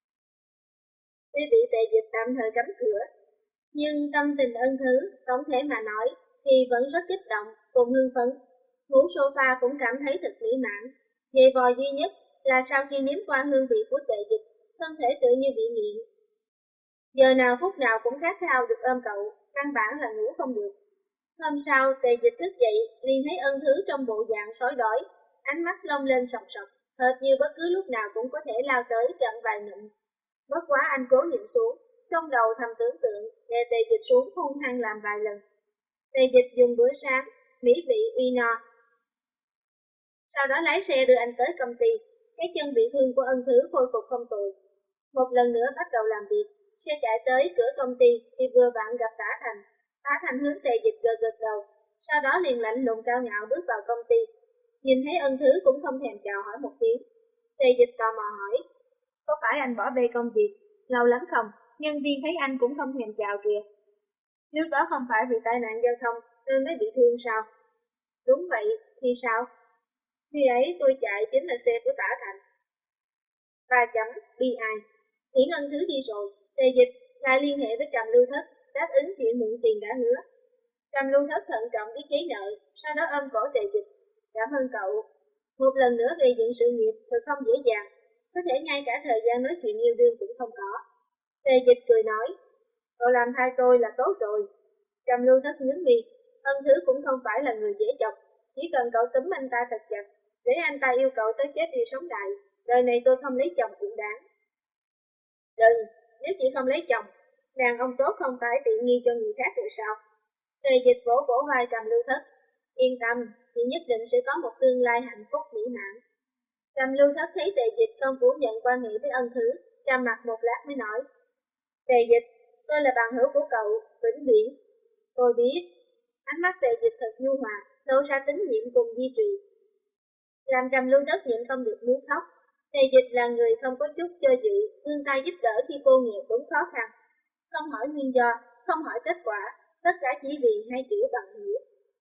Tuy bị Tề Dịch tạm thời cấm cửa, nhưng tâm tình Ân Thứ tổng thể mà nói thì vẫn rất kích động cùng hưng phấn. Ngủ sofa cũng cảm thấy thật mỹ mãn. Dày vò duy nhất là sau khi nếm qua hương vị của Tề Dịch, thân thể tự như bị nghiện. Giờ nào phút nào cũng khát khao được ôm cậu, căn bản là ngủ không được. Hôm sau, Tề Dịch thức dậy, liền thấy Ân Thứ trong bộ dạng sói đói, ánh mắt long lên sòng sọc, hệt như bất cứ lúc nào cũng có thể lao tới chậm vài nụm. Bất quá anh cố nhịn xuống, trong đầu thầm tưởng tượng, đè Tề Dịch xuống hung hăng làm vài lần. Tề Dịch dùng bữa sáng, mỹ vị uy no. Sau đó lái xe đưa anh tới công ty, cái chân bị thương của Ân Thứ khôi phục không tồi. Một lần nữa bắt đầu làm việc, xe chạy tới cửa công ty thì vừa vặn gặp Tả Thành. Tả Thành hướng Tề Dịch gật gật đầu, sau đó liền lạnh lùng cao ngạo bước vào công ty. Nhìn thấy Ân Thứ cũng không thèm chào hỏi một tiếng. Tề Dịch tò mò hỏi, có phải anh bỏ bê công việc lâu lắm không? Nhân viên thấy anh cũng không thèm chào kìa. Trước đó không phải vì tai nạn giao thông nên mới bị thương sao? Đúng vậy, thì sao? Khi ấy tôi chạy chính là xe của Tả Thành. Ba chấm, bi ai. Hiển Ân Thứ đi rồi, Tề Dịch lại liên hệ với Trầm Lưu Thất, đáp ứng chuyện mượn tiền đã hứa. Trầm Lưu Thất thận trọng biết giấy nợ, sau đó ôm cổ Tề Dịch. Cảm ơn cậu. Một lần nữa gây dựng sự nghiệp thật không dễ dàng, có thể ngay cả thời gian nói chuyện yêu đương cũng không có. Tề Dịch cười nói, cậu làm thay tôi là tốt rồi. Trầm Lưu Thất nhướng mi, Ân Thứ cũng không phải là người dễ chọc, chỉ cần cậu túm anh ta thật chặt, để anh ta yêu cậu tới chết đi sống lại, đời này tôi không lấy chồng cũng đáng. Đừng, nếu chị không lấy chồng, đàn ông tốt không phải tiện nghi cho người khác rồi sao? Tề Dịch vỗ vỗ vai Trầm Lưu Thất, yên tâm, chị nhất định sẽ có một tương lai hạnh phúc mỹ mãn. Trầm Lưu Thất thấy Tề Dịch không phủ nhận quan hệ với Ân Thứ, trầm mặt một lát mới nói, Tề Dịch, tôi là bạn hữu của cậu, vĩnh viễn. Tôi biết. Ánh mắt Tề Dịch thật nhu hòa, lộ ra tín nhiệm cùng duy trì. Làm Trầm Lưu Thất nhịn không được muốn khóc. Tề Dịch là người không có chút cho dự, vươn tay giúp đỡ khi cô nghèo túng khó khăn. Không hỏi nguyên do, không hỏi kết quả, tất cả chỉ vì hai chữ bằng hữu.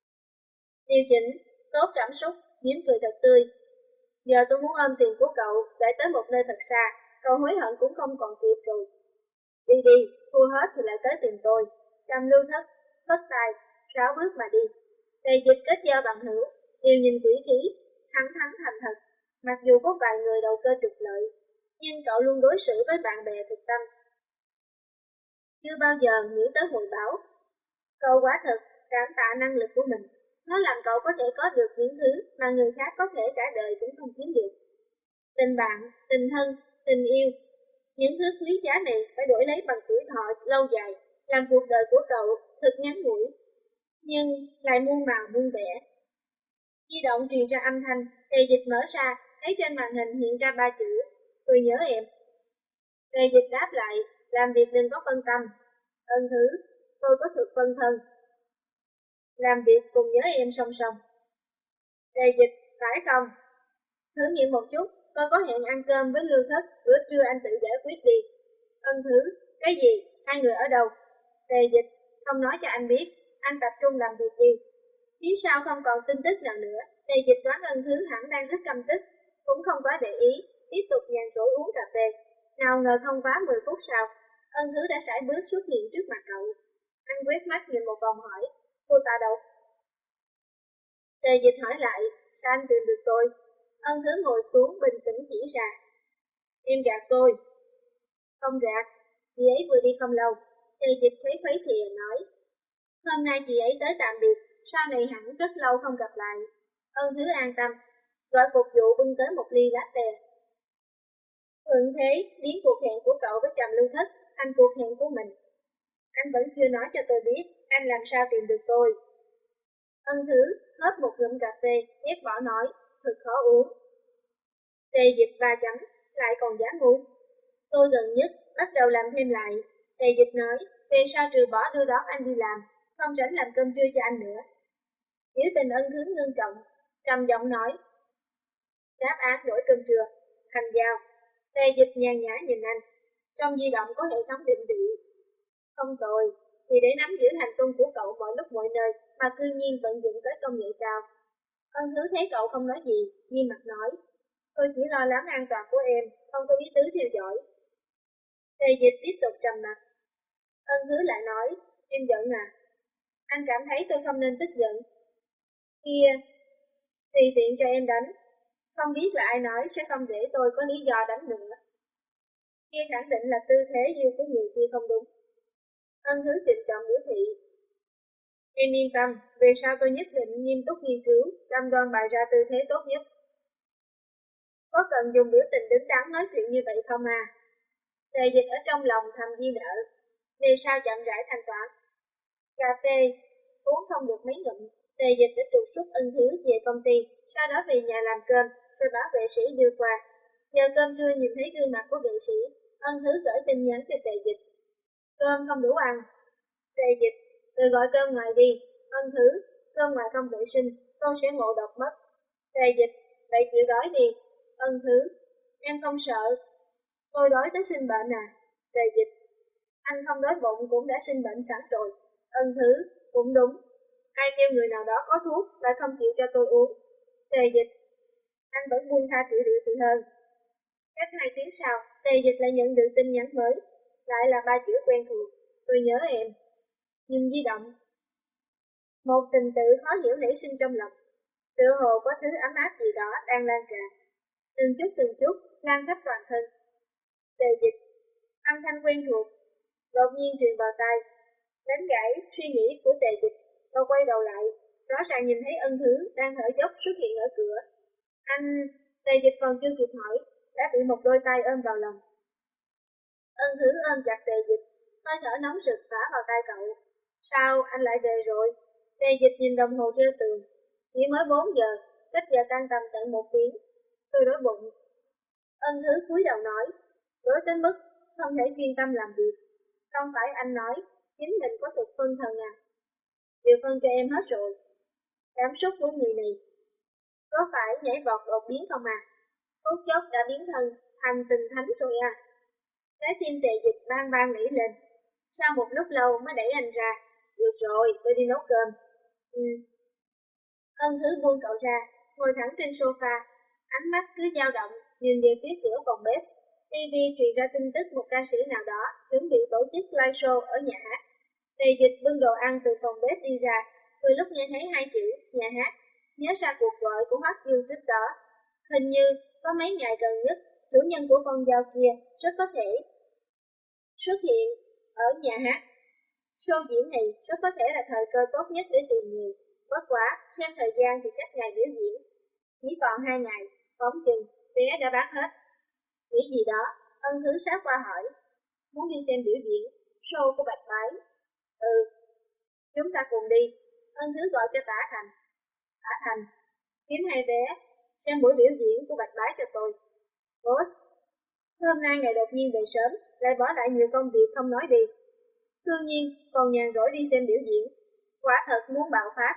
Điều chỉnh, tốt cảm xúc, mỉm cười thật tươi. Giờ tôi muốn ôm tiền của cậu, để tới một nơi thật xa, cậu hối hận cũng không còn kịp rồi. Đi đi, thua hết thì lại tới tìm tôi. Trầm Lưu Thất, phất tay, ráo bước mà đi. Tề Dịch kết giao bằng hữu, đều nhìn quỷ khí, thẳng thắn thành thật. Mặc dù có vài người đầu cơ trục lợi, nhưng cậu luôn đối xử với bạn bè thực tâm. Chưa bao giờ nghĩ tới hồi báo. Cậu quả thật cảm tạ năng lực của mình. Nó làm cậu có thể có được những thứ mà người khác có thể cả đời cũng không kiếm được. Tình bạn, tình thân, tình yêu. Những thứ quý giá này phải đổi lấy bằng tuổi thọ lâu dài, làm cuộc đời của cậu thật ngắn ngủi, nhưng lại muôn màu muôn vẻ. Di động truyền ra âm thanh, Tề Dịch mở ra, thấy trên màn hình hiện ra ba chữ, tôi nhớ em. Tề Dịch đáp lại, làm việc đừng có phân tâm. Ân Thứ, tôi có thực phân thân. Làm việc cùng nhớ em song song. Tề Dịch, phải không? Thử nghiệm một chút, tôi có hẹn ăn cơm với Lưu Thất, bữa trưa anh tự giải quyết đi. Ân Thứ, cái gì? Hai người ở đâu? Tề Dịch, không nói cho anh biết, anh tập trung làm việc đi. Phía sau không còn tin tức nào nữa, Tề Dịch đoán Ân Thứ hẳn đang rất căm tức, cũng không quá để ý, tiếp tục nhàn rỗi uống cà phê. Nào ngờ không quá mười phút sau, Ân Thứ đã sải bước xuất hiện trước mặt cậu. Anh quét mắt nhìn một vòng hỏi, cô ta đâu? Tề Dịch hỏi lại, sao anh tìm được tôi? Ân Thứ ngồi xuống bình tĩnh chỉ ra. Em gạt tôi. Không gạt, chị ấy vừa đi không lâu. Tề Dịch khuấy khuấy thìa nói, hôm nay chị ấy tới tạm biệt, sau này hẳn rất lâu không gặp lại. Ân Thứ an tâm, gọi phục vụ bưng tới một ly latte. Thuận thế, biến cuộc hẹn của cậu với Trầm Lưu Thất thành cuộc hẹn của mình. Anh vẫn chưa nói cho tôi biết anh làm sao tìm được tôi. Ân Thứ hớp một ngụm cà phê, ép bỏ nói, thật khó uống. Tề Dịch ba chấm, lại còn dám ngu. Tôi gần nhất bắt đầu làm thêm lại. Tề Dịch nói, về sau trừ bỏ đưa đón anh đi làm, không rảnh làm cơm trưa cho anh nữa. Biểu tình ân hướng ngưng trọng, trầm giọng nói. Đáp án đổi cơm trưa, thành giao. Tề Dịch nhàn nhã nhìn anh, trong di động có hệ thống định vị. Không tồi, thì để nắm giữ hành tung của cậu mọi lúc mọi nơi mà cư nhiên vận dụng tới công nghệ cao. Ân Thứ thấy cậu không nói gì, nghiêm mặt nói. Tôi chỉ lo lắng an toàn của em, không có ý tứ theo dõi. Tề Dịch tiếp tục trầm mặt. Ân Thứ lại nói, em giận à? Anh cảm thấy tôi không nên tức giận. Kia, tùy tiện cho em đánh. Không biết là ai nói sẽ không để tôi có lý do đánh nữa. Kia khẳng định là tư thế yêu của người kia không đúng. Ân Thứ trịnh trọng biểu thị. Em yên tâm, về sau tôi nhất định nghiêm túc nghiên cứu, cam đoan bày ra tư thế tốt nhất. Có cần dùng biểu tình đứng đắn nói chuyện như vậy không à? Tề Dịch ở trong lòng thầm ghi nợ. Về sau chậm rãi thanh toán. Cà phê, uống không được mấy ngụm, Tề Dịch đã trục xuất Ân Thứ về công ty, sau đó về nhà làm cơm, rồi bảo vệ sĩ đưa qua. Giờ cơm trưa nhìn thấy gương mặt của vệ sĩ, Ân Thứ gửi tin nhắn cho Tề Dịch. Cơm không đủ ăn. Tề Dịch, tự gọi cơm ngoài đi. Ân Thứ, cơm ngoài không vệ sinh, con sẽ ngộ độc mất. Tề Dịch, vậy chịu đói đi. Ân Thứ, em không sợ. Tôi đói tới sinh bệnh à? Tề Dịch, anh không đói bụng cũng đã sinh bệnh sẵn rồi. Ân Thứ, cũng đúng. Ai kêu người nào đó có thuốc lại không chịu cho tôi uống. Tề Dịch, anh vẫn buông tha trị liệu thì hơn. Cách hai tiếng sau, Tề Dịch lại nhận được tin nhắn mới. Lại là ba chữ quen thuộc. Tôi nhớ em. Nhìn di động. Một tình tự khó hiểu nảy sinh trong lòng. Tựa hồ có thứ ấm áp gì đó đang lan tràn. Từng chút từng chút, lan khắp toàn thân. Tề Dịch, âm thanh quen thuộc, đột nhiên truyền vào tai, đánh gãy suy nghĩ của Tề Dịch. Tôi quay đầu lại, rõ ràng nhìn thấy Ân Thứ đang thở dốc xuất hiện ở cửa. Anh, Tề Dịch còn chưa kịp hỏi, đã bị một đôi tay ôm vào lòng. Ân Thứ ôm chặt Tề Dịch, hơi thở nóng rực phả vào tai cậu. Sao anh lại về rồi? Tề Dịch nhìn đồng hồ treo tường, chỉ mới bốn giờ, cách giờ tan tầm tận một tiếng. Tôi đói bụng. Ân Thứ cúi đầu nói, đói tới mức không thể chuyên tâm làm việc. Không phải anh nói, chính mình có thực phân thần à? Đều phân cho em hết rồi. Cảm xúc của người này có phải nhảy vọt đột biến không à? Phút chốc đã biến thân thành tình thánh rồi à? Trái tim Tề Dịch bang bang nảy lên. Sau một lúc lâu mới đẩy anh ra. Được rồi, tôi đi nấu cơm. Ừ. Ân Thứ buông cậu ra, ngồi thẳng trên sofa, ánh mắt cứ dao động, nhìn về phía cửa phòng bếp. ti vi truyền ra tin tức một ca sĩ nào đó chuẩn bị tổ chức live show ở nhà hát. Tề Dịch bưng đồ ăn từ phòng bếp đi ra, từ lúc nghe thấy hai chữ nhà hát, nhớ ra cuộc gọi của Hoắc Dương trước đó. Hình như có mấy ngày gần nhất, chủ nhân của con dao kia rất có thể xuất hiện ở nhà hát. Show diễn này rất có thể là thời cơ tốt nhất để tìm người. Bất quá, xem thời gian thì cách ngày biểu diễn chỉ còn hai ngày, phóng chừng vé đã bán hết. Nghĩ gì đó, Ân Thứ sát qua hỏi, muốn đi xem biểu diễn show của Bạch Bái. Ừ, chúng ta cùng đi. Ân Thứ gọi cho Tả Thành. Tả Thành, kiếm hai vé xem buổi biểu diễn của Bạch Bái cho tôi. Boss, hôm nay ngày đột nhiên về sớm, lại bỏ lại nhiều công việc không nói đi. Đương nhiên, còn nhàn rỗi đi xem biểu diễn. Quả thật muốn bạo phát.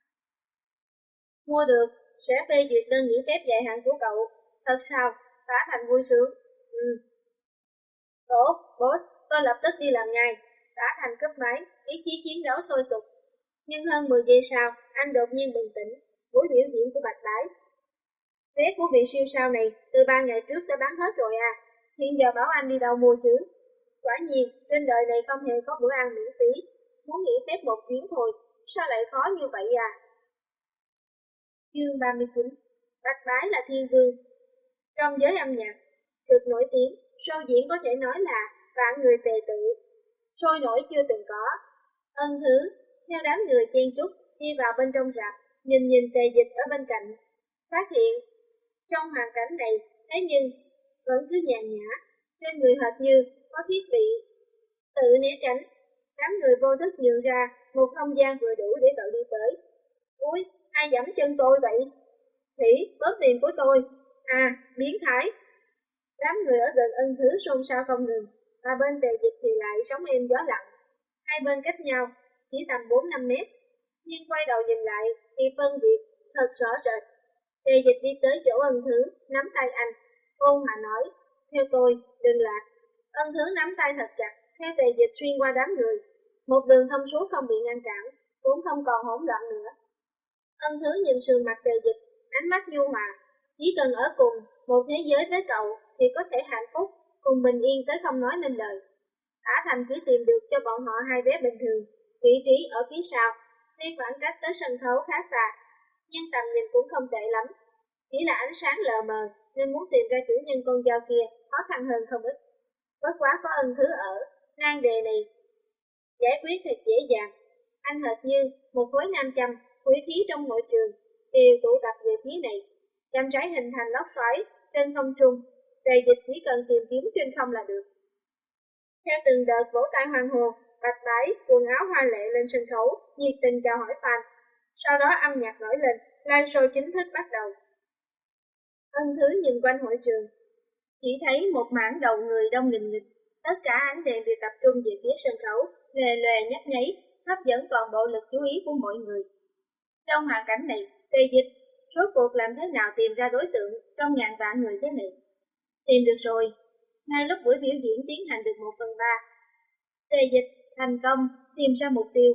Mua được, sẽ phê duyệt đơn nghỉ phép dài hạn của cậu. Thật sao? Tả Thành vui sướng. Ừ. Tốt, boss, tôi lập tức đi làm ngay. Tả Thành cúp máy, ý chí chiến đấu sôi sục. Nhưng hơn mười giây sau, anh đột nhiên bừng tỉnh. Buổi biểu diễn của Bạch Bái. Vé của vị siêu sao này từ ba ngày trước đã bán hết rồi à. Hiện giờ bảo anh đi đâu mua chứ? Quả nhiên, trên đời này không hề có bữa ăn miễn phí. Muốn nghỉ phép một chuyến thôi, sao lại khó như vậy à? Chương ba mươi chín. Bạch Bái là thiên vương. Trong giới âm nhạc, cực nổi tiếng, show diễn có thể nói là vạn người tề tự. Sôi nổi chưa từng có. Ân Thứ, theo đám người chen trúc, đi vào bên trong rạp, nhìn nhìn Tề Dịch ở bên cạnh. Phát hiện, trong hoàn cảnh này, thế nhưng, vẫn cứ nhàn nhã, trên người hệt như có thiết bị. Tự né tránh, đám người vô thức nhường ra một không gian vừa đủ để cậu đi tới. Úi, ai giẫm chân tôi vậy? Thủy, bớt tiền của tôi. À, biến thái. Đám người ở gần ân thứ xôn xao không ngừng, và bên Tề Dịch thì lại sóng êm gió lặng. Hai bên cách nhau, chỉ tầm bốn năm mét. Nhưng quay đầu nhìn lại thì phân biệt thật rõ rệt. Tề Dịch đi tới chỗ ân thứ, nắm tay anh. Ôn hòa nói, theo tôi, đừng lạc. Ân thứ nắm tay thật chặt, theo Tề Dịch xuyên qua đám người. Một đường thông suốt không bị ngăn cản, cũng không còn hỗn loạn nữa. Ân thứ nhìn sườn mặt Tề Dịch, ánh mắt nhu hòa. Chỉ cần ở cùng một thế giới với cậu thì có thể hạnh phúc, cùng bình yên tới không nói nên lời. Ả Thành chỉ tìm được cho bọn họ hai vé bình thường, vị trí ở phía sau, tuy khoảng cách tới sân khấu khá xa, nhưng tầm nhìn cũng không tệ lắm. Chỉ là ánh sáng lờ mờ, nên muốn tìm ra chủ nhân con dao kia khó khăn hơn không ít. Bất quá có ân thứ ở, nan đề này giải quyết thật dễ dàng. Anh hệt như một khối nam châm, quỷ khí trong hội trường, đều tụ tập về phía này. Chăm trái hình thành lốc xoáy trên không trung, Tề Dịch chỉ cần tìm kiếm trên không là được. Theo từng đợt vỗ tay hoan hô, bạch bái, quần áo hoa lệ lên sân khấu, nhiệt tình chào hỏi fan. Sau đó âm nhạc nổi lên, live show chính thức bắt đầu. Ân thứ nhìn quanh hội trường, chỉ thấy một mảng đầu người đông nghìn nghịch, tất cả ánh đèn đều tập trung về phía sân khấu, lè lè nhấp nháy, hấp dẫn toàn bộ lực chú ý của mọi người. Trong hoàn cảnh này, Tề Dịch rốt cuộc làm thế nào tìm ra đối tượng trong ngàn vạn người thế này? Tìm được rồi. Ngay lúc buổi biểu diễn tiến hành được một phần ba, Tề Dịch thành công tìm ra mục tiêu.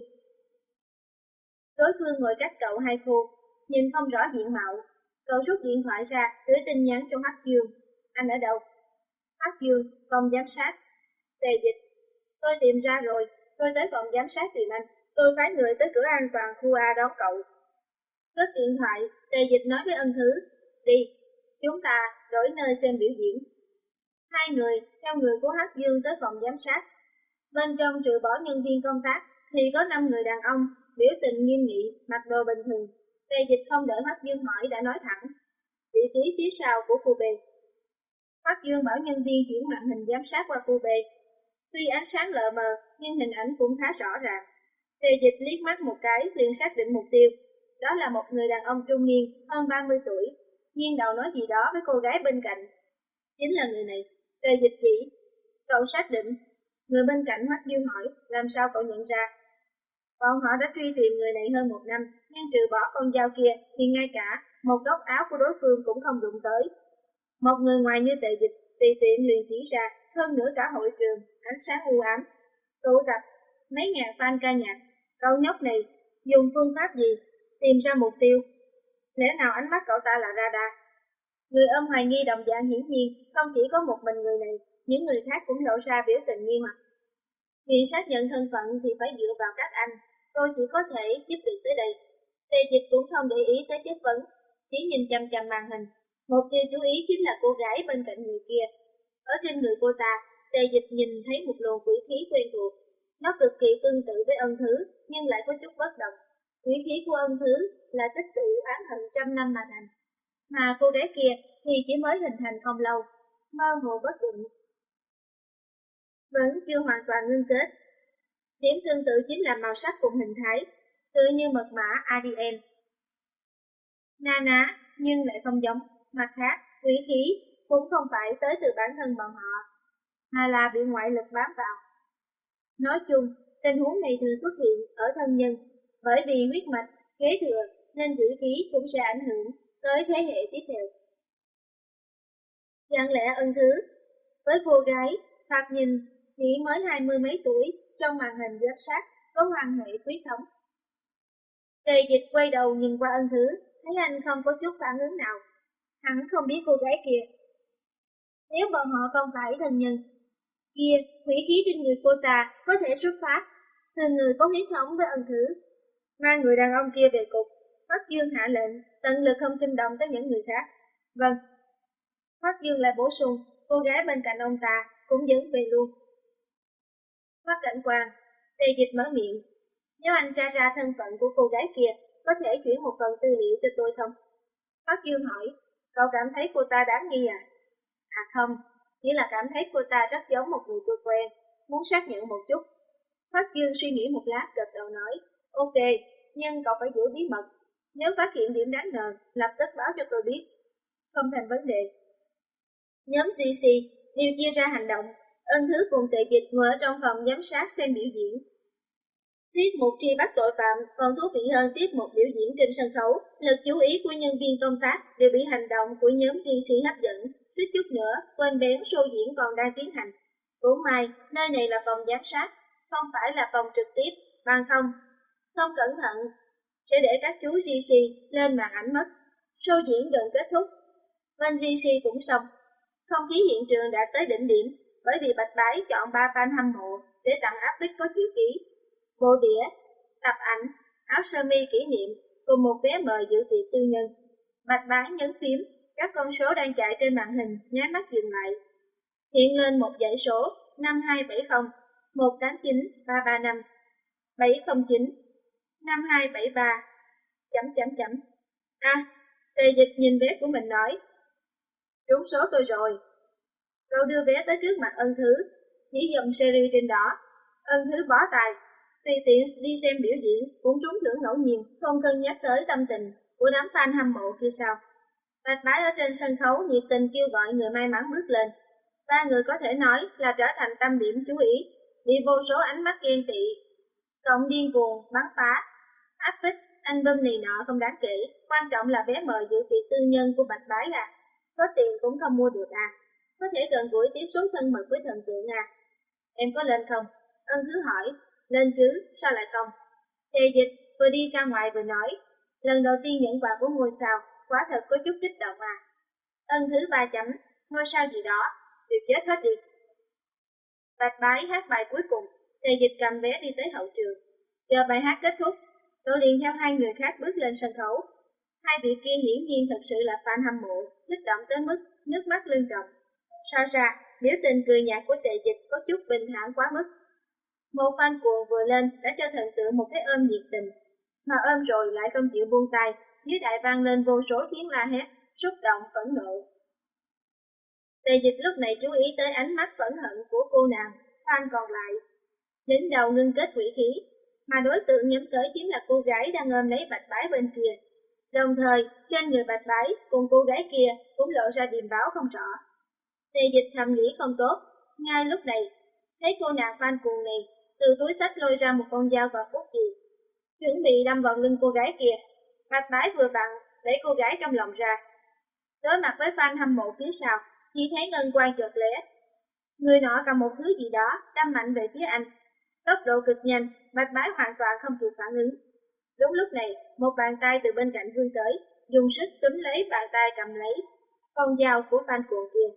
Đối phương ngồi cách cậu hai khu, nhìn không rõ diện mạo. Cậu rút điện thoại ra, gửi tin nhắn cho Hắc Dương. Anh ở đâu? Hắc Dương, phòng giám sát. Tề Dịch, tôi tìm ra rồi, tôi tới phòng giám sát tìm anh. Tôi phái người tới cửa an toàn khu A đón cậu. Cất điện thoại, Tề Dịch nói với ân thứ, đi, chúng ta đổi nơi xem biểu diễn. Hai người, theo người của Hắc Dương tới phòng giám sát. Bên trong trừ bỏ nhân viên công tác, thì có năm người đàn ông, biểu tình nghiêm nghị, mặc đồ bình thường. Tề Dịch không đợi Hắc Dương hỏi đã nói thẳng, vị trí phía sau của khu B. Hắc Dương bảo nhân viên chuyển màn hình giám sát qua khu B. Tuy ánh sáng lờ mờ, nhưng hình ảnh cũng khá rõ ràng. Tề Dịch liếc mắt một cái, liền xác định mục tiêu. Đó là một người đàn ông trung niên, hơn ba mươi tuổi, nghiêng đầu nói gì đó với cô gái bên cạnh. Chính là người này. Tề Dịch chỉ, cậu xác định. Người bên cạnh Hắc Dương hỏi, làm sao cậu nhận ra? Bọn họ đã truy tìm người này hơn một năm, nhưng trừ bỏ con dao kia, thì ngay cả một góc áo của đối phương cũng không đụng tới. Một người ngoài như Tề Dịch, tùy tiện liền chỉ ra, hơn nữa cả hội trường, ánh sáng u ám, tụ tập mấy ngàn fan ca nhạc. Cậu nhóc này dùng phương pháp gì tìm ra mục tiêu? Lẽ nào ánh mắt cậu ta là radar? Người ôm hoài nghi đồng dạng hiển nhiên, không chỉ có một mình người này, những người khác cũng lộ ra biểu tình nghi hoặc. Vì xác nhận thân phận thì phải dựa vào các anh, tôi chỉ có thể giúp việc tới đây. Tề Dịch cũng không để ý tới chất vấn, chỉ nhìn chằm chằm màn hình. Mục tiêu chú ý chính là cô gái bên cạnh người kia. Ở trên người cô ta, Tề Dịch nhìn thấy một luồng quỷ khí quen thuộc. Nó cực kỳ tương tự với ân thứ, nhưng lại có chút bất đồng. Quỷ khí của ân thứ là tích tụ oán hận trăm năm mà thành, mà cô gái kia thì chỉ mới hình thành không lâu, mơ hồ bất định, vẫn chưa hoàn toàn ngưng kết. Điểm tương tự chính là màu sắc cùng hình thái, tựa như mật mã a đê en. Na ná, nhưng lại không giống. Mặt khác, quỷ khí cũng không phải tới từ bản thân bọn họ, mà là bị ngoại lực bám vào. Nói chung, tình huống này thường xuất hiện ở thân nhân, bởi vì huyết mạch kế thừa nên quỷ khí cũng sẽ ảnh hưởng tới thế hệ tiếp theo. Chẳng lẽ ân thứ với cô gái thoạt nhìn chỉ mới hai mươi mấy tuổi trong màn hình giám sát có quan hệ huyết thống? Tề Dịch quay đầu nhìn qua ân thứ, thấy anh không có chút phản ứng nào. Hắn không biết cô gái kia. Nếu bọn họ không phải thân nhân kia, quỷ khí trên người cô ta có thể xuất phát từ người có huyết thống với ân thứ. Mang người đàn ông kia về cục. Hoắc Dương hạ lệnh, tận lực không kinh động tới những người khác. Vâng. Hoắc Dương lại bổ sung, cô gái bên cạnh ông ta cũng dẫn về luôn. Hoắc Cảnh Quang, Tề Dịch mở miệng. Nếu anh tra ra thân phận của cô gái kia, có thể chuyển một phần tư liệu cho tôi không? Hoắc Dương hỏi, cậu cảm thấy cô ta đáng nghi à? À không, chỉ là cảm thấy cô ta rất giống một người tôi quen, muốn xác nhận một chút. Hoắc Dương suy nghĩ một lát gật đầu nói, ok, nhưng cậu phải giữ bí mật. Nếu phát hiện điểm đáng ngờ, lập tức báo cho tôi biết. không thành vấn đề. Nhóm giê xê đều chia ra hành động, Ân Thứ cùng Tề Dịch ngồi ở trong phòng giám sát xem biểu diễn. Tiết mục truy bắt tội phạm còn thú vị hơn tiết mục biểu diễn trên sân khấu. Lực chú ý của nhân viên công tác đều bị hành động của nhóm giê xê hấp dẫn, suýt chút nữa quên bén show diễn còn đang tiến hành. Cũng may, nơi này là phòng giám sát, không phải là phòng trực tiếp, bằng không, không cẩn thận sẽ để các chú giê xê lên màn ảnh mất. Show diễn gần kết thúc, bên giê xê cũng xong. Không khí hiện trường đã tới đỉnh điểm, bởi vì Bạch Bái chọn ba fan hâm mộ để tặng áp phích có chữ ký, bộ đĩa, tập ảnh, áo sơ mi kỷ niệm cùng một vé mời dự tiệc tư nhân. Bạch Bái nhấn phím, các con số đang chạy trên màn hình nháy mắt dừng lại. Hiện lên một dãy số năm hai bảy không, một tám chín, ba ba năm, bảy không chín, năm hai bảy ba, chấm chấm chấm. À, Tề Dịch nhìn vé của mình nói, trúng số tôi rồi. Cậu đưa vé tới trước mặt Ân Thứ, chỉ dòng series trên đó. Ân Thứ bó tay, tùy tiện đi xem biểu diễn cũng trúng thưởng ngẫu nhiên, không cân nhắc tới tâm tình của đám fan hâm mộ kia sao. Bạch Bái ở trên sân khấu nhiệt tình kêu gọi người may mắn bước lên. Ba người có thể nói là trở thành tâm điểm chú ý, bị vô số ánh mắt ghen tị, cộng điên cuồng, bắn phá, áp phích, album này nọ không đáng kể, quan trọng là vé mời dự tiệc tư nhân của Bạch Bái à. Có tiền cũng không mua được à. Có thể gần gũi tiếp xúc thân mật với thần tượng à. Em có lên không? Ân Thứ hỏi. Lên chứ, sao lại không? Tề Dịch vừa đi ra ngoài vừa nói, lần đầu tiên nhận quà của ngôi sao, quả thật có chút kích động à. Ân Thứ ba chấm, ngôi sao gì đó, đều chết hết đi. Bạch Bái hát bài cuối cùng, Tề Dịch cầm vé đi tới hậu trường. Chờ bài hát kết thúc, cậu liền theo hai người khác bước lên sân khấu. Hai vị kia hiển nhiên thật sự là fan hâm mộ, kích động tới mức nước mắt lưng tròng. So ra, biểu tình cười nhạt của Tề Dịch có chút bình thản quá mức. Một fan cuồng vừa lên đã cho thần tượng một cái ôm nhiệt tình, mà ôm rồi lại không chịu buông tay, dưới đại vang lên vô số tiếng la hét, xúc động, phẫn nộ. Tề Dịch lúc này chú ý tới ánh mắt phẫn hận của cô nàng, fan còn lại. Đỉnh đầu ngưng kết quỷ khí, mà đối tượng nhắm tới chính là cô gái đang ôm lấy Bạch Bái bên kia. Đồng thời, trên người Bạch Bái cùng cô gái kia cũng lộ ra điềm báo không rõ. Tề Dịch thầm nghĩ không tốt, ngay lúc này, thấy cô nàng fan cuồng này từ túi xách lôi ra một con dao và bút chì, chuẩn bị đâm vào lưng cô gái kia. Bạch Bái vừa vặn đẩy cô gái trong lòng ra. Đối mặt với fan hâm mộ phía sau, chỉ thấy ngân quang chợt lóe. Người nọ cầm một thứ gì đó đâm mạnh về phía anh. Tốc độ cực nhanh, Bạch Bái hoàn toàn không kịp phản ứng. Đúng lúc này, một bàn tay từ bên cạnh vươn tới, dùng sức túm lấy bàn tay cầm lấy con dao của fan cuồng kia.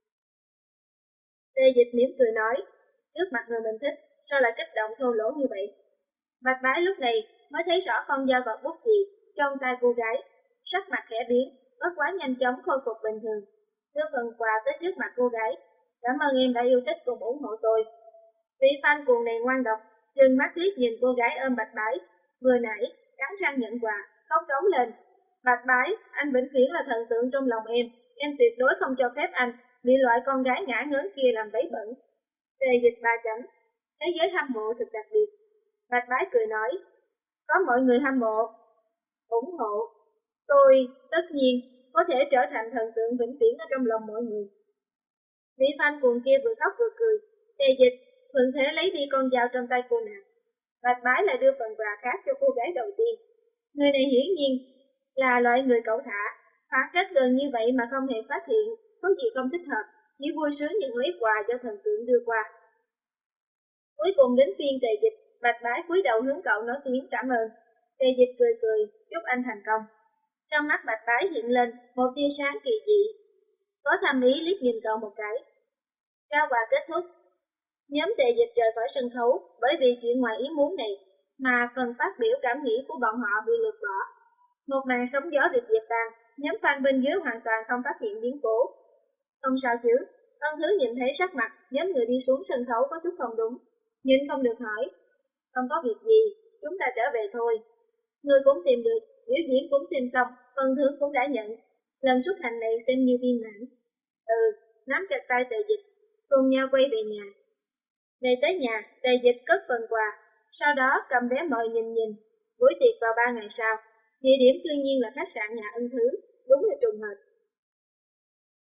Tề Dịch mỉm cười nói, trước mặt người mình thích, sao lại kích động thô lỗ như vậy? Bạch Bái lúc này mới thấy rõ con dao và bút chì trong tay cô gái, sắc mặt khẽ biến, bất quá nhanh chóng khôi phục bình thường, đưa phần quà tới trước mặt cô gái. Cảm ơn em đã yêu thích cùng ủng hộ tôi. Vị fan cuồng này ngoan độc, trừng mắt liếc nhìn cô gái ôm Bạch Bái, vừa nãy cắn răng nhận quà, khóc trống lên. Bạch Bái, anh vĩnh viễn là thần tượng trong lòng em, em tuyệt đối không cho phép anh bị loại con gái ngã ngớn kia làm bấy bẩn. Tề Dịch ba chấm, thế giới hâm mộ thực đặc biệt. Bạch Bái cười nói, có mọi người hâm mộ, ủng hộ, tôi tất nhiên có thể trở thành thần tượng vĩnh viễn ở trong lòng mọi người. Vị fan cuồng kia vừa khóc vừa cười. Tề Dịch thuận thế lấy đi con dao trong tay cô nàng. Bạch Bái lại đưa phần quà khác cho cô gái đầu tiên. Người này hiển nhiên là loại người cẩu thả, phá cách gần như vậy mà không hề phát hiện có gì không thích hợp, chỉ vui sướng nhận lấy quà do thần tượng đưa qua. Cuối cùng đến phiên Tề Dịch, Bạch Bái cúi đầu hướng cậu nói tiếng cảm ơn. Tề Dịch cười cười, chúc anh thành công. Trong mắt Bạch Bái hiện lên một tia sáng kỳ dị, có thầm ý liếc nhìn cậu một cái. Trao quà kết thúc, nhóm Tề Dịch rời khỏi sân khấu bởi vì chuyện ngoài ý muốn này mà phần phát biểu cảm nghĩ của bọn họ bị lược bỏ. Một màn sóng gió được dẹp tan, nhóm fan bên dưới hoàn toàn không phát hiện biến cố. Không sao chứ, Ân Thứ nhìn thấy sắc mặt nhóm người đi xuống sân khấu có chút không đúng, nhưng không được hỏi. Không có việc gì, chúng ta trở về thôi. Người cũng tìm được, biểu diễn cũng xem xong, phần thưởng cũng đã nhận. Lần xuất hành này xem như viên mãn. Ừ, nắm chặt tay Tề Dịch, cùng nhau quay về nhà. Về tới nhà, Tề Dịch cất phần quà, sau đó cầm vé mời nhìn nhìn. Buổi tiệc vào ba ngày sau, địa điểm đương nhiên là khách sạn nhà Ân Thứ, đúng là trùng hợp.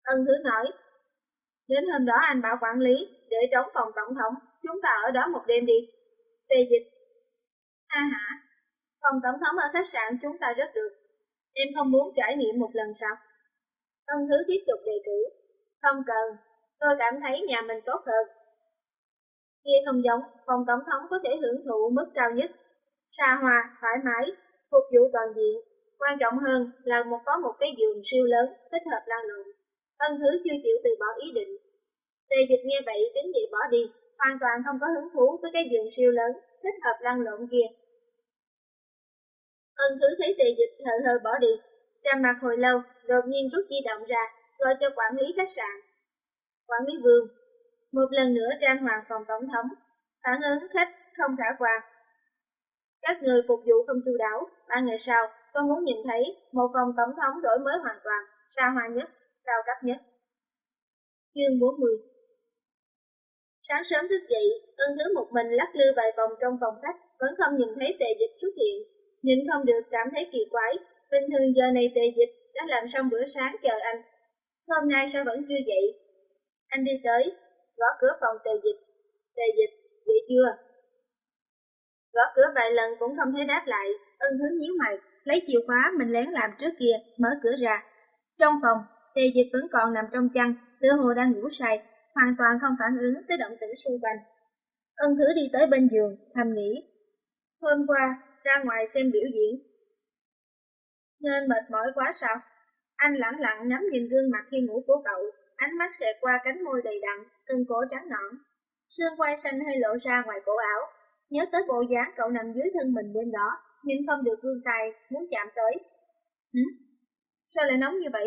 Ân Thứ nói, đến hôm đó anh bảo quản lý, để trống phòng tổng thống, chúng ta ở đó một đêm đi. Tề Dịch, ha hả, phòng tổng thống ở khách sạn chúng ta rất được. Em không muốn trải nghiệm một lần sao? Ân Thứ tiếp tục đề cử, không cần, tôi cảm thấy nhà mình tốt hơn. Nghe không giống, phòng tổng thống có thể hưởng thụ mức cao nhất, xa hoa, thoải mái, phục vụ toàn diện. Quan trọng hơn là một có một cái giường siêu lớn, thích hợp lăn lộn. Ân Thứ chưa chịu từ bỏ ý định. Tề Dịch nghe vậy tính gì bỏ đi, hoàn toàn không có hứng thú với cái giường siêu lớn, thích hợp lăn lộn kia. Ân Thứ thấy Tề Dịch hờ hờ bỏ đi, trầm mặt hồi lâu, đột nhiên rút di động ra, gọi cho quản lý khách sạn. Quản lý Vương, một lần nữa trang hoàng phòng tổng thống, phản ứng khách không khả quan. Các người phục vụ không chu đáo, ba ngày sau, tôi muốn nhìn thấy một phòng tổng thống đổi mới hoàn toàn, xa hoa nhất, cao cấp nhất. Chương bốn mươi. Sáng sớm thức dậy, Ân Thứ một mình lắc lư vài vòng trong phòng khách, vẫn không nhìn thấy Tề Dịch xuất hiện, nhìn không được cảm thấy kỳ quái. Bình thường giờ này Tề Dịch đã làm xong bữa sáng chờ anh, hôm nay sao vẫn chưa dậy? Anh đi tới, gõ cửa phòng Tề Dịch. Tề Dịch, dậy chưa? Gõ cửa vài lần cũng không thấy đáp lại. Ân Thứ nhíu mày, lấy chìa khóa mình lén làm trước kia, mở cửa ra. Trong phòng, Tề Dịch vẫn còn nằm trong chăn, tựa hồ đang ngủ say, hoàn toàn không phản ứng tới động tĩnh xung quanh. Ân Thứ đi tới bên giường, thầm nghĩ, hôm qua ra ngoài xem biểu diễn, nên mệt mỏi quá sao? Anh lẳng lặng ngắm nhìn gương mặt khi ngủ của cậu, ánh mắt xẹt qua cánh môi đầy đặn, từng cổ trắng nõn, xương quai xanh hơi lộ ra ngoài cổ áo. Nhớ tới bộ dáng cậu nằm dưới thân mình đêm đó, nhưng không được vươn tay muốn chạm tới. Hử? Sao lại nóng như vậy?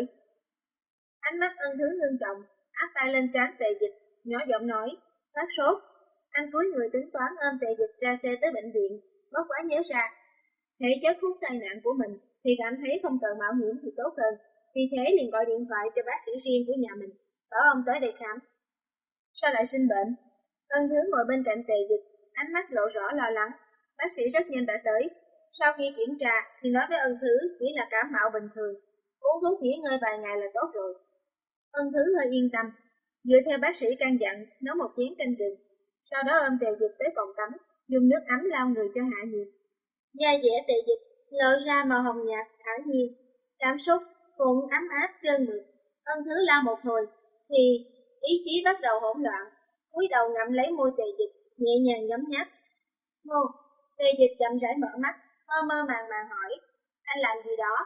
Ánh mắt Ân Thứ ngưng trọng, áp tay lên trán Tề Dịch, nhỏ giọng nói, phát sốt. Anh cúi người tính toán ôm Tề Dịch ra xe tới bệnh viện, bất quá nhớ ra, thể chất hút tai nạn của mình thì cảm thấy không cần mạo hiểm thì tốt hơn, vì thế liền gọi điện thoại cho bác sĩ riêng của nhà mình, bảo ông tới đây khám. Sao lại sinh bệnh? Ân Thứ ngồi bên cạnh Tề Dịch, ánh mắt lộ rõ lo lắng. Bác sĩ rất nhanh đã tới. Sau khi kiểm tra thì nói với Ân Thứ chỉ là cảm mạo bình thường, uống thuốc nghỉ ngơi vài ngày là tốt rồi. Ân Thứ hơi yên tâm, dựa theo bác sĩ căn dặn nấu một chén canh gừng, sau đó ôm Tề Dịch tới phòng tắm, dùng nước ấm lau người cho hạ nhiệt. Da dẻ Tề Dịch lộ ra màu hồng nhạt, thản nhiên, cảm xúc cũng ấm áp trơn mượt. Ân Thứ lau một hồi thì ý chí bắt đầu hỗn loạn, cúi đầu ngậm lấy môi Tề Dịch, nhẹ nhàng nhấm nháp. Ngô, Tề Dịch chậm rãi mở mắt, mơ mơ màng màng hỏi, anh làm gì đó?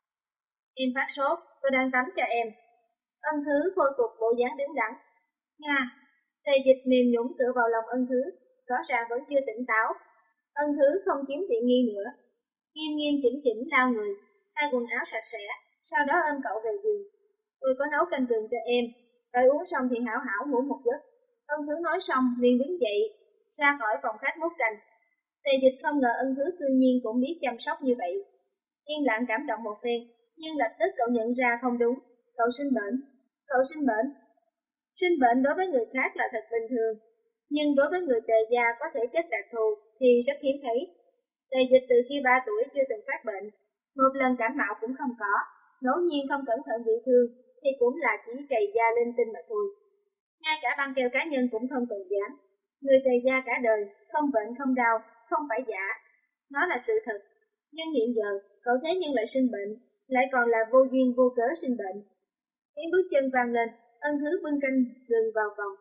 Em phát sốt, tôi đang tắm cho em. Ân Thứ khôi phục bộ dáng đứng đắn. Nga, Tề Dịch mềm nhũn tựa vào lòng Ân Thứ, rõ ràng vẫn chưa tỉnh táo. Ân Thứ không chiếm tiện nghi nữa, nghiêm nghiêm chỉnh chỉnh lau người, thay quần áo sạch sẽ, sau đó ôm cậu về giường. Tôi có nấu canh gừng cho em, đợi uống xong thì hảo hảo ngủ một giấc. Ân Thứ nói xong liền đứng dậy, ra khỏi phòng khách múc canh. Tề Dịch không ngờ Ân Thứ cư nhiên cũng biết chăm sóc như vậy. Yên lặng cảm động một phen, nhưng lập tức cậu nhận ra không đúng. Cậu sinh bệnh. Cậu sinh bệnh. Sinh bệnh đối với người khác là thật bình thường, nhưng đối với người Tề gia có thể chất đặc thù thì rất hiếm thấy. Tề Dịch từ khi ba tuổi chưa từng phát bệnh, một lần cảm mạo cũng không có, ngẫu nhiên không cẩn thận bị thương thì cũng là chỉ trầy da linh tinh mà thôi. Ngay cả băng keo cá nhân cũng không cần dán. Người Tề gia cả đời, không bệnh không đau, không phải giả. Nó là sự thật. Nhưng hiện giờ, cậu thế nhưng lại sinh bệnh, lại còn là vô duyên vô cớ sinh bệnh. Tiếng bước chân vang lên, Ân Thứ bưng canh gừng vào phòng.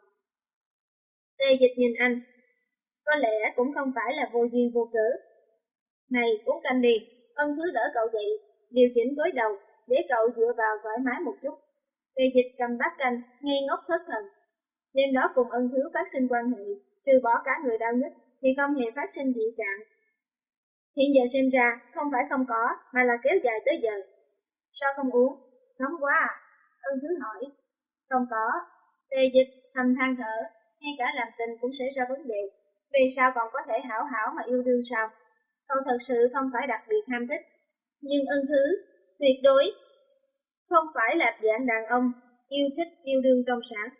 Tề Dịch nhìn anh. Có lẽ cũng không phải là vô duyên vô cớ. Này, uống canh đi. Ân Thứ đỡ cậu dậy, điều chỉnh gối đầu, để cậu dựa vào thoải mái một chút. Tề Dịch cầm bát canh, ngây ngốc thất thần. Đêm đó cùng Ân Thứ phát sinh quan hệ, trừ bỏ cả người đau nhất, thì không hề phát sinh dị trạng. Hiện giờ xem ra, không phải không có, mà là kéo dài tới giờ. Sao không uống? Nóng quá à? Ân Thứ hỏi. Không có. Tề Dịch thầm than thở, ngay cả làm tình cũng xảy ra vấn đề. Vì sao còn có thể hảo hảo mà yêu đương sao? Cậu thật sự không phải đặc biệt ham thích. Nhưng Ân Thứ, tuyệt đối, không phải là dạng đàn ông, yêu thích yêu đương trong sáng.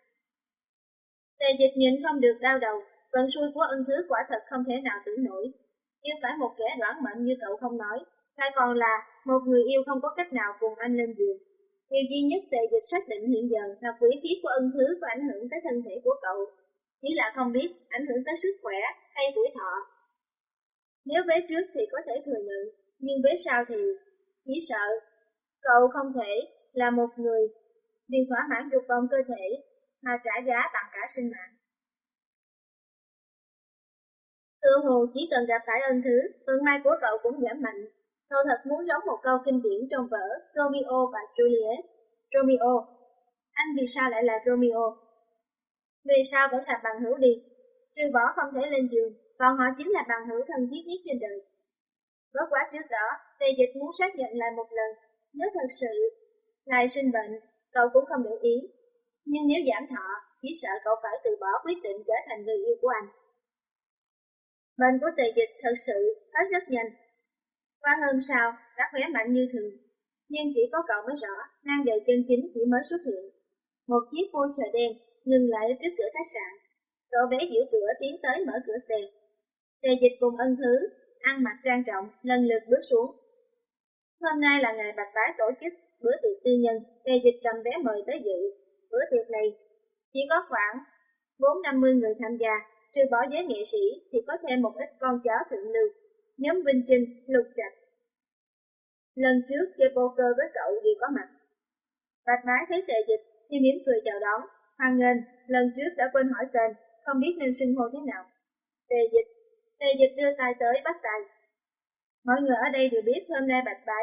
Tề Dịch nhịn không được đau đầu, vận xui của Ân Thứ quả thật không thể nào tưởng nổi. Yêu phải một kẻ đoản mệnh như cậu không nói, lại còn là một người yêu không có cách nào cùng anh lên giường. Điều duy nhất Tề Dịch xác định hiện giờ là quỷ khí của Ân Thứ có ảnh hưởng tới thân thể của cậu, chỉ là không biết ảnh hưởng tới sức khỏe hay tuổi thọ. Nếu vế trước thì có thể thừa nhận, nhưng vế sau thì chỉ sợ cậu không thể là một người vì thỏa mãn dục vọng cơ thể mà trả giá bằng cả sinh mạng. Tự hồ chỉ cần gặp phải Ân Thứ, vận may của cậu cũng giảm mạnh. Cậu thật muốn giống một câu kinh điển trong vở Romeo và Juliet. Romeo, anh vì sao lại là Romeo? Vì sao vẫn là bằng hữu đi? Trừ bỏ không thể lên giường, còn họ chính là bằng hữu thân thiết nhất trên đời. Bất quá trước đó, Tề Dịch muốn xác nhận lại một lần, nếu thật sự lại sinh bệnh, cậu cũng không để ý. Nhưng nếu giảm thọ, chỉ sợ cậu phải từ bỏ quyết định trở thành người yêu của anh. Bệnh của Tề Dịch thật sự hết rất nhanh. Qua hôm sau, đã khỏe mạnh như thường. Nhưng chỉ có cậu mới rõ, nang đề chân chính chỉ mới xuất hiện. Một chiếc Porsche đen ngừng lại trước cửa khách sạn. Cậu bé giữ cửa tiến tới mở cửa xe. Tề Dịch cùng Ân Thứ, ăn mặc trang trọng, lần lượt bước xuống. Hôm nay là ngày Bạch Bái tổ chức bữa tiệc tư nhân, Tề Dịch cầm vé mời tới dự. Bữa tiệc này chỉ có khoảng bốn năm mươi người tham gia, trừ bỏ giới nghệ sĩ thì có thêm một ít con cháu thượng lưu, nhóm Vinh Trinh, Lục Trạch. Lần trước chơi poker với cậu đều có mặt. Bạch Bái thấy Tề Dịch thì mỉm cười chào đón, hoan nghênh, lần trước đã quên hỏi tên, không biết nên xưng hô thế nào. Tề Dịch, Tề Dịch đưa tay tới bắt tay. Mọi người ở đây đều biết hôm nay Bạch Bái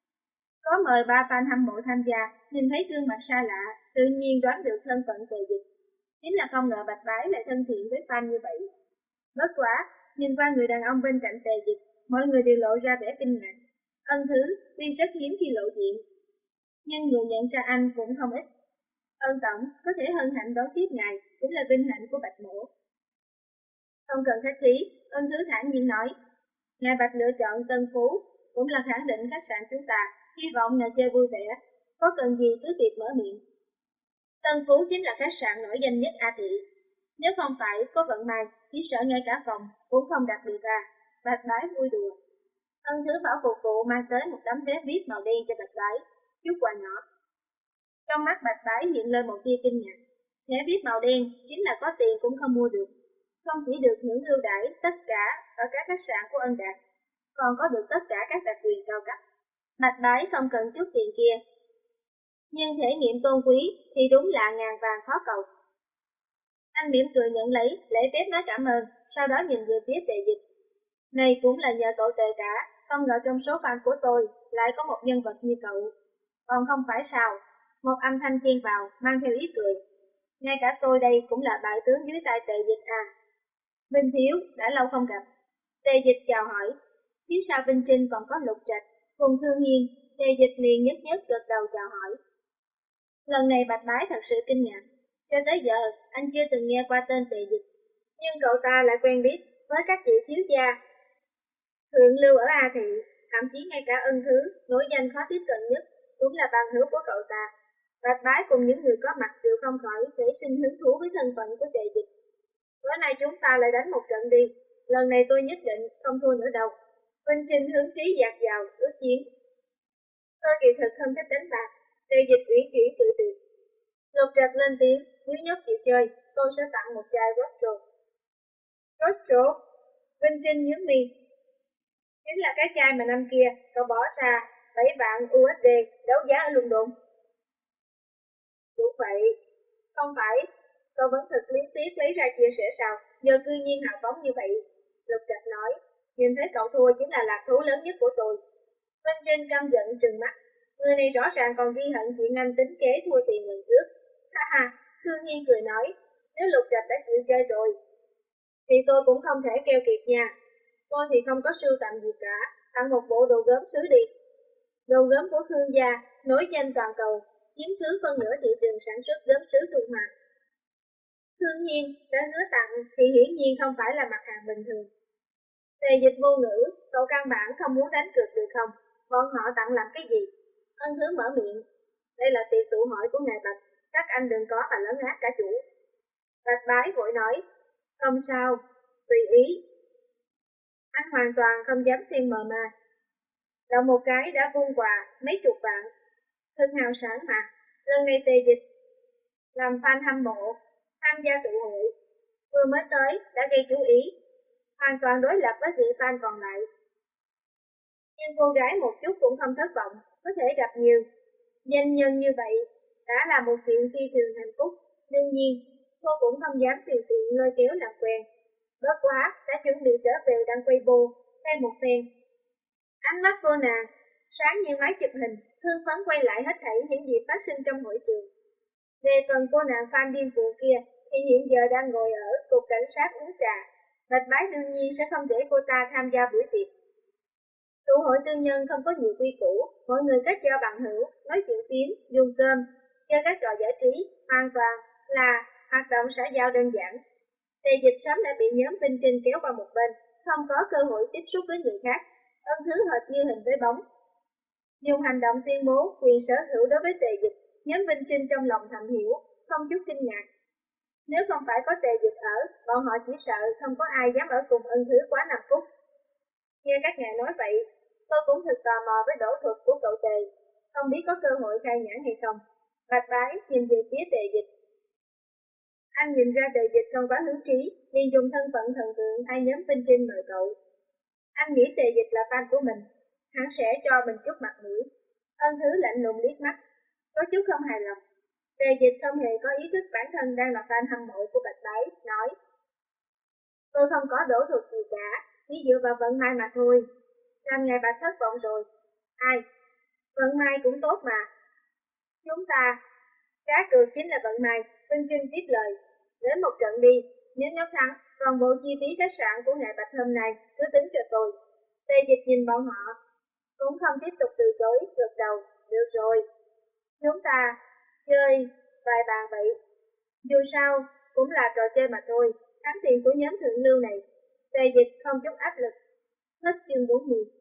có mời ba fan hâm mộ tham gia, nhìn thấy gương mặt xa lạ, tự nhiên đoán được thân phận Tề Dịch. Chính là không ngờ Bạch Bái lại thân thiện với fan như vậy. Bất quá, nhìn qua người đàn ông bên cạnh Tề Dịch, mọi người đều lộ ra vẻ kinh ngạc. Ân Thứ tuy rất hiếm khi lộ diện, nhưng người nhận ra anh cũng không ít. Ân Tổng có thể hân hạnh đón tiếp ngài cũng là vinh hạnh của Bạch Mỗ. Không cần khách khí, Ân Thứ thản nhiên nói. Ngài Bạch lựa chọn Tân Phú cũng là khẳng định khách sạn chúng ta, hy vọng nhà chơi vui vẻ, có cần gì cứ việc mở miệng. Tân Phú chính là khách sạn nổi danh nhất A Thị. Nếu không phải có vận may, chỉ sợ ngay cả phòng cũng không đặt được ra. Bạch Bái vui đùa. Ân Thứ bảo phục vụ mang tới một tấm vé vê i pê màu đen cho Bạch Bái, chút quà nhỏ. Trong mắt Bạch Bái hiện lên một tia kinh ngạc. Thẻ vê i pê màu đen chính là có tiền cũng không mua được. Không chỉ được hưởng ưu đãi tất cả ở các khách sạn của Ân Đạt, còn có được tất cả các đặc quyền cao cấp. Bạch Bái không cần chút tiền kia, nhưng thể nghiệm tôn quý thì đúng là ngàn vàng khó cầu. Anh mỉm cười nhận lấy, lễ phép nói cảm ơn, sau đó nhìn về phía Tề Dịch. Này cũng là nhờ cậu Tề cả, không ngờ trong số fan của tôi lại có một nhân vật như cậu. Còn không phải sao? Một âm thanh chen vào, mang theo ý cười. Ngay cả tôi đây cũng là bại tướng dưới tay Tề Dịch à. Vinh Thiếu, đã lâu không gặp. Tề Dịch chào hỏi. Phía sau Vinh Trinh còn có Lục Trạch, cùng Thương Hiên. Tề Dịch liền nhất nhất gật đầu chào hỏi. Lần này Bạch Bái thật sự kinh ngạc. Cho tới giờ, anh chưa từng nghe qua tên Tề Dịch. Nhưng cậu ta lại quen biết với các vị thiếu gia thượng lưu ở A Thị, thậm chí ngay cả Ân Thứ, nổi danh khó tiếp cận nhất, cũng là bằng hữu của cậu ta. Bạch Bái cùng những người có mặt đều không khỏi để sinh hứng thú với thân phận của Tề Dịch. Bữa nay chúng ta lại đánh một trận đi, lần này tôi nhất định không thua nữa đâu. Vinh Trinh hướng trí dạt dào, ước chiến. Tôi kỳ thực không thích đánh bạc, Tề Dịch ủy chuyển tự tuyệt. Lục Trạch lên tiếng, nếu nhóc chịu chơi, tôi sẽ tặng một chai Rostro. Rostro? Vinh Trinh nhướng mi. Chính là cái chai mà năm kia cậu bỏ ra bảy vạn u ét đê đấu giá ở London. Đúng vậy, không phải, cậu vẫn thực liếm tiếc lấy ra chia sẻ sao, nhờ cư nhiên hào phóng như vậy. Lục Trạch nói, nhìn thấy cậu thua chính là lạc thú lớn nhất của tôi. Vinh Trinh căm giận trừng mắt, người này rõ ràng còn ghi hận chuyện anh tính kế thua tiền lần trước. Ha ha, Thương Nhiên cười nói, nếu Lục Trạch đã chịu chơi rồi, thì tôi cũng không thể keo kiệt nha. Tôi thì không có sưu tầm gì cả, tặng một bộ đồ gốm sứ đi. Đồ gốm của Khương gia, nổi danh toàn cầu, chiếm cứ phân nửa thị trường sản xuất gốm sứ Trung Hoa. Thương Nhiên đã hứa tặng thì hiển nhiên không phải là mặt hàng bình thường. Tề Dịch vô ngữ, cậu căn bản không muốn đánh cược được không? Bọn họ tặng làm cái gì? Ân Thứ mở miệng. Đây là tiệc tụ hội của ngài Bạch, các anh đừng có mà lấn át cả chủ. Bạch Bái vội nói, không sao, tùy ý. Anh hoàn toàn không dám xen mờ mà. Động một cái đã vung quà mấy chục vạn. Thật hào sản mà, lần này Tề Dịch làm fan hâm mộ, tham gia tụ hội, vừa mới tới đã gây chú ý, hoàn toàn đối lập với vị fan còn lại. Nhưng cô gái một chút cũng không thất vọng, có thể gặp nhiều danh nhân như vậy đã là một chuyện phi thường hạnh phúc. Đương nhiên, cô cũng không dám tùy tiện lôi kéo làm quen. Bất quá đã chuẩn bị trở về đăng Weibo thêm một phen. Ánh mắt cô nàng sáng như máy chụp hình, hưng phấn quay lại hết thảy những gì phát sinh trong hội trường. Về phần cô nàng fan điên cuồng kia thì hiện giờ đang ngồi ở cục cảnh sát uống trà. Bạch Bái đương nhiên sẽ không để cô ta tham gia buổi tiệc. Tụ hội tư nhân không có nhiều quy củ, mọi người kết giao bằng hữu, nói chuyện phím, dùng cơm, chơi các trò giải trí, hoàn toàn là hoạt động xã giao đơn giản. Tề Dịch sớm đã bị nhóm Vinh Trinh kéo qua một bên, không có cơ hội tiếp xúc với người khác, ân thứ hệt như hình với bóng. Dùng hành động tuyên bố quyền sở hữu đối với Tề Dịch, nhóm Vinh Trinh trong lòng thầm hiểu, không chút kinh ngạc. Nếu không phải có Tề Dịch ở, bọn họ chỉ sợ không có ai dám ở cùng ân thứ quá năm phút. Nghe các ngài nói vậy, tôi cũng thực tò mò với đổ thuật của cậu Tề, không biết có cơ hội khai nhãn hay không. Bạch Bái nhìn về phía Tề Dịch. Anh nhìn ra Tề Dịch không có hứng trí, liền dùng thân phận thần tượng thay nhóm Vinh Trinh mời cậu. Anh nghĩ Tề Dịch là fan của mình, hắn sẽ cho mình chút mặt mũi. Ân thứ lạnh lùng liếc mắt, có chút không hài lòng. Tề Dịch không hề có ý thức bản thân đang là fan hâm mộ của Bạch Bái, nói: Tôi không có đổ thuật gì cả, chỉ dựa vào vận may mà thôi. Làm ngài Bạch thất vọng rồi. Ai? Vận may cũng tốt mà. Chúng ta, cá cược chính là vận may. Vinh Trinh tiếp lời. Đến một trận đi, nếu nhóm thắng, toàn bộ chi phí khách sạn của ngày Bạch hôm nay cứ tính cho tôi. Tề Dịch nhìn bọn họ, cũng không tiếp tục từ chối, gật đầu. Được rồi, chúng ta chơi vài bàn vậy. Dù sao, cũng là trò chơi mà thôi. Thắng tiền của nhóm thượng lưu này. Tề Dịch không chút áp lực. Hết chương bốn mươi.